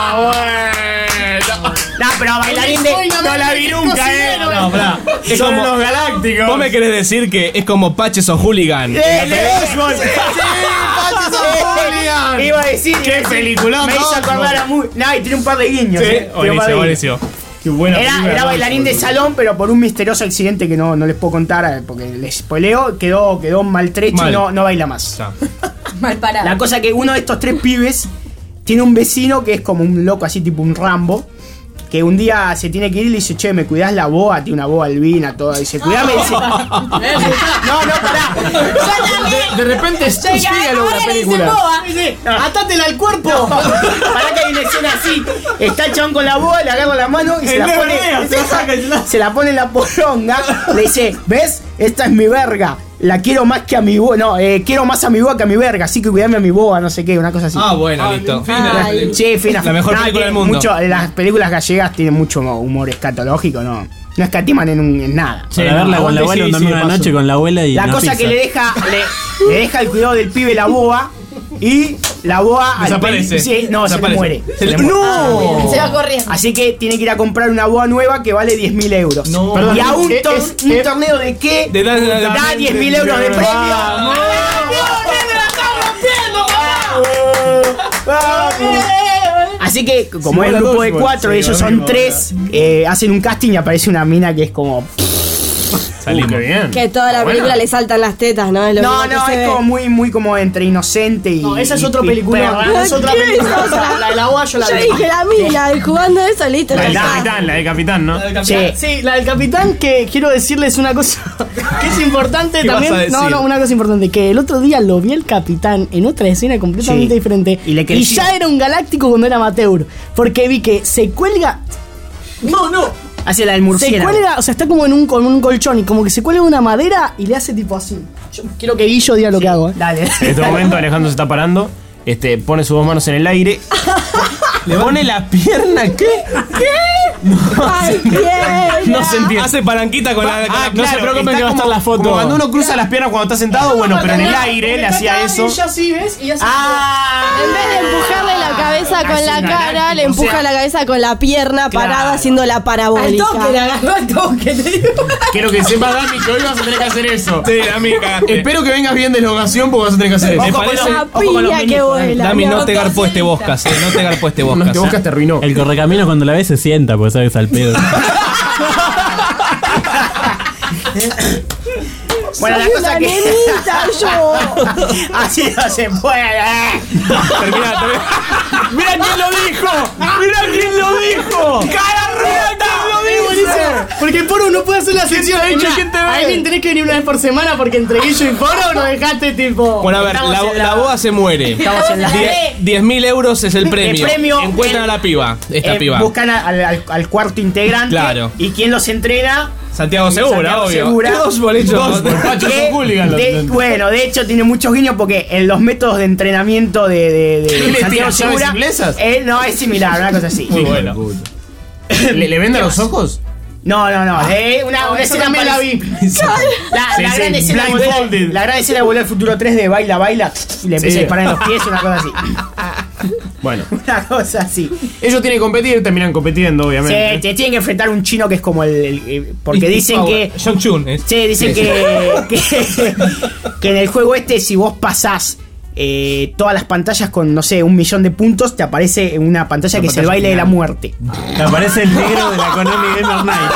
No, pero bailarín de. No la vi nunca, eh. No, pará. Es Son como- los galácticos. Vos me querés decir que es como Paches o Hooligan. ¡Eh, de béisbol! Hooligan! Iba a decir. ¡Qué iba a decir, peliculón, Me hizo todo! acordar a muy. No, y tiene un par de guiños. Sí, eh, tiene un par de buenísimo, guiños. buenísimo. Qué buena Era, película, era ¿no? bailarín de salón, pero por un misterioso accidente que no, no les puedo contar, eh, porque les spoileo, quedó, quedó maltrecho Mal. y no, no baila más. Ya. Mal parado. La cosa que uno de estos tres pibes tiene un vecino que es como un loco así, tipo un Rambo, que un día se tiene que ir y le dice, che, ¿me cuidás la boa? Tiene una boa albina, toda. Dice, cuidame. Dice, no, no, pará. De, de repente es Spiegel la película. Dice, ¡Atátela al cuerpo! pará que hay una escena así. Está el chabón con la boa, le agarra la mano y se la pone. Se la pone en la poronga. Le dice, ¿ves? Esta es mi verga. La quiero más que a mi boa. No, eh, quiero más a mi boa que a mi verga. Así que cuidame a mi boa, no sé qué, una cosa así. Ah, bueno, listo. Ay. Sí, fina. La mejor Nada, película tiene del mundo. mucho- las películas gallegas tienen mucho humor escatológico, ¿no? No escatiman en, un- en nada. Para verla con la abuela un domingo a la noche con la abuela y La una cosa pizza. que le deja, le, le deja el cuidado del pibe la boa y la boa al Desaparece. prin- sí, no, Desaparece. se le muere. Se le- le muere. ¡No! Se va corriendo. Así que tiene que ir a comprar una boa nueva que vale diez mil euros. No. Perdón, y a un, ¿Es- tor- es- un es- torneo de qué? De da- de- de- da diez mil euros de premio. Ah, Así que, como Sí, es la el grupo de dodgeball, cuatro sí, y ellos lo son mismo. tres, eh, hacen un casting y aparece una mina que es como. Salimos. Uh, qué bien. Que toda la Bueno. película le saltan las tetas, ¿no? Es lo No, único que no, se es ve. como muy, muy como entre inocente y. No, esa es y- otra y película. perra. Es otra ¿Qué película. es otra? La de la boa yo la Yo vi. dije la mía, y jugando eso, listo. La ya del está. capitán, la del capitán, ¿no? Sí. Sí, la del capitán, que quiero decirles una cosa que es importante ¿Qué vas también. a decir? No, no, una cosa importante. Que el otro día lo vi el capitán en otra escena completamente Sí. diferente. Y le creció. ya era un galáctico cuando era amateur. Porque vi que se cuelga. No, no. Hace la del Se murciélago. cuelga, o sea, está como en un, con un colchón y como que se cuelga una madera y le hace tipo así. Yo quiero que Guillo diga lo que hago, ¿eh? Dale. En este momento Alejandro se está parando, este, pone sus dos manos en el aire, le pone la pierna, ¿qué? Ay, bien. No se entiende. Hace palanquita con la. con Ah, la- no se claro, preocupen está que va a estar como- la foto. Como cuando uno cruza las piernas cuando está sentado, bueno, pero en el aire le hacía eso. Ella sí, ¿ves? Y hace Ah. En vez de empujarle la cabeza con Hace la una cara, lágrima, le o empuja sea, la cabeza con la pierna claro. parada haciendo la Al parabólica. toque, la agarró al toque, te digo. Quiero que sepas, Dami, que hoy vas a tener que hacer eso. Sí, Dami, cagaste. Espero que vengas bien de erogación porque vas a tener que hacer eso. Me Ojo con parece. los- La ojo con los piña que meñitos, vuela. Dami, no te Dios. garpó este boscas, eh. No te garpó este No, boscas. te eh. buscas te arruinó. El correcamino cuando la ves se sienta porque sabes al pedo. Bueno, la Soy cosa una que. nenita, yo. Así no se puede. Termina, termina. ¡Mira quién lo dijo! ¡Mira quién lo dijo! ¡Cara rota! Es buenísimo. Porque el Poro no puede hacer la sección. te ha dicho? Mirá, ¿Quién te ve? Alguien tenés que venir una vez por semana porque entre Guillo y Poro nos dejaste tipo. Bueno, a ver, Estamos la, en la- la boda se muere. Estamos en la. diez mil euros es el premio. premio, Encuentran el- a la piba. Esta Eh, piba. buscan al, al- al cuarto integrante. Claro. ¿Y quién los entrena? Santiago Segura, Santiago obvio. Segura. ¿Qué dos bolichos? Dos, Pacho Que, son hooligan, los- de- bueno, de hecho tiene muchos guiños porque en los métodos de entrenamiento de, de, de ¿Qué le Santiago tira llaves Segura inglesas? eh, no es similar, una cosa así. Muy bueno. ¿Le, le venda los ojos? No, no, no, de una, No, una esa escena también la vi. La, Sí, la sí, gran escena de Volver- blindfolded. la gran escena de Volver al Futuro tres de Baila Baila y le empieza Sí. a disparar en los pies, una cosa así. Bueno, Una cosa así. ellos tienen que competir, terminan compitiendo, Se, obviamente. te tienen que enfrentar a un chino que es como el. el- el- porque Y- dicen Power. que. Jong Chun. es- Sí, dicen Sí, que, que, que en el juego este, si vos pasás eh, todas las pantallas con, no sé, un millón de puntos, te aparece una pantalla Una que es el pantalla baile de la final. muerte. Te aparece el negro de la Konami Gamer Night.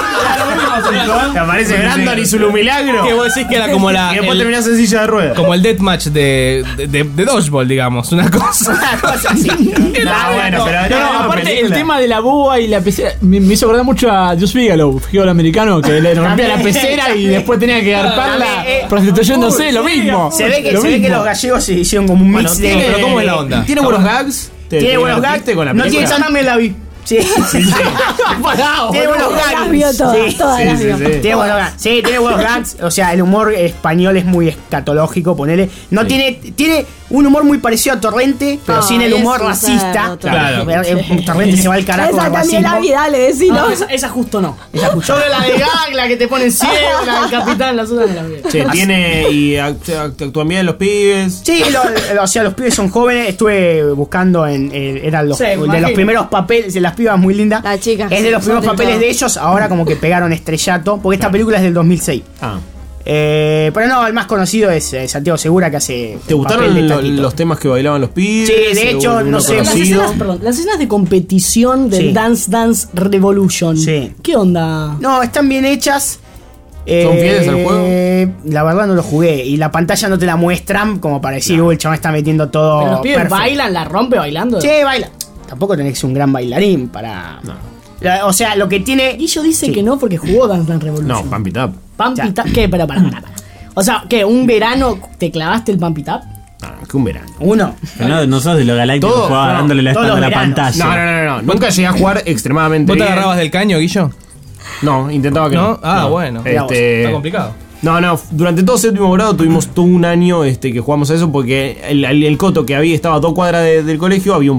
Te aparece Brandon y su milagro. Que vos decís que era como la. Y después el- terminás en silla de ruedas. Como el deathmatch de, de, de, de Dodgeball, digamos. Una cosa. Una cosa así. Ah, bueno, pero No, no, no, aparte película. el tema de la boa y la pecera me, me hizo acordar mucho a Josh Bigelow, fútbol americano, que le rompía la pecera y después tenía que garparla También, eh, prostituyéndose, lo mismo. Se ve que, Lo se ve que mismo. los gallegos se hicieron como un mix Bueno, de. tiene- pero ¿cómo es la onda? ¿Tiene buenos gags? ¿Te- Tiene te buenos gags. divertiste con la No película? tiene Esa también la vi. Sí, sí, sí. Tiene buenos Las vio gags. todas, Sí. todas Sí, las sí, vio. sí. Tiene buenos gags. Sí, tiene buenos gags. O sea, el humor español es muy escatológico, ponele. No Sí. tiene. Tiene un humor muy parecido a Torrente, pero Ay, sin el humor es un racista. cerdo, Claro. Eh, Torrente se va al carajo Esa al también la racismo. vi, dale, decilo. No, esa, esa justo no. Esa justo. Solo la de Gag, la que te ponen ciego, la del capitán, las otras no las vi. Che, tiene y act- act- actúan bien los pibes. Sí, lo- lo- o sea, los pibes son jóvenes. Estuve buscando en. eh, eran los, Sí, de imagino. los primeros papeles. De las pibas muy lindas. Las chicas, Es de los son primeros de papeles todo. de ellos. Ahora, como que pegaron estrellato. Porque esta película es del dos mil seis. Ah. Eh, pero no, el más conocido es eh, Santiago Segura, que hace. ¿Te el gustaron papel de lo- Taquito. los temas que bailaban los pibes? Sí, de hecho, ¿Uno no sé, Las conocido? escenas, perdón, las escenas de competición del Sí. Dance Dance Revolution. Sí. ¿Qué onda? No, están bien hechas. ¿Son fieles al juego? La verdad no lo jugué. Y la pantalla no te la muestran como para decir, uy, el chabón está metiendo todo. Pero los pibes perfecto". bailan, la rompe bailando. Sí, baila. Tampoco tenés que ser un gran bailarín para. La- O sea, lo que tiene. Guillo dice Sí. que no porque jugó Dance Dance Revolution. No, Pump It Up. Pump Ya. It Up- ¿Qué? Pero para, para, para. O sea, ¿qué? ¿Un verano te clavaste el Pump It Up? Ah, que un verano. Uno. Pero no, no sos de los galácticos que Todo- jugaba no, dándole la todos espalda a la los veranos. pantalla. No, no, no, no. Nunca llegué a jugar extremadamente ¿Vos te bien. agarrabas del caño, Guillo? No, intentaba que ¿No? no. Ah, bueno. Este, Está complicado. No, no, durante todo séptimo grado tuvimos todo un año este, que jugamos a eso porque el, el- el coto que había estaba a dos cuadras de- del colegio había un pump.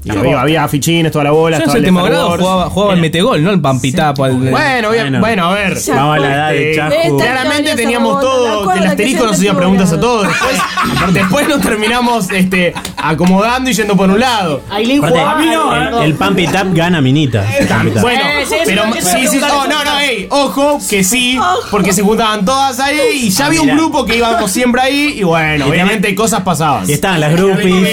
Y había, había afichines, toda la bola. Yo en estaba el de séptimo Star grado Wars. jugaba, jugaba el metegol, no el pampitapo. al- Bueno, bueno, bueno, a ver. Vamos a la edad de Eh, Chajo. Claramente teníamos todo, que el asterisco nos hacía preguntas a todos. Después, después nos terminamos este, acomodando y yendo por un lado. Aileen Aparte, jugaba. el, el Pump It Up gana minita. El Pump It Up. Bueno, Eh, sí, pero eso- eso sí, sí, es oh, no, no, ey, ojo, que sí, porque se juntaban todas ahí y ya Ah, había un mirá. grupo que íbamos siempre ahí y bueno, obviamente cosas pasaban. Y estaban las groupies.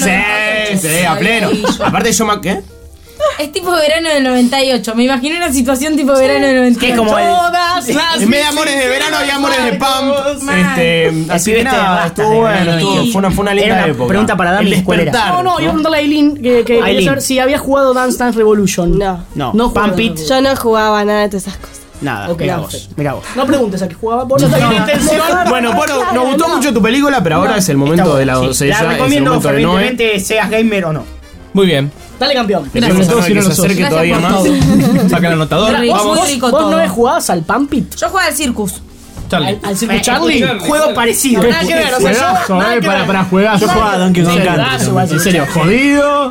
Sí, sí, a pleno. Aparte yo me... ¿Qué? Es tipo verano del noventa y ocho. Me imaginé una situación tipo verano del noventa y ocho. Que es como el- Todas las En vez de amores de verano había amores de pump. Mal. Este, así que pibe este nada, basta estuvo de bueno, verano. estuvo- fue una, fue una linda Era una época. pregunta para Dami, El ¿cuál era? despertar. No, no, iba a preguntarle a Aileen que, que quería Aileen. saber si había jugado Dance Dance Revolution. No. No, No Pump jugaba. It, Yo no jugaba nada de todas esas cosas. nada. Ok, Mirá no, vos, perfecto. mirá vos. No preguntes a qué jugaba, vos no tenés intención. Bueno, bueno, nos gustó mucho tu película, pero ahora es el momento Está de la bueno, sí. doncella. La es el recomiendo momento de Noé. fervientemente, seas gamer o no. Muy bien. Dale, campeón. Le pedimos a Noé que se acerque Gracias todavía por más. todo. Saca el anotador. Muy rico, Vamos. muy rico ¿Vos todo. no ves jugabas al Pampit? Yo jugaba al Circus. Charlie. ¿Al, al Circo Eh, Charlie? Juego parecido. Nada que ver, o sea, yo- Juegazo, nada eh, que para, ver. para juegazo. Yo jugaba a Donkey Kong Juegazo, Country. igual, En serio, jodido.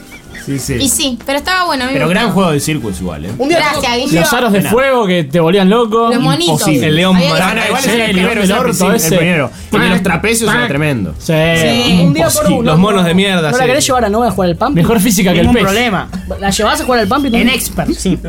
Sí, sí. Y sí, pero estaba bueno. a mí me Pero gran gustaba. juego de circus igual, ¿eh? Un día Gracias, un Guille. día- Los aros de fuego que te volvían loco. Los monitos. Imposible. El león Había- marano. Ah, no, igual Sí, es el el primero, del es el, orto sí, el ese. primero. El de los trapecios era tremendo. Sí. Sí. Un día por uno. Los monos de mierda. ¿No la sí. querés llevar a Nova a jugar al Pampit? Mejor física que el Ningún pez. problema. ¿La llevás a jugar al Pampit? En expert, sí.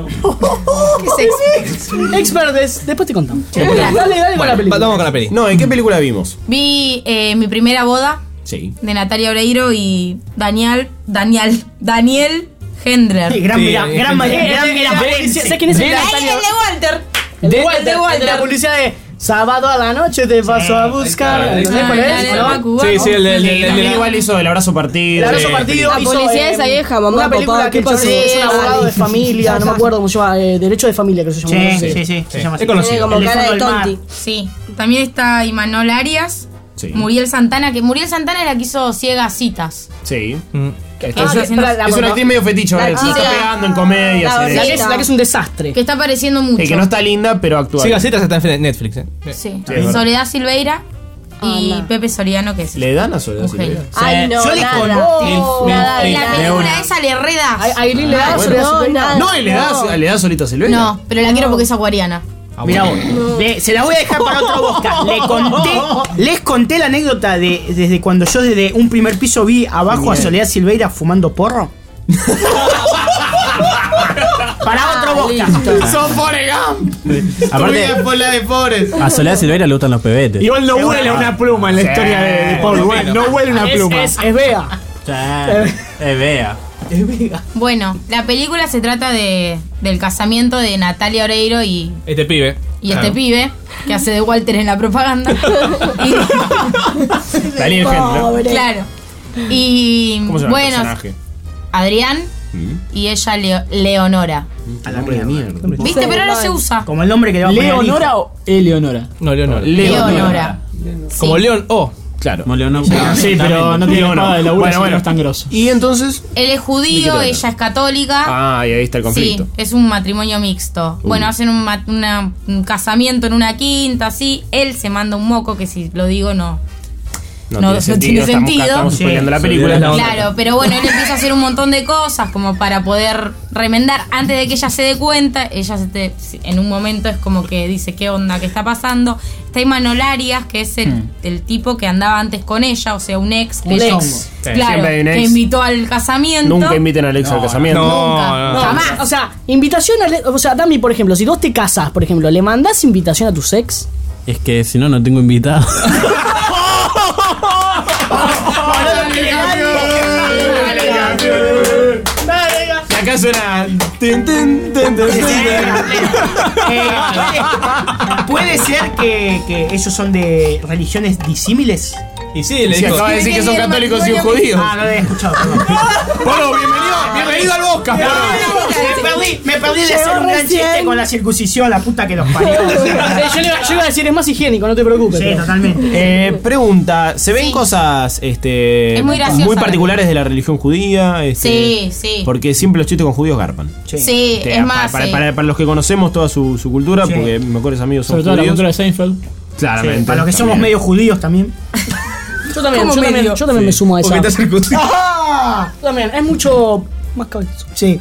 ¿Qué es eso? Expert, des- después te contamos. Dale, dale con la película. Vamos con la peli. No, ¿en qué película vimos? Vi eh, mi primera boda Sí. de Natalia Oreiro y Daniel. Daniel. Daniel Hendler. Sí, gran Sí, mira, eh, gran Eh, mira, eh, gran eh, mira. la publicidad- ¿Sabes quién es el Ay, de el Natalia? de Walter. El de El Walter, de el de Walter. la publicidad de Sábado a la noche te paso a buscar. claro. ¿Entendés cuál Ah, es? la de ¿No? Baku, Sí, Baku. sí, el de- el de- Y el de- también igual hizo el abrazo partido. El abrazo Sí. partido La hizo, policía eh, esa vieja, mamá, una película papá, que ¿qué pasó? es un Sí, abogado de dale. familia, no me acuerdo cómo se llama, eh, derecho de familia que se llama. Sí, no sé. sí, sí, se llama así. Es conocido. Tiene como El de cara de Fondo del Mar. tonti. Sí. También está Imanol Arias. Sí. Muriel Santana, que Muriel Santana es la que hizo Ciegas Citas. Sí. Mm. Es, Ah, que es, espera, la- es una actriz medio fetiche, La ¿verdad? Se está chica- pegando en comedias. la y de- La que, es, la que es un desastre. Que está apareciendo mucho. Y que no está linda, pero actúa. Sí, Gacetas está en Netflix. eh. Sí. Sí, es verdad. Soledad Silveira y Ah, no. Pepe Soriano, que es ¿Le dan a Soledad un Silveira? genio. Ay, no, Yo le nada. con- Oh, nada, En la nada. película esa le reda. A Aileen le da bueno. Soledad No, Silveira. nada. No, y le das, le das solita a Silveira. No, pero la quiero porque es acuariana. Ah, Mirá bueno. vos. Le- se la voy a dejar para otro Bosca. Le conté, les conté la anécdota de desde cuando yo desde un primer piso vi abajo a Soledad Silveira fumando porro. Para otro Bosca. Son Forrest Gump. Aparte- Tu vida es por la de Forrest. A Soledad Silveira le gustan los pebetes. Igual no huele a una pluma en la Sí. historia de, de Paul. Bueno, no huele a una Es, pluma. es, es Bea. Eh, vea. Bueno, la película se trata de del casamiento de Natalia Oreiro y, Este pibe. y este Claro. pibe que hace de Walter en la propaganda. Y- Daniel Hendler. claro. Y ¿Cómo se llama el bueno, personaje? Adrián y ella Leo- Leonora. A la mierda. ¿Viste? Pero no se usa. Como el nombre que le va a poner al hijo. ¿Leonora o Eleonora? No, Leonora. Leonora. Como León O. Claro. Como Leonor. Sí, pero no tiene Leonora. espada de laburo, Bueno, así que bueno. no es tan grosso. Y entonces. Él es judío, ¿De qué ella es católica. Ah, y ahí está el conflicto. Sí, es un matrimonio mixto. Bueno, hacen un, ma- una- un casamiento en una quinta, así. Él se manda un moco, que si lo digo no, No, no- tiene no sentido. tiene estamos, sentido. Estamos Sí. spoileando la Sí, película. es la onda. Claro, pero bueno, él empieza a hacer un montón de cosas como para poder remendar antes de que ella se dé cuenta. Ella se te- en un momento es como que dice qué onda, qué está pasando. Está Imanol Arias, que es el, el tipo que andaba antes con ella, o sea, un ex. Un que ex. ella- Sí. Claro, Siempre hay un que ex. invitó al casamiento. Nunca inviten al ex al casamiento. No, Nunca. no, no. Jamás. O sea, invitación a. O sea, Dami, por ejemplo, si vos te casas, por ejemplo, ¿le mandás invitación a tu ex? Es que si no, no tengo invitado. Y acá suena. tin, tin, tin, tin, tin. Eh, ¿puede, puede ser que, que ellos son de religiones disímiles? Y sí, le Sí, dijo. acaba de decir que son católicos y judíos. Ah, no lo había escuchado. perdón. Polo, bienvenido, bienvenido al Bosca, Polo. Me perdí, me perdí de hacer un gran chiste con la circuncisión, la puta que los parió. Eh, yo, le iba, yo iba a decir, es más higiénico, no te preocupes. Sí, pero- totalmente. Eh, pregunta, ¿se ven Sí. cosas este, Es muy graciosa. particulares de la religión judía? Este, Sí, sí. Porque siempre los chistes con judíos garpan. Sí, Este, es pa- más. para, sí. para- para los que conocemos toda su, su cultura, Sí. porque mis mejores amigos son Sobre todo la judíos. cultura de Seinfeld. Claramente. Sí, para los que somos también. medio judíos también. Yo también, Como yo también, medio. yo también Sí. me sumo a esa. Porque te circuncida. ¡Ah! Yo también, es mucho más cabezoso. Sí.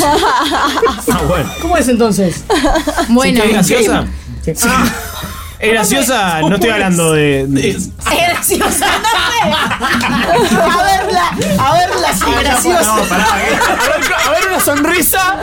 Ah, bueno. ¿Cómo es entonces? Bueno, ¿Es graciosa? Ah, es graciosa, no estoy hablando de. de- es graciosa, no sé. A verla, a verla, sí, graciosa. A ver, a ver una sonrisa.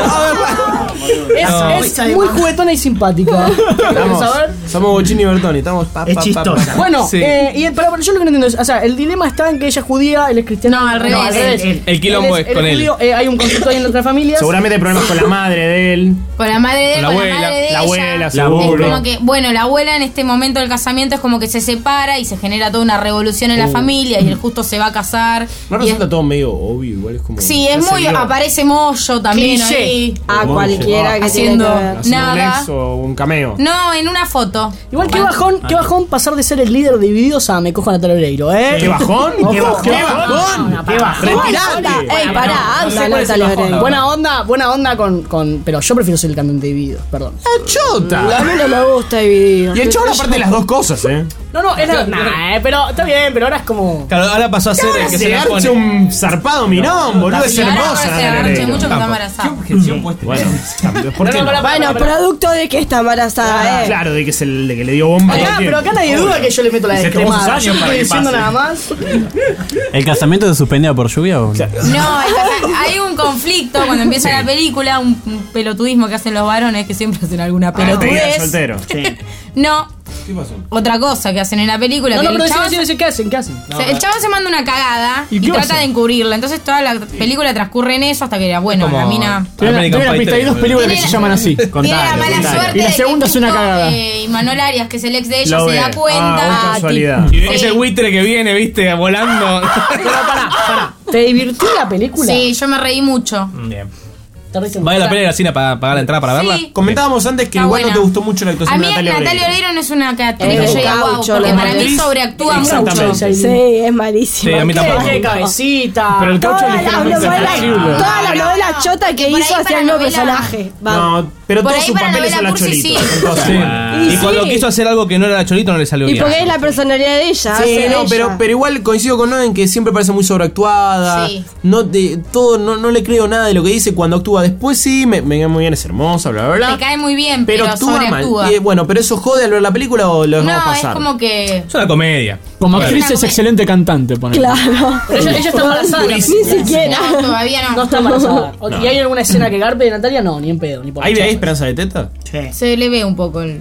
Es, No. es muy juguetona y simpática. Estamos, ¿Querés saber? somos Bochini y Bertoni, estamos. pa, Es pa, pa, chistosa. pa. Bueno, Sí. eh, y el, pero, pero yo lo que no entiendo es, o sea, el dilema está en que ella es judía, él es cristiano. No, al revés. él- El quilombo Él es con él. judío, eh, hay un conflicto ahí en otras familias. Seguramente hay problemas con la madre de él. Con la madre de él, Con la con la abuela, madre de la ella. abuela, Es seguro. como que, bueno, la abuela en este momento del casamiento es como que se separa y se genera toda una revolución en la Oh. familia y él justo se va a casar. No y resulta es- todo medio obvio, igual es como. Sí, ya es se muy. vio. Aparece Moyo también Cliché. ahí. A Monje. cualquiera que Haciendo- tiene que ver. Haciendo un nada. ex o un cameo. No, en una foto. Igual que bajón, qué bajón pasar de ser el líder de Divididos a me cojo a Natalia Oreiro, ¿eh? ¿Qué bajón? Ojo, ¿Qué bajón? qué ¿Qué bajón? ¿Qué bajón? ¡Retirate! Ey, pará, anda, ¿Cuál es el Natalia bajón? Oreiro. Buena onda, buena onda con, con. Pero yo prefiero ser el cantante de Divididos, perdón. ¡Chota! A mí no me gusta dividido. Y el chabón aparte de las dos cosas, ¿eh? No, no, es la. Nah, eh, pero está bien, pero ahora es como. Claro, ahora pasó a ser el que se Se la garche pone. un zarpado mirón, boludo. Es Y ahora hermosa. se Natalia agarche Oreiro. mucho que está Campo. embarazada. Objeción puesta. Bueno, ¿por qué No, no, no? pará, Bueno, producto de que está embarazada, eh. Claro, de que, se, de que le dio bomba. todo Acá, el pero tiempo. acá nadie duda que yo le meto la Y se tomó sus descremada. años Yo para estoy que diciendo pase. nada más. ¿El casamiento se suspendía por lluvia o no? No, hay un conflicto cuando empieza la película, un, un pelotudismo que hacen los varones que siempre hacen alguna Ah, despedida de pelotudez. soltero. No, ¿Qué pasó? otra cosa que hacen en la película. No, que no, el, pero chabón, decime, decime, ¿qué hacen? ¿Qué hacen? se- el chabón se manda una cagada ¿Y y, qué trata pasa? de encubrirla. Entonces toda la película transcurre en eso hasta que era bueno, Como la mina. Tiene una- American tiene una Pie pista, hay tres, dos películas que Tiene se la- llaman así. Tiene la Contale, mala contale. suerte Y la de segunda que es una justo, cagada. eh, y Manuel Arias, que es el ex de ella, Lo se ve. da cuenta. Ah, qué casualidad. Sí. Ese buitre que viene, viste, volando. Pero pará, pará. ¿Te divirtió la película? Sí, yo me reí mucho. Bien. ¿Te reíste ¿Vale la pena ir al cine para pagar la entrada para verla? Sí. Comentábamos antes que Está igual no buena. te gustó mucho la actuación A mí de Natalia Natalia Oreiro. Oreiro no es una actriz Es que yo de diga wow, caucho, porque la para mí actriz. sobreactúa Exactamente. mucho. Sí, es malísimo. Sí, a mí ¿Qué, tampoco. qué cabecita? Pero el caucho Todas las ligeramente novelas, flexible. todas las No, novelas no, chotas que que por ahí hizo para hacía el nuevo novela- personaje. Vamos. No, pero Por todos ahí sus para papeles son novela la cursi, Cholito. sí. son todas Sí. iguales. Y Y cuando sí. quiso hacer algo que no era la Cholito no le salió Y bien. porque es la personalidad de ella. Sí, hace no, ella. pero, pero igual coincido con Noé en que siempre parece muy sobreactuada. Sí. No te, todo, no, no le creo nada de lo que dice cuando actúa. Después sí, me, me cae muy bien, es hermosa, bla, bla, bla. Te cae muy bien, pero pero, actúa mal. sobreactúa. Y, bueno, pero eso jode al ver la película o lo dejamos No, es pasar. como que. Es una comedia. Como Claro. actriz es excelente cantante, ponele. Claro. Pero ella, ella está embarazada. Ni siquiera. No, todavía no. No está embarazada. ¿Y hay alguna escena que garpe de Natalia? No, ni en pedo. Ni por ¿Ahí la hay chapa. esperanza de teta? Se le ve un poco el.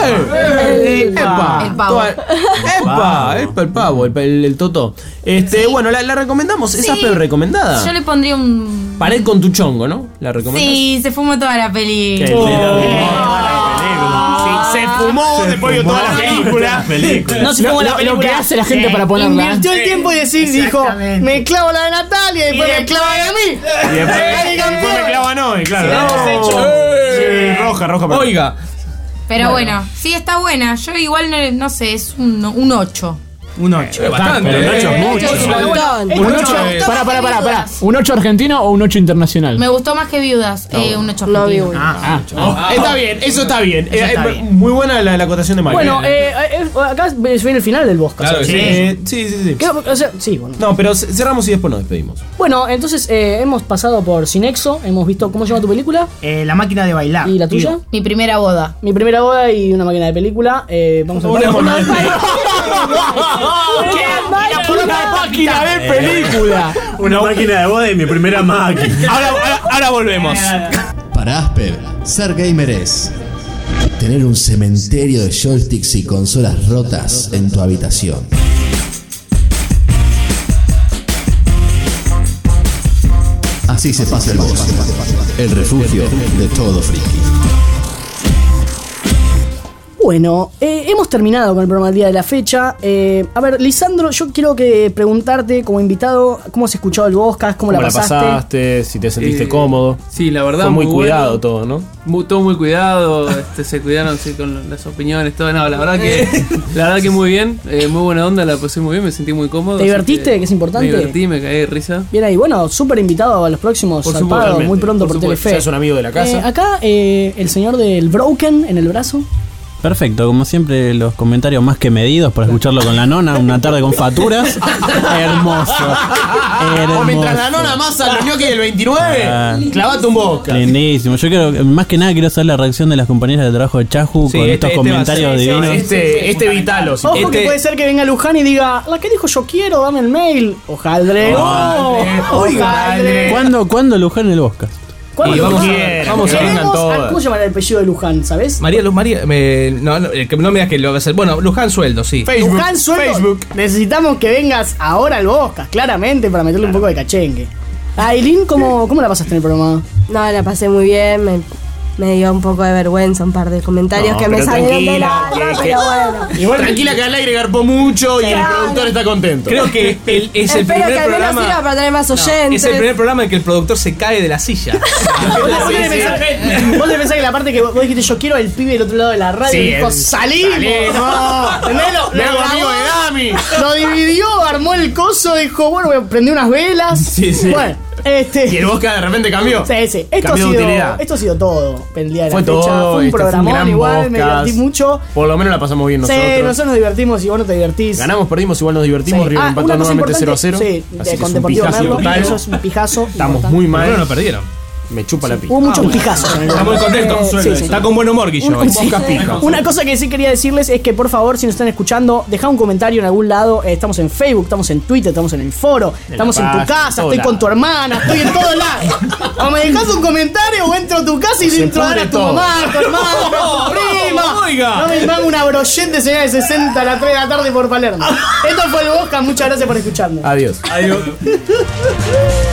¡Epa! El pavo. Toda- ¡Epa! ¡Epa! El pavo, el, el, el totó. Este, bueno, la, la recomendamos. Esa Sí. pero recomendada. Yo le pondría un. Pared con tu chongo, ¿no? ¿La recomendás? Sí, se fumó toda la Qué película. linda película. Sí, se fumó después de toda la película. No se Lo, fumó la lo- lo película. que hace la gente Sí. para ponerla. Invirtió el tiempo y decir, dijo, Exactamente. me clavo la de Natalia y después me después- clavan a mí. Y después, y después me clavan hoy, claro. Sí, No. ¡Eh! Sí, roja, roja. perdón. Oiga, Pero bueno. sí está buena. Yo igual no, no sé, es un, un ocho. Un ocho. es bastante. Pero un ocho es ¿eh? mucho. Es un montón. Un Me ocho. gustó Pará, más pará, que pará, pará. Viudas. ¿Un ocho argentino o un ocho internacional? Me gustó más que viudas. eh, un ocho No vi argentino. uno. Ah, oh, está bien, eso está bien. Eso Eh, está eh, bien. Muy buena la, la acotación de Mario. Bueno, eh, eh, acá se viene el final del Bosca. Claro que ¿sabes? sí. Eh, sí, sí, sí. ¿Qué- o sea, sí, bueno. No, pero ce- cerramos y después nos despedimos. Bueno, entonces eh, hemos pasado por Cinexo, hemos visto cómo se llama tu película Eh, la máquina de bailar. y la tuya. Digo, Mi primera boda. Mi primera boda y una máquina de película. Eh, vamos a Una ver. Una máquina de película. Una máquina de boda y mi primera máquina. Ahora, ahora, ahora volvemos. Para Asper, ser gamer es tener un cementerio de joysticks y consolas rotas en tu habitación. Así se pasa el boss, el refugio de todo friki. Bueno, eh, hemos terminado con el programa del día de la fecha. Eh, a ver, Lisandro, yo quiero que preguntarte como invitado cómo has escuchado el Boscas, cómo, ¿Cómo la pasaste. Si te sentiste Eh, cómodo. Sí, la verdad. Fue muy, cuidado bueno. todo, ¿no? Mu- todo muy cuidado, este, se cuidaron sí, con las opiniones, todo. No, la verdad que, la verdad que muy bien, eh, muy buena onda, la pasé muy bien, me sentí muy cómodo. ¿Te así divertiste? Que es importante. Me divertí, me caí de risa. Bien ahí, bueno, súper invitado a los próximos Por zarpados, supuesto, muy pronto por por, supuesto. Telefe. Ya es un amigo de la casa. Eh, acá, eh, el señor del Broken en el brazo. Perfecto, como siempre, los comentarios más que medidos para escucharlo con la nona, una tarde con faturas. Hermoso. Hermoso. O mientras la nona masa los ñoquis del veintinueve, Ah. clavate un boca. Lindísimo. Yo quiero, más que nada, quiero saber la reacción de las compañeras de trabajo de Chahu Sí, con este- estos este va a comentarios ser- divinos. Este, este Vitalo. si- Ojo Este- que puede ser que venga Luján y diga, la que dijo yo quiero, dame el mail. Ojaldre. Ojaldre, Oh, ojaldre. ¿Cuándo, ¿Cuándo Luján en el Bosca? ¿Cuándo Y vamos a- Luján? vamos a- Queremos vengan todas. a- ¿Cómo se llama el apellido de Luján, sabes? María Luz, María. me- no, no, eh, que no me digas que lo va a hacer. Bueno, Luján sueldo, sí. Facebook, Luján sueldo. Facebook. Necesitamos que vengas ahora al Bosca, claramente, para meterle un poco de cachengue. Aileen, ¿cómo, ¿cómo la pasaste en el programa? No, la pasé muy bien. Me, me dio un poco de vergüenza un par de comentarios No, que me pero salieron del tranquila, alma, que- pero bueno. Igual tranquila que al aire garpó mucho y el Claro. productor está contento. Creo que el- es el Espero primer que al menos programa. sirva para tener más No, oyentes. es el primer programa en que el productor se cae de la silla. Vos debes pensar- vos debes pensar que la parte que vos dijiste yo quiero el pibe del otro lado de la radio Sí, y dijo el- salimos. salimos. ¿Entendés? Lo- Me lo hago grabó, amigo de Dami. Lo dividió, armó el coso, dijo, bueno, voy a prender unas velas. Sí, sí. Bueno, este. Y el Bosca de repente cambió. Sí, sí. Esto ha, Cambió de sido, utilidad. esto ha sido todo. El día de la Fue fecha. todo. Fue un este, programón gran igual, me podcast. divertí mucho. Por lo menos la pasamos bien Sí, nosotros. nosotros nos divertimos y vos no te divertís. Ganamos, perdimos, igual nos divertimos. Sí. River Ah, empató una cosa nuevamente cero a importante, cero. sí, Así de- que con es un Deportivo pijazo Merlo, total. eso es un pijazo. Estamos importante. muy mal. Bueno, no perdieron. Me chupa la pija. Hubo muchos pijazos. en el Está muy contento. Eh, sí, sí. Está con buen humor, Guillo. Un- sí. Bosca pija. Una cosa que sí quería decirles es que por favor, si nos están escuchando, dejá un comentario en algún lado. Eh, estamos en Facebook, estamos en Twitter, estamos en el foro, estamos en tu página, casa, en estoy todos con tu hermana, estoy en todos lados. O me dejas un comentario o entro a tu casa y Se le entro a dar a pudre tu todo. mamá, a tu hermana, a tu prima. oiga. No me mando una brochete señal de sesenta a las tres de la tarde por Palermo. Esto fue el Bosca, muchas gracias por escucharnos. Adiós. Adiós.